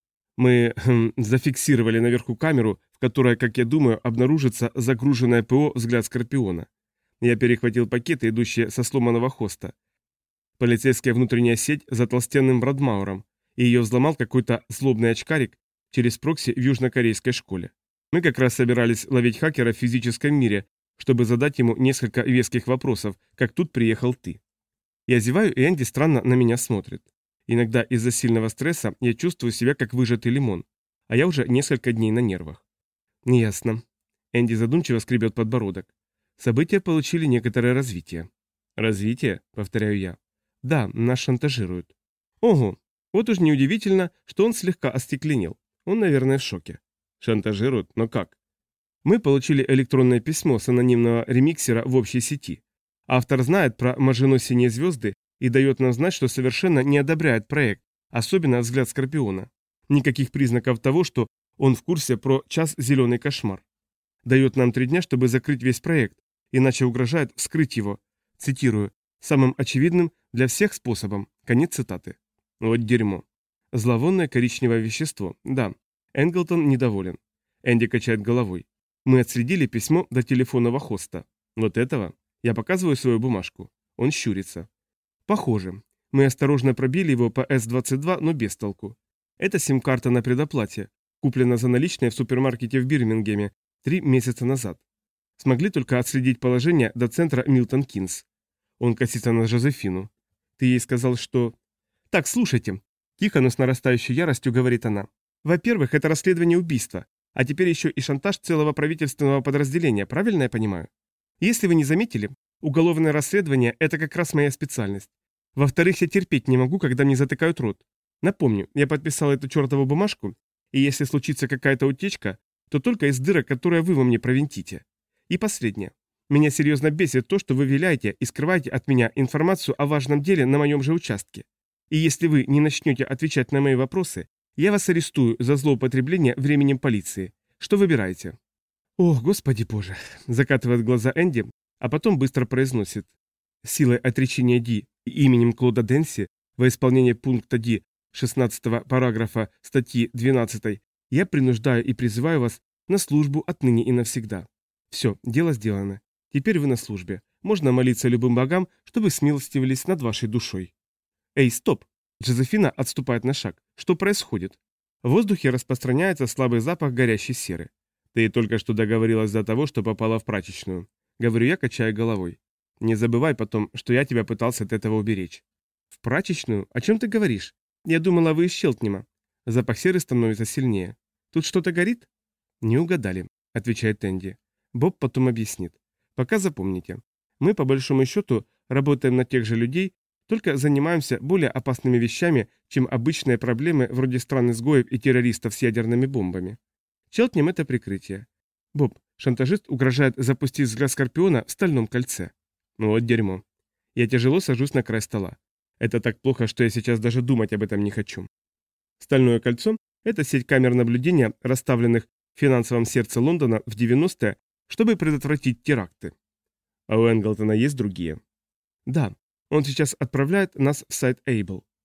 Мы хм, зафиксировали наверху камеру, в которой, как я думаю, обнаружится загруженное ПО «Взгляд Скорпиона». Я перехватил пакеты, идущие со сломанного хоста. Полицейская внутренняя сеть за толстенным Брадмауром, и ее взломал какой-то злобный очкарик через прокси в южнокорейской школе. Мы как раз собирались ловить хакера в физическом мире, чтобы задать ему несколько веских вопросов, как тут приехал ты. Я зеваю, и Энди странно на меня смотрит. Иногда из-за сильного стресса я чувствую себя как выжатый лимон, а я уже несколько дней на нервах. Неясно. Энди задумчиво скребет подбородок. События получили некоторое развитие. Развитие? Повторяю я. Да, нас шантажируют. Ого, вот уж неудивительно, что он слегка остекленел. Он, наверное, в шоке. Шантажируют? Но как? Мы получили электронное письмо с анонимного ремиксера в общей сети. Автор знает про Мажино синие звезды и дает нам знать, что совершенно не одобряет проект, особенно взгляд Скорпиона. Никаких признаков того, что он в курсе про час зеленый кошмар. Дает нам три дня, чтобы закрыть весь проект, иначе угрожает вскрыть его, цитирую, самым очевидным для всех способом. Конец цитаты. Вот дерьмо. Зловонное коричневое вещество. Да, Энглтон недоволен. Энди качает головой. Мы отследили письмо до телефонного хоста. Вот этого? Я показываю свою бумажку. Он щурится. Похоже. Мы осторожно пробили его по эс двадцать два, но без толку. Это сим-карта на предоплате, куплена за наличные в супермаркете в Бирмингеме три месяца назад. Смогли только отследить положение до центра Милтон-Кинс. Он косится на Жозефину. Ты ей сказал, что... Так, слушайте. Тихо, но с нарастающей яростью говорит она. Во-первых, это расследование убийства, а теперь еще и шантаж целого правительственного подразделения, правильно я понимаю? Если вы не заметили, уголовное расследование – это как раз моя специальность. Во-вторых, я терпеть не могу, когда мне затыкают рот. Напомню, я подписал эту чертову бумажку, и если случится какая-то утечка, то только из дырок, которые вы во мне провинтите. И последнее. Меня серьезно бесит то, что вы виляете и скрываете от меня информацию о важном деле на моем же участке. И если вы не начнете отвечать на мои вопросы, я вас арестую за злоупотребление временем полиции. Что выбираете? Ох, господи боже, закатывает глаза Энди, а потом быстро произносит. Силой отречения Ди и именем Клода Денси во исполнение пункта Ди шестнадцатого параграфа статьи двенадцатой я принуждаю и призываю вас на службу отныне и навсегда. Все, дело сделано. Теперь вы на службе. Можно молиться любым богам, чтобы смилостивились над вашей душой. Эй, стоп! Джозефина отступает на шаг. Что происходит? В воздухе распространяется слабый запах горящей серы. Ты только что договорилась до того, что попала в прачечную. Говорю я, качая головой. Не забывай потом, что я тебя пытался от этого уберечь. В прачечную? О чем ты говоришь? Я думала, вы из Челтнема. Запах серы становится сильнее. Тут что-то горит? Не угадали, отвечает Энди. Боб потом объяснит. Пока запомните. Мы, по большому счету, работаем на тех же людей, только занимаемся более опасными вещами, чем обычные проблемы вроде стран-изгоев и террористов с ядерными бомбами. Челтнем это прикрытие. Боб, шантажист угрожает запустить взгляд Скорпиона в стальном кольце. Ну вот дерьмо. Я тяжело сажусь на край стола. Это так плохо, что я сейчас даже думать об этом не хочу. Стальное кольцо – это сеть камер наблюдения, расставленных в финансовом сердце Лондона в девяностые, чтобы предотвратить теракты. А у Энглтона есть другие? Да, он сейчас отправляет нас в сайт Эйбл.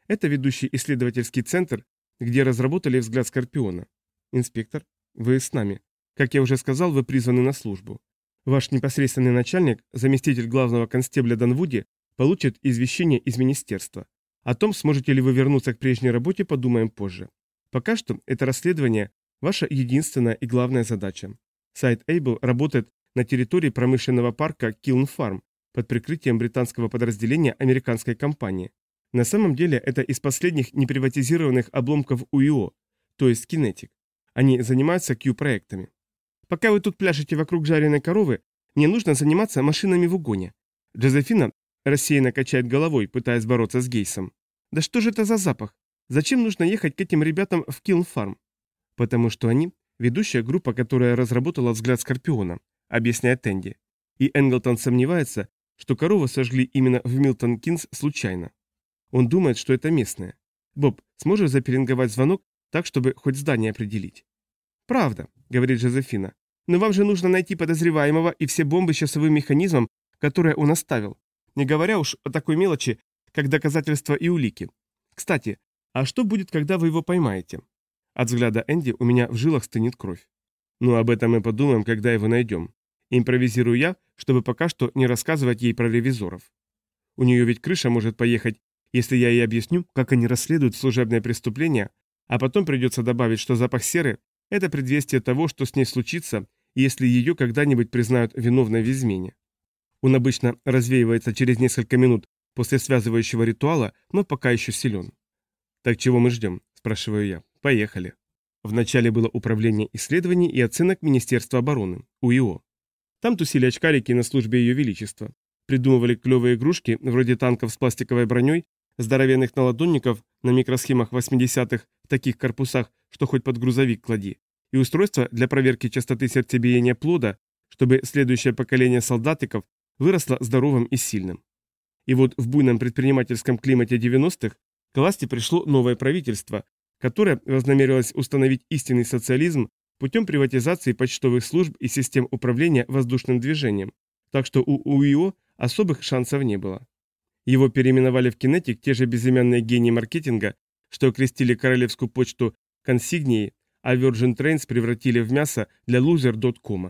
Это ведущий исследовательский центр, где разработали взгляд Скорпиона. Инспектор, вы с нами. Как я уже сказал, вы призваны на службу. Ваш непосредственный начальник, заместитель главного констебля Данвуди, получит извещение из министерства. О том, сможете ли вы вернуться к прежней работе, подумаем позже. Пока что это расследование – ваша единственная и главная задача. Сайт Able работает на территории промышленного парка Kiln Farm под прикрытием британского подразделения американской компании. На самом деле это из последних неприватизированных обломков УИО, то есть Kinetic. Они занимаются Q-проектами. Пока вы тут пляшете вокруг жареной коровы, мне нужно заниматься машинами в угоне. Джозефина рассеянно качает головой, пытаясь бороться с Гейсом. Да что же это за запах? Зачем нужно ехать к этим ребятам в Kiln Farm? Потому что они – ведущая группа, которая разработала взгляд Скорпиона, объясняет Энди. И Энглтон сомневается, что корову сожгли именно в Милтон-Кинс случайно. Он думает, что это местное. Боб, сможешь запеленговать звонок так, чтобы хоть здание определить? Правда, говорит Жозефина. Но вам же нужно найти подозреваемого и все бомбы с часовым механизмом, которые он оставил. Не говоря уж о такой мелочи, как доказательства и улики. Кстати, а что будет, когда вы его поймаете? От взгляда Энди у меня в жилах стынет кровь. Ну, об этом мы подумаем, когда его найдем. Импровизирую я, чтобы пока что не рассказывать ей про ревизоров. У нее ведь крыша может поехать, если я ей объясню, как они расследуют служебное преступление, а потом придется добавить, что запах серы – это предвестие того, что с ней случится, если ее когда-нибудь признают виновной в измене. Он обычно развеивается через несколько минут после связывающего ритуала, но пока еще силен. «Так чего мы ждем?» – спрашиваю я. «Поехали». Вначале было управление исследований и оценок Министерства обороны, УИО. Там тусили очкарики на службе Ее Величества. Придумывали клевые игрушки, вроде танков с пластиковой броней, здоровенных наладонников на микросхемах восьмидесятых в таких корпусах, что хоть под грузовик клади, и устройства для проверки частоты сердцебиения плода, чтобы следующее поколение солдатиков выросло здоровым и сильным. И вот в буйном предпринимательском климате девяностых к власти пришло новое правительство, которое вознамерилось установить истинный социализм путем приватизации почтовых служб и систем управления воздушным движением, так что у УИО особых шансов не было. Его переименовали в Kinetic те же безымянные гении маркетинга, что окрестили королевскую почту консигнией, а Virgin Trains превратили в мясо для лузер точка ком.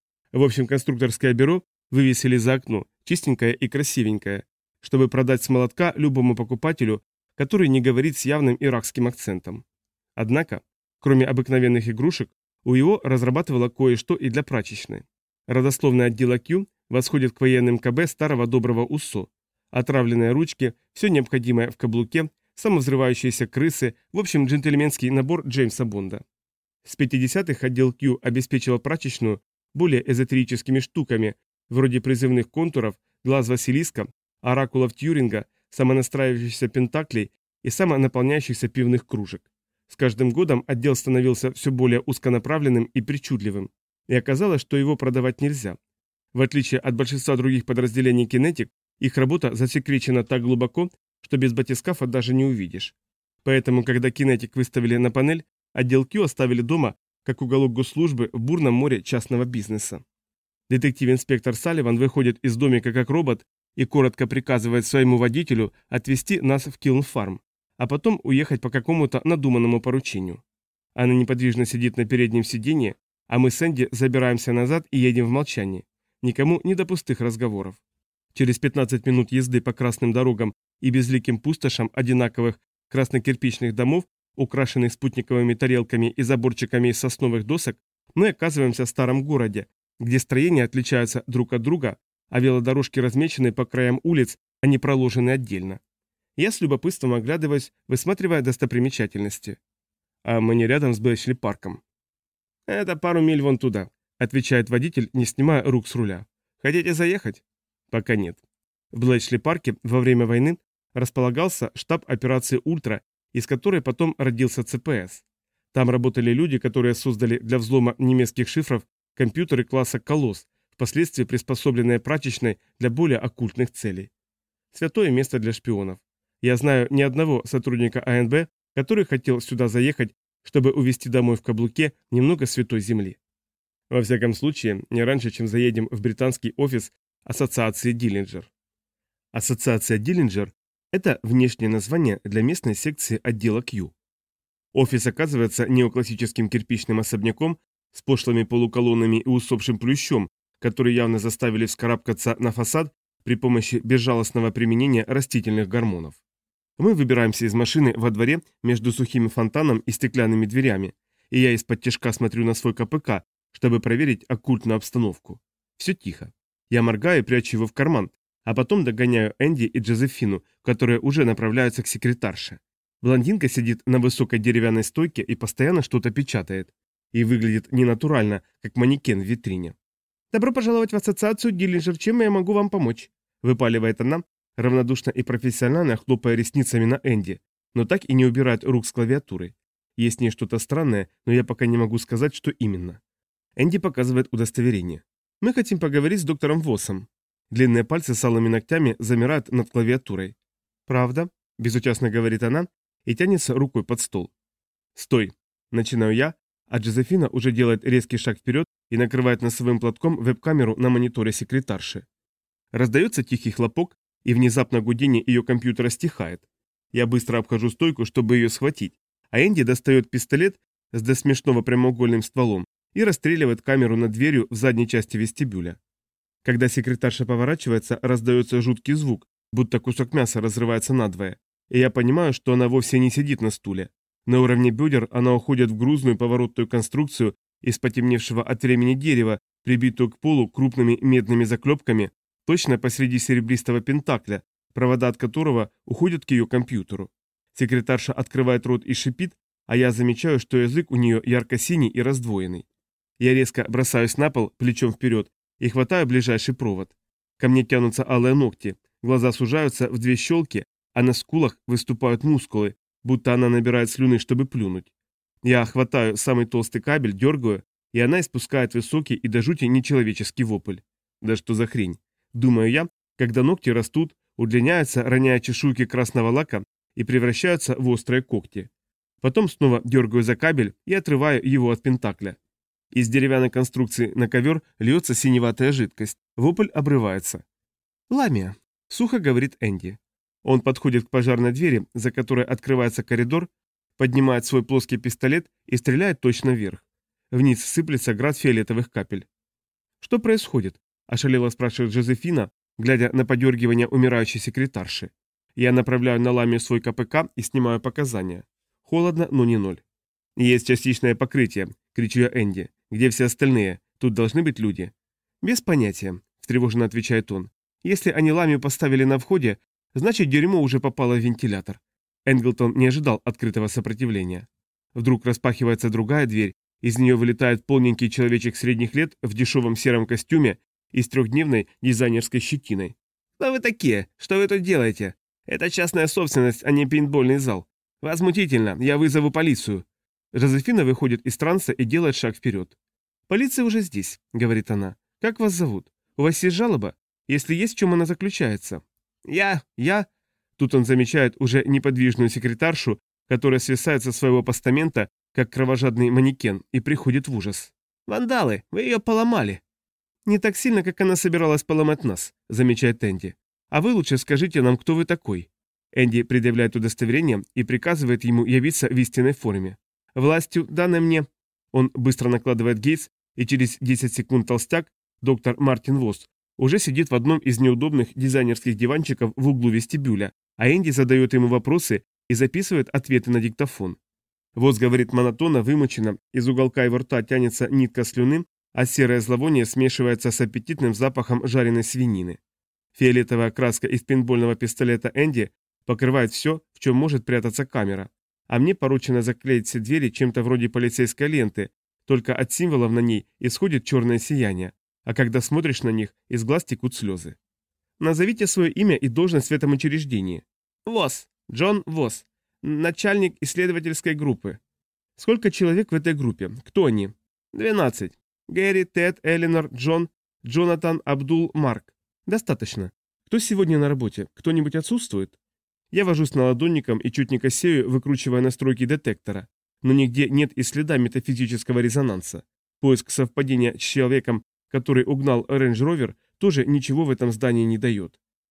В общем, конструкторское бюро вывесили за окно, чистенькое и красивенькое, чтобы продать с молотка любому покупателю, который не говорит с явным иракским акцентом. Однако, кроме обыкновенных игрушек, УИО разрабатывала кое-что и для прачечной. Родословное отдела Q восходит к военным КБ старого доброго УСО. Отравленные ручки, все необходимое в каблуке, самовзрывающиеся крысы, в общем, джентльменский набор Джеймса Бонда. С пятидесятых отдел Q обеспечивал прачечную более эзотерическими штуками, вроде призывных контуров, глаз Василиска, оракулов Тьюринга, самонастраивающихся пентаклей и самонаполняющихся пивных кружек. С каждым годом отдел становился все более узконаправленным и причудливым, и оказалось, что его продавать нельзя. В отличие от большинства других подразделений Kinetic, их работа засекречена так глубоко, что без батискафа даже не увидишь. Поэтому, когда Kinetic выставили на панель, отдел Q оставили дома, как уголок госслужбы в бурном море частного бизнеса. Детектив-инспектор Салливан выходит из домика как робот и коротко приказывает своему водителю отвезти нас в Kiln Farm, а потом уехать по какому-то надуманному поручению. Она неподвижно сидит на переднем сиденье, а мы с Энди забираемся назад и едем в молчании. Никому не до пустых разговоров. Через пятнадцать минут езды по красным дорогам и безликим пустошам одинаковых краснокирпичных домов, украшенных спутниковыми тарелками и заборчиками из сосновых досок, мы оказываемся в старом городе, где строения отличаются друг от друга, а велодорожки размечены по краям улиц, а не проложены отдельно. Я с любопытством оглядываюсь, высматривая достопримечательности. А мы не рядом с Блэчли парком. «Это пару миль вон туда», — отвечает водитель, не снимая рук с руля. «Хотите заехать?» «Пока нет». В Блэчли парке во время войны располагался штаб операции «Ультра», из которой потом родился ЦПС. Там работали люди, которые создали для взлома немецких шифров компьютеры класса «Колосс», впоследствии приспособленные прачечной для более оккультных целей. Святое место для шпионов. Я знаю ни одного сотрудника АНБ, который хотел сюда заехать, чтобы увезти домой в каблуке немного святой земли. Во всяком случае, не раньше, чем заедем в британский офис Ассоциации Диллинджер. Ассоциация Диллинджер Это внешнее название для местной секции отдела Q. Офис оказывается неоклассическим кирпичным особняком с пошлыми полуколоннами и усопшим плющом, которые явно заставили вскарабкаться на фасад при помощи безжалостного применения растительных гормонов. Мы выбираемся из машины во дворе между сухим фонтаном и стеклянными дверями, и я из-под тишка смотрю на свой ка пэ ка, чтобы проверить оккультную обстановку. Все тихо. Я моргаю и прячу его в карман, а потом догоняю Энди и Джозефину, которые уже направляются к секретарше. Блондинка сидит на высокой деревянной стойке и постоянно что-то печатает. И выглядит ненатурально, как манекен в витрине. «Добро пожаловать в ассоциацию, Диллинджер, чем я могу вам помочь?» Выпаливает она, равнодушно и профессионально хлопая ресницами на Энди, но так и не убирает рук с клавиатуры. Есть в ней что-то странное, но я пока не могу сказать, что именно. Энди показывает удостоверение. «Мы хотим поговорить с доктором Воссом». Длинные пальцы с алыми ногтями замирают над клавиатурой. «Правда?» – безучастно говорит она и тянется рукой под стол. «Стой!» – начинаю я, а Джозефина уже делает резкий шаг вперед и накрывает носовым платком веб-камеру на мониторе секретарши. Раздается тихий хлопок, и внезапно гудение ее компьютера стихает. Я быстро обхожу стойку, чтобы ее схватить, а Энди достает пистолет с до смешного прямоугольным стволом и расстреливает камеру над дверью в задней части вестибюля. Когда секретарша поворачивается, раздается жуткий звук, будто кусок мяса разрывается надвое, и я понимаю, что она вовсе не сидит на стуле. На уровне бедер она уходит в грузную поворотную конструкцию из потемневшего от времени дерева, прибитую к полу крупными медными заклепками, точно посреди серебристого пентакля, провода от которого уходят к ее компьютеру. Секретарша открывает рот и шипит, а я замечаю, что язык у нее ярко-синий и раздвоенный. Я резко бросаюсь на пол, плечом вперед, и хватаю ближайший провод. Ко мне тянутся алые ногти, глаза сужаются в две щелки, а на скулах выступают мускулы, будто она набирает слюны, чтобы плюнуть. Я хватаю самый толстый кабель, дергаю, и она испускает высокий и до жути нечеловеческий вопль. Да что за хрень? Думаю я, когда ногти растут, удлиняются, роняя чешуйки красного лака и превращаются в острые когти. Потом снова дергаю за кабель и отрываю его от пентакля. Из деревянной конструкции на ковер льется синеватая жидкость. Вопль обрывается. «Ламия», — сухо говорит Энди. Он подходит к пожарной двери, за которой открывается коридор, поднимает свой плоский пистолет и стреляет точно вверх. Вниз сыплется град фиолетовых капель. «Что происходит?» – ошалело спрашивает Джозефина, глядя на подергивание умирающей секретарши. Я направляю на Ламию свой ка пэ ка и снимаю показания. Холодно, но не ноль. «Есть частичное покрытие», – кричу я Энди. «Где все остальные? Тут должны быть люди». «Без понятия», – встревоженно отвечает он. «Если они Ламию поставили на входе, значит дерьмо уже попало в вентилятор». Энглтон не ожидал открытого сопротивления. Вдруг распахивается другая дверь, из нее вылетает полненький человечек средних лет в дешевом сером костюме и с трехдневной дизайнерской щетиной. «Кто вы такие? Что вы тут делаете? Это частная собственность, а не пейнтбольный зал. Возмутительно, я вызову полицию». Жозефина выходит из транса и делает шаг вперед. «Полиция уже здесь», — говорит она. «Как вас зовут? У вас есть жалоба? Если есть, в чем она заключается?» «Я... я...» Тут он замечает уже неподвижную секретаршу, которая свисает со своего постамента, как кровожадный манекен, и приходит в ужас. «Вандалы, вы ее поломали!» «Не так сильно, как она собиралась поломать нас», — замечает Энди. «А вы лучше скажите нам, кто вы такой». Энди предъявляет удостоверение и приказывает ему явиться в истинной форме. «Властью, данной мне...» Он быстро накладывает гейс, и через десять секунд толстяк, доктор Мартин Восс, уже сидит в одном из неудобных дизайнерских диванчиков в углу вестибюля, а Энди задает ему вопросы и записывает ответы на диктофон. Восс говорит монотонно, вымученно, из уголка его рта тянется нитка слюны, а серое зловоние смешивается с аппетитным запахом жареной свинины. Фиолетовая краска из пейнтбольного пистолета Энди покрывает все, в чем может прятаться камера, а мне поручено заклеить все двери чем-то вроде полицейской ленты, только от символов на ней исходит черное сияние, а когда смотришь на них, из глаз текут слезы. Назовите свое имя и должность в этом учреждении. Восс. Джон Восс. Начальник исследовательской группы. Сколько человек в этой группе? Кто они? Двенадцать. Гэри, Тед, Эленор, Джон, Джонатан, Абдул, Марк. Достаточно. Кто сегодня на работе? Кто-нибудь отсутствует? Я вожусь наладонником и чуть не косею, выкручивая настройки детектора. Но нигде нет и следа метафизического резонанса. Поиск совпадения с человеком, который угнал Range Rover, тоже ничего в этом здании не дает.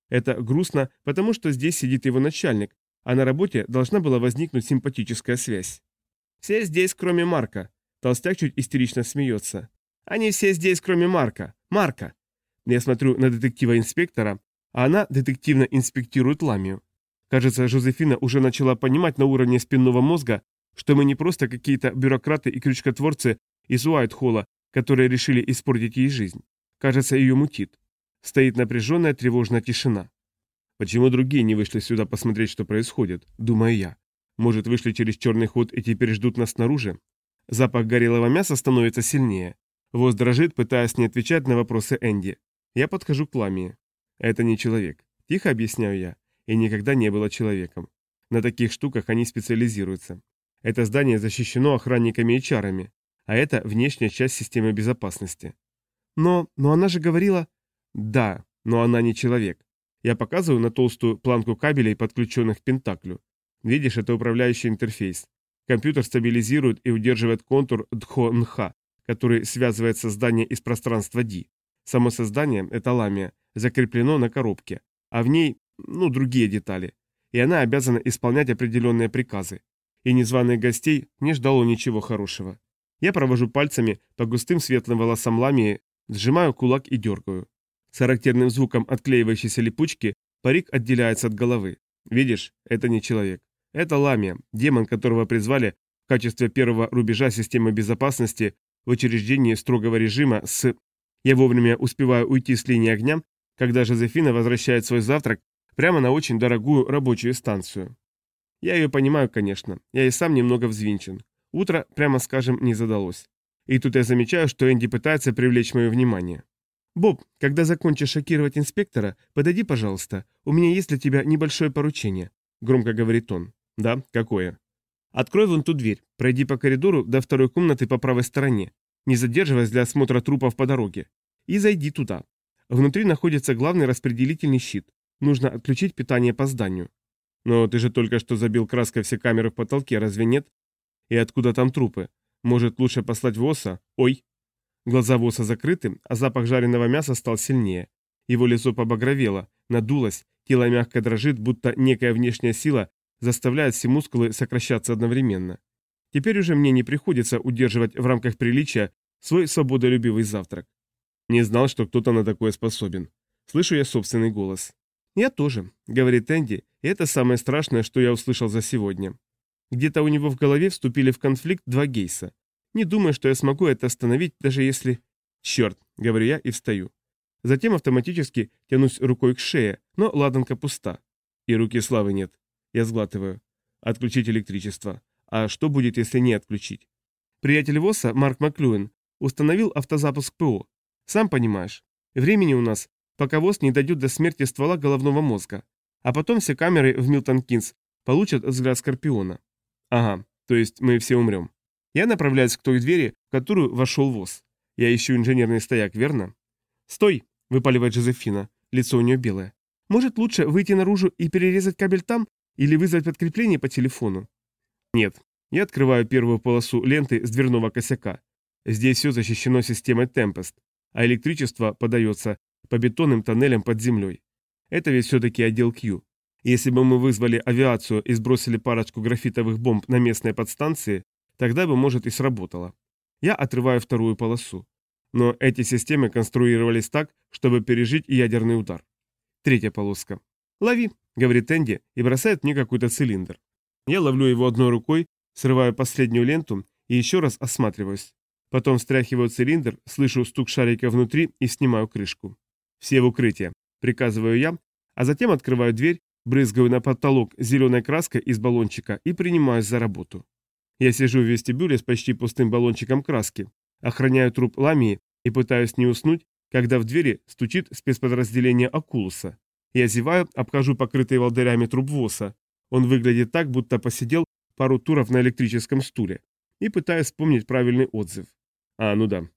Это грустно, потому что здесь сидит его начальник, а на работе должна была возникнуть симпатическая связь. «Все здесь, кроме Марка». Толстяк чуть истерично смеется. «Они все здесь, кроме Марка. Марка!» Я смотрю на детектива-инспектора, а она детективно инспектирует Ламию. Кажется, Жозефина уже начала понимать на уровне спинного мозга, что мы не просто какие-то бюрократы и крючкотворцы из Уайтхолла, которые решили испортить ей жизнь. Кажется, ее мутит. Стоит напряженная тревожная тишина. Почему другие не вышли сюда посмотреть, что происходит? Думаю я. Может, вышли через черный ход и теперь ждут нас снаружи? Запах горелого мяса становится сильнее. Воз дрожит, пытаясь не отвечать на вопросы Энди. Я подхожу к Ламии. Это не человек. Тихо объясняю я. И никогда не было человеком. На таких штуках они специализируются. Это здание защищено охранниками и чарами, а это внешняя часть системы безопасности. Но, но она же говорила... Да, но она не человек. Я показываю на толстую планку кабелей, подключенных к Пентаклю. Видишь, это управляющий интерфейс. Компьютер стабилизирует и удерживает контур Дхо-Нха, который связывает создание из пространства Ди. Само создание, это Ламия, закреплено на коробке, а в ней, ну, другие детали. И она обязана исполнять определенные приказы. И незваных гостей не ждало ничего хорошего. Я провожу пальцами по густым светлым волосам Ламии, сжимаю кулак и дергаю. С характерным звуком отклеивающейся липучки парик отделяется от головы. Видишь, это не человек. Это Ламия, демон, которого призвали в качестве первого рубежа системы безопасности в учреждении строгого режима с... Я вовремя успеваю уйти с линии огня, когда Жозефина возвращает свой завтрак прямо на очень дорогую рабочую станцию. Я ее понимаю, конечно. Я и сам немного взвинчен. Утро, прямо скажем, не задалось. И тут я замечаю, что Энди пытается привлечь мое внимание. «Боб, когда закончишь шокировать инспектора, подойди, пожалуйста. У меня есть для тебя небольшое поручение», — громко говорит он. «Да, какое?» «Открой вон ту дверь, пройди по коридору до второй комнаты по правой стороне, не задерживаясь для осмотра трупов по дороге, и зайди туда. Внутри находится главный распределительный щит. Нужно отключить питание по зданию». «Но ты же только что забил краской все камеры в потолке, разве нет? И откуда там трупы? Может, лучше послать Восса? Ой!» Глаза Восса закрыты, а запах жареного мяса стал сильнее. Его лицо побагровело, надулось, тело мягко дрожит, будто некая внешняя сила заставляет все мускулы сокращаться одновременно. Теперь уже мне не приходится удерживать в рамках приличия свой свободолюбивый завтрак. Не знал, что кто-то на такое способен. Слышу я собственный голос. «Я тоже», — говорит Энди, и это самое страшное, что я услышал за сегодня. Где-то у него в голове вступили в конфликт два Гейса. Не думаю, что я смогу это остановить, даже если... Черт, говорю я и встаю. Затем автоматически тянусь рукой к шее, но ладанка пуста. И руки славы нет. Я сглатываю. Отключить электричество. А что будет, если не отключить? Приятель Восса, Марк Маклюэн, установил автозапуск ПО. Сам понимаешь, времени у нас, пока Восс не дойдет до смерти ствола головного мозга. А потом все камеры в Милтон-Кинс получат взгляд Скорпиона. Ага, то есть мы все умрем. Я направляюсь к той двери, в которую вошел Восс. Я ищу инженерный стояк, верно? «Стой!» – выпаливает Жозефина. Лицо у нее белое. «Может, лучше выйти наружу и перерезать кабель там? Или вызвать подкрепление по телефону?» «Нет». Я открываю первую полосу ленты с дверного косяка. Здесь все защищено системой Tempest, а электричество подается по бетонным тоннелям под землей. Это ведь все-таки отдел Q. Если бы мы вызвали авиацию и сбросили парочку графитовых бомб на местной подстанции, тогда бы, может, и сработало. Я отрываю вторую полосу. Но эти системы конструировались так, чтобы пережить ядерный удар. Третья полоска. «Лови», — говорит Энди и бросает мне какой-то цилиндр. Я ловлю его одной рукой, срываю последнюю ленту и еще раз осматриваюсь. Потом встряхиваю цилиндр, слышу стук шарика внутри и снимаю крышку. «Все в укрытие», — приказываю я, а затем открываю дверь, брызгаю на потолок зеленой краской из баллончика и принимаюсь за работу. Я сижу в вестибюле с почти пустым баллончиком краски, охраняю труп Ламии и пытаюсь не уснуть, когда в двери стучит спецподразделение Окулуса. Я зеваю, обхожу покрытый волдырями труп Восса. Он выглядит так, будто посидел пару туров на электрическом стуле. И пытаюсь вспомнить правильный отзыв. А, ну да.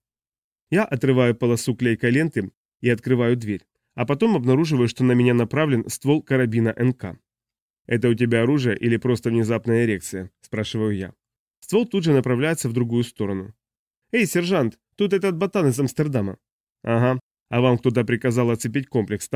Я отрываю полосу клейкой ленты и открываю дверь. А потом обнаруживаю, что на меня направлен ствол карабина эн ка. «Это у тебя оружие или просто внезапная эрекция?» – спрашиваю я. Ствол тут же направляется в другую сторону. «Эй, сержант, тут этот ботан из Амстердама». «Ага, а вам кто-то приказал оцепить комплекс, так?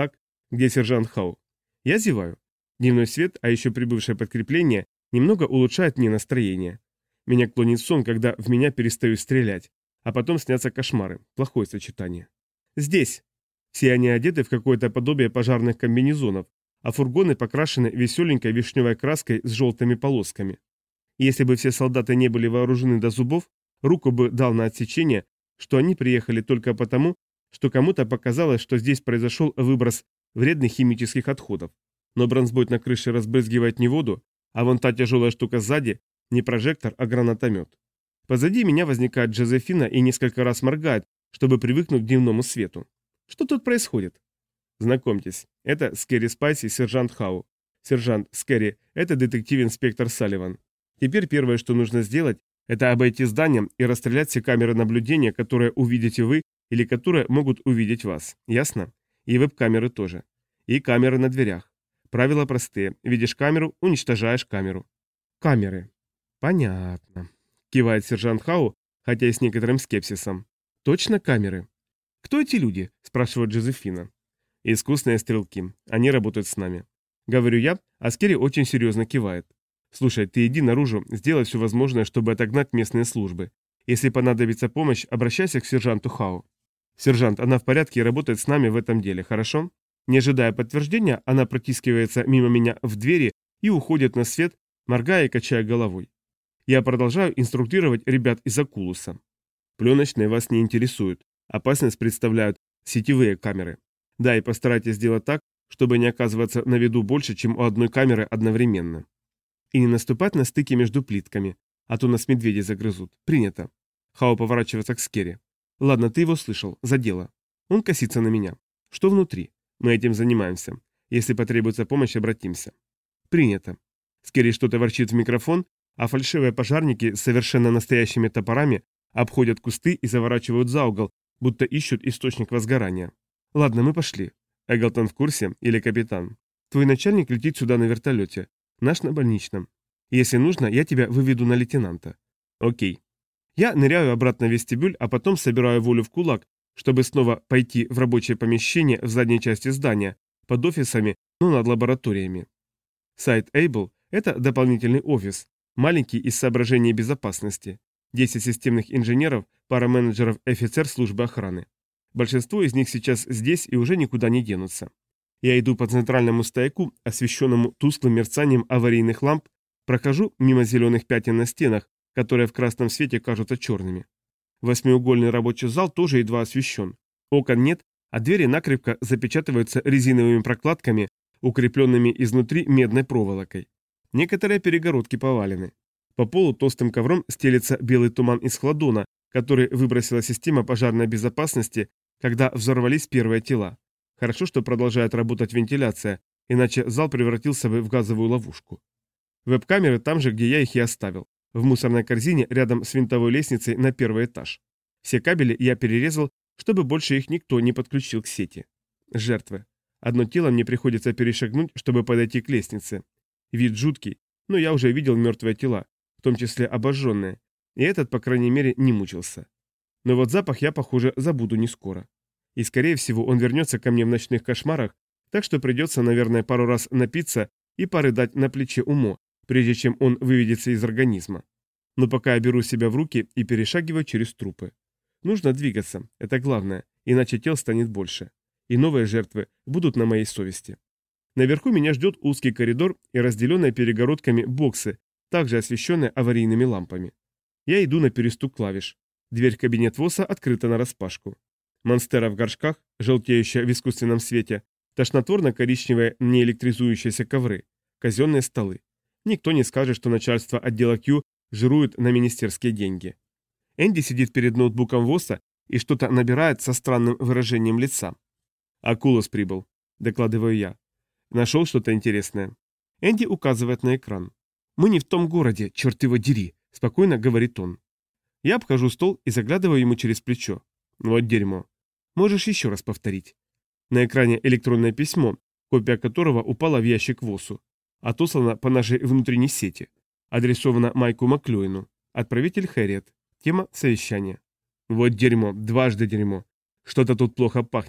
Где сержант Хау? Я зеваю. Дневной свет, а еще прибывшее подкрепление, немного улучшает мне настроение. Меня клонит сон, когда в меня перестают стрелять, а потом снятся кошмары. Плохое сочетание. Здесь. Все они одеты в какое-то подобие пожарных комбинезонов, а фургоны покрашены веселенькой вишневой краской с желтыми полосками. Если бы все солдаты не были вооружены до зубов, руку бы дал на отсечение, что они приехали только потому, что кому-то показалось, что здесь произошел выброс вредных химических отходов. Но бронзбойт на крыше разбрызгивает не воду, а вон та тяжелая штука сзади не прожектор, а гранатомет. Позади меня возникает Джозефина и несколько раз моргает, чтобы привыкнуть к дневному свету. Что тут происходит? Знакомьтесь, это Скерри Спайси, сержант Хау. Сержант Скерри, это детектив-инспектор Салливан. Теперь первое, что нужно сделать, это обойти здание и расстрелять все камеры наблюдения, которые увидите вы или которые могут увидеть вас. Ясно? И веб-камеры тоже. И камеры на дверях. Правила простые. Видишь камеру, уничтожаешь камеру. Камеры. Понятно. Кивает сержант Хау, хотя и с некоторым скепсисом. Точно камеры? Кто эти люди? Спрашивает Джозефина. Искусные стрелки. Они работают с нами. Говорю я, а Скерри очень серьезно кивает. Слушай, ты иди наружу, сделай все возможное, чтобы отогнать местные службы. Если понадобится помощь, обращайся к сержанту Хау. Сержант, она в порядке и работает с нами в этом деле, хорошо? Не ожидая подтверждения, она протискивается мимо меня в двери и уходит на свет, моргая и качая головой. Я продолжаю инструктировать ребят из Окулуса. Пленочные вас не интересуют. Опасность представляют сетевые камеры. Да, и постарайтесь сделать так, чтобы не оказываться на виду больше, чем у одной камеры одновременно. И не наступать на стыки между плитками, а то нас медведи загрызут. Принято. Хау поворачивается к Скерри. Ладно, ты его слышал. За дело. Он косится на меня. Что внутри? Мы этим занимаемся. Если потребуется помощь, обратимся. Принято. Скерри что-то ворчит в микрофон, а фальшивые пожарники с совершенно настоящими топорами обходят кусты и заворачивают за угол, будто ищут источник возгорания. Ладно, мы пошли. Эглтон в курсе или капитан? Твой начальник летит сюда на вертолете. Наш на больничном. Если нужно, я тебя выведу на лейтенанта. Окей. Я ныряю обратно в вестибюль, а потом собираю волю в кулак, чтобы снова пойти в рабочее помещение в задней части здания, под офисами, но над лабораториями. Сайт Able – это дополнительный офис, маленький из соображений безопасности. десять системных инженеров, пара менеджеров и офицер службы охраны. Большинство из них сейчас здесь и уже никуда не денутся. Я иду по центральному стояку, освещенному тусклым мерцанием аварийных ламп, прохожу мимо зеленых пятен на стенах, которые в красном свете кажутся черными. Восьмиугольный рабочий зал тоже едва освещен. Окон нет, а двери накрепко запечатываются резиновыми прокладками, укрепленными изнутри медной проволокой. Некоторые перегородки повалены. По полу толстым ковром стелется белый туман из хладона, который выбросила система пожарной безопасности, когда взорвались первые тела. Хорошо, что продолжает работать вентиляция, иначе зал превратился бы в газовую ловушку. Веб-камеры там же, где я их и оставил, в мусорной корзине рядом с винтовой лестницей на первый этаж. Все кабели я перерезал, чтобы больше их никто не подключил к сети. Жертвы. Одно тело мне приходится перешагнуть, чтобы подойти к лестнице. Вид жуткий, но я уже видел мертвые тела, в том числе обожженные, и этот, по крайней мере, не мучился. Но вот запах я, похоже, забуду не скоро. И, скорее всего, он вернется ко мне в ночных кошмарах, так что придется, наверное, пару раз напиться и порыдать на плече Умо, прежде чем он выведется из организма. Но пока я беру себя в руки и перешагиваю через трупы. Нужно двигаться, это главное, иначе тел станет больше. И новые жертвы будут на моей совести. Наверху меня ждет узкий коридор и разделенные перегородками боксы, также освещенные аварийными лампами. Я иду на перестук клавиш. Дверь в кабинет ВОСа открыта нараспашку. Монстера в горшках, желтеющая в искусственном свете, тошнотворно-коричневые неэлектризующиеся ковры, казенные столы. Никто не скажет, что начальство отдела Q жирует на министерские деньги. Энди сидит перед ноутбуком ВОСа и что-то набирает со странным выражением лица. «Акулос прибыл», — докладываю я. «Нашел что-то интересное?» Энди указывает на экран. «Мы не в том городе, черт его дери», — спокойно говорит он. Я обхожу стол и заглядываю ему через плечо. Вот дерьмо. Можешь еще раз повторить. На экране электронное письмо, копия которого упала в ящик ВОСу. Отослано по нашей внутренней сети. Адресовано Майку Маклюину. Отправитель Хэрриет. Тема совещания. Вот дерьмо, дважды дерьмо. Что-то тут плохо пахнет.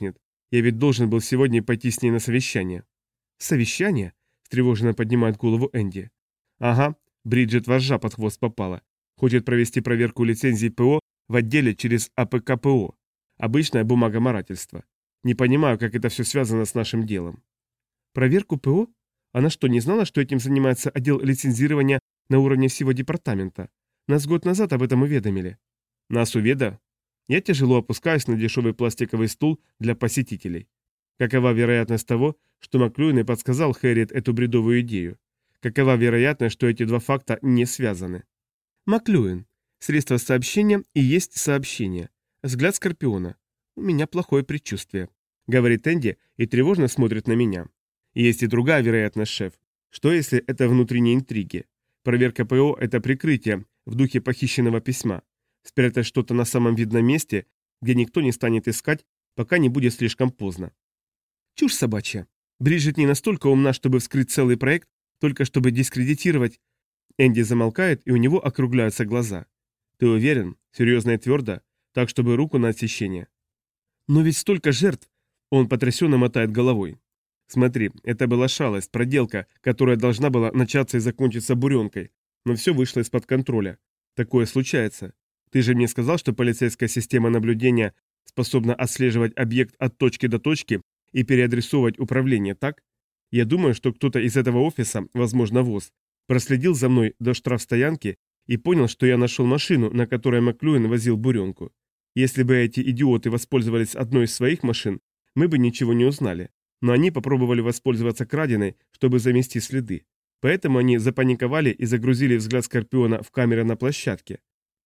Я ведь должен был сегодня пойти с ней на совещание». «Совещание?» – встревоженно поднимает голову Энди. «Ага, Бриджит вожжа под хвост попала. Хочет провести проверку лицензий ПО в отделе через АПКПО. Обычная бумага марательства. Не понимаю, как это все связано с нашим делом». «Проверку ПО? Она что, не знала, что этим занимается отдел лицензирования на уровне всего департамента? Нас год назад об этом уведомили». «Нас уведа?» Я тяжело опускаюсь на дешевый пластиковый стул для посетителей. Какова вероятность того, что Маклюин и подсказал Хэрриет эту бредовую идею? Какова вероятность, что эти два факта не связаны? Маклюин. Средство сообщения и есть сообщение. Взгляд Скорпиона. У меня плохое предчувствие. Говорит Энди и тревожно смотрит на меня. Есть и другая вероятность, шеф. Что если это внутренние интриги? Проверка ПО – это прикрытие в духе похищенного письма. Спрятать что-то на самом видном месте, где никто не станет искать, пока не будет слишком поздно. Чушь собачья. Бриджит не настолько умна, чтобы вскрыть целый проект, только чтобы дискредитировать. Энди замолкает, и у него округляются глаза. Ты уверен? Серьезно и твердо? Так, чтобы руку на отсечение. Но ведь столько жертв. Он потрясенно мотает головой. Смотри, это была шалость, проделка, которая должна была начаться и закончиться буренкой. Но все вышло из-под контроля. Такое случается. Ты же мне сказал, что полицейская система наблюдения способна отслеживать объект от точки до точки и переадресовывать управление, так? Я думаю, что кто-то из этого офиса, возможно, ВОЗ, проследил за мной до штрафстоянки и понял, что я нашел машину, на которой Маклюин возил буренку. Если бы эти идиоты воспользовались одной из своих машин, мы бы ничего не узнали. Но они попробовали воспользоваться краденой, чтобы замести следы. Поэтому они запаниковали и загрузили взгляд Скорпиона в камеры на площадке.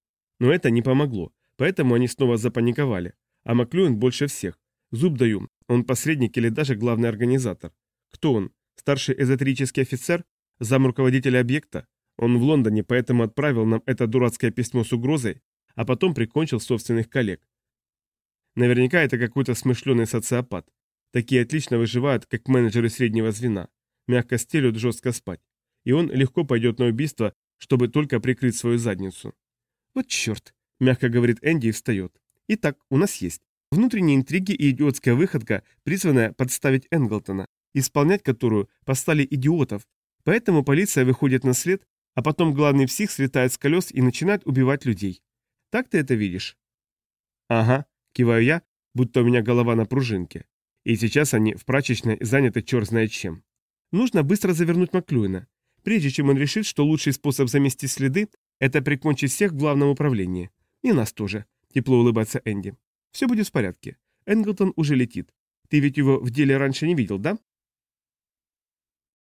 Но это не помогло, поэтому они снова запаниковали. А Маклюин больше всех. Зуб даю, он посредник или даже главный организатор. Кто он? Старший эзотерический офицер? Зам руководителя объекта? Он в Лондоне, поэтому отправил нам это дурацкое письмо с угрозой, а потом прикончил собственных коллег. Наверняка это какой-то смышленый социопат. Такие отлично выживают, как менеджеры среднего звена. Мягко стелют, жестко спать. И он легко пойдет на убийство, чтобы только прикрыть свою задницу. Вот черт, мягко говорит Энди и встает. Итак, у нас есть внутренние интриги и идиотская выходка, призванная подставить Энглтона, исполнять которую послали идиотов. Поэтому полиция выходит на след, а потом главный псих слетает с колес и начинает убивать людей. Так ты это видишь? Ага, киваю я, будто у меня голова на пружинке. И сейчас они в прачечной заняты черт знает чем. Нужно быстро завернуть Маклюина, прежде чем он решит, что лучший способ замести следы – это прикончить всех в главном управлении. И нас тоже, тепло улыбается Энди. Все будет в порядке. Энглтон уже летит. Ты ведь его в деле раньше не видел, да?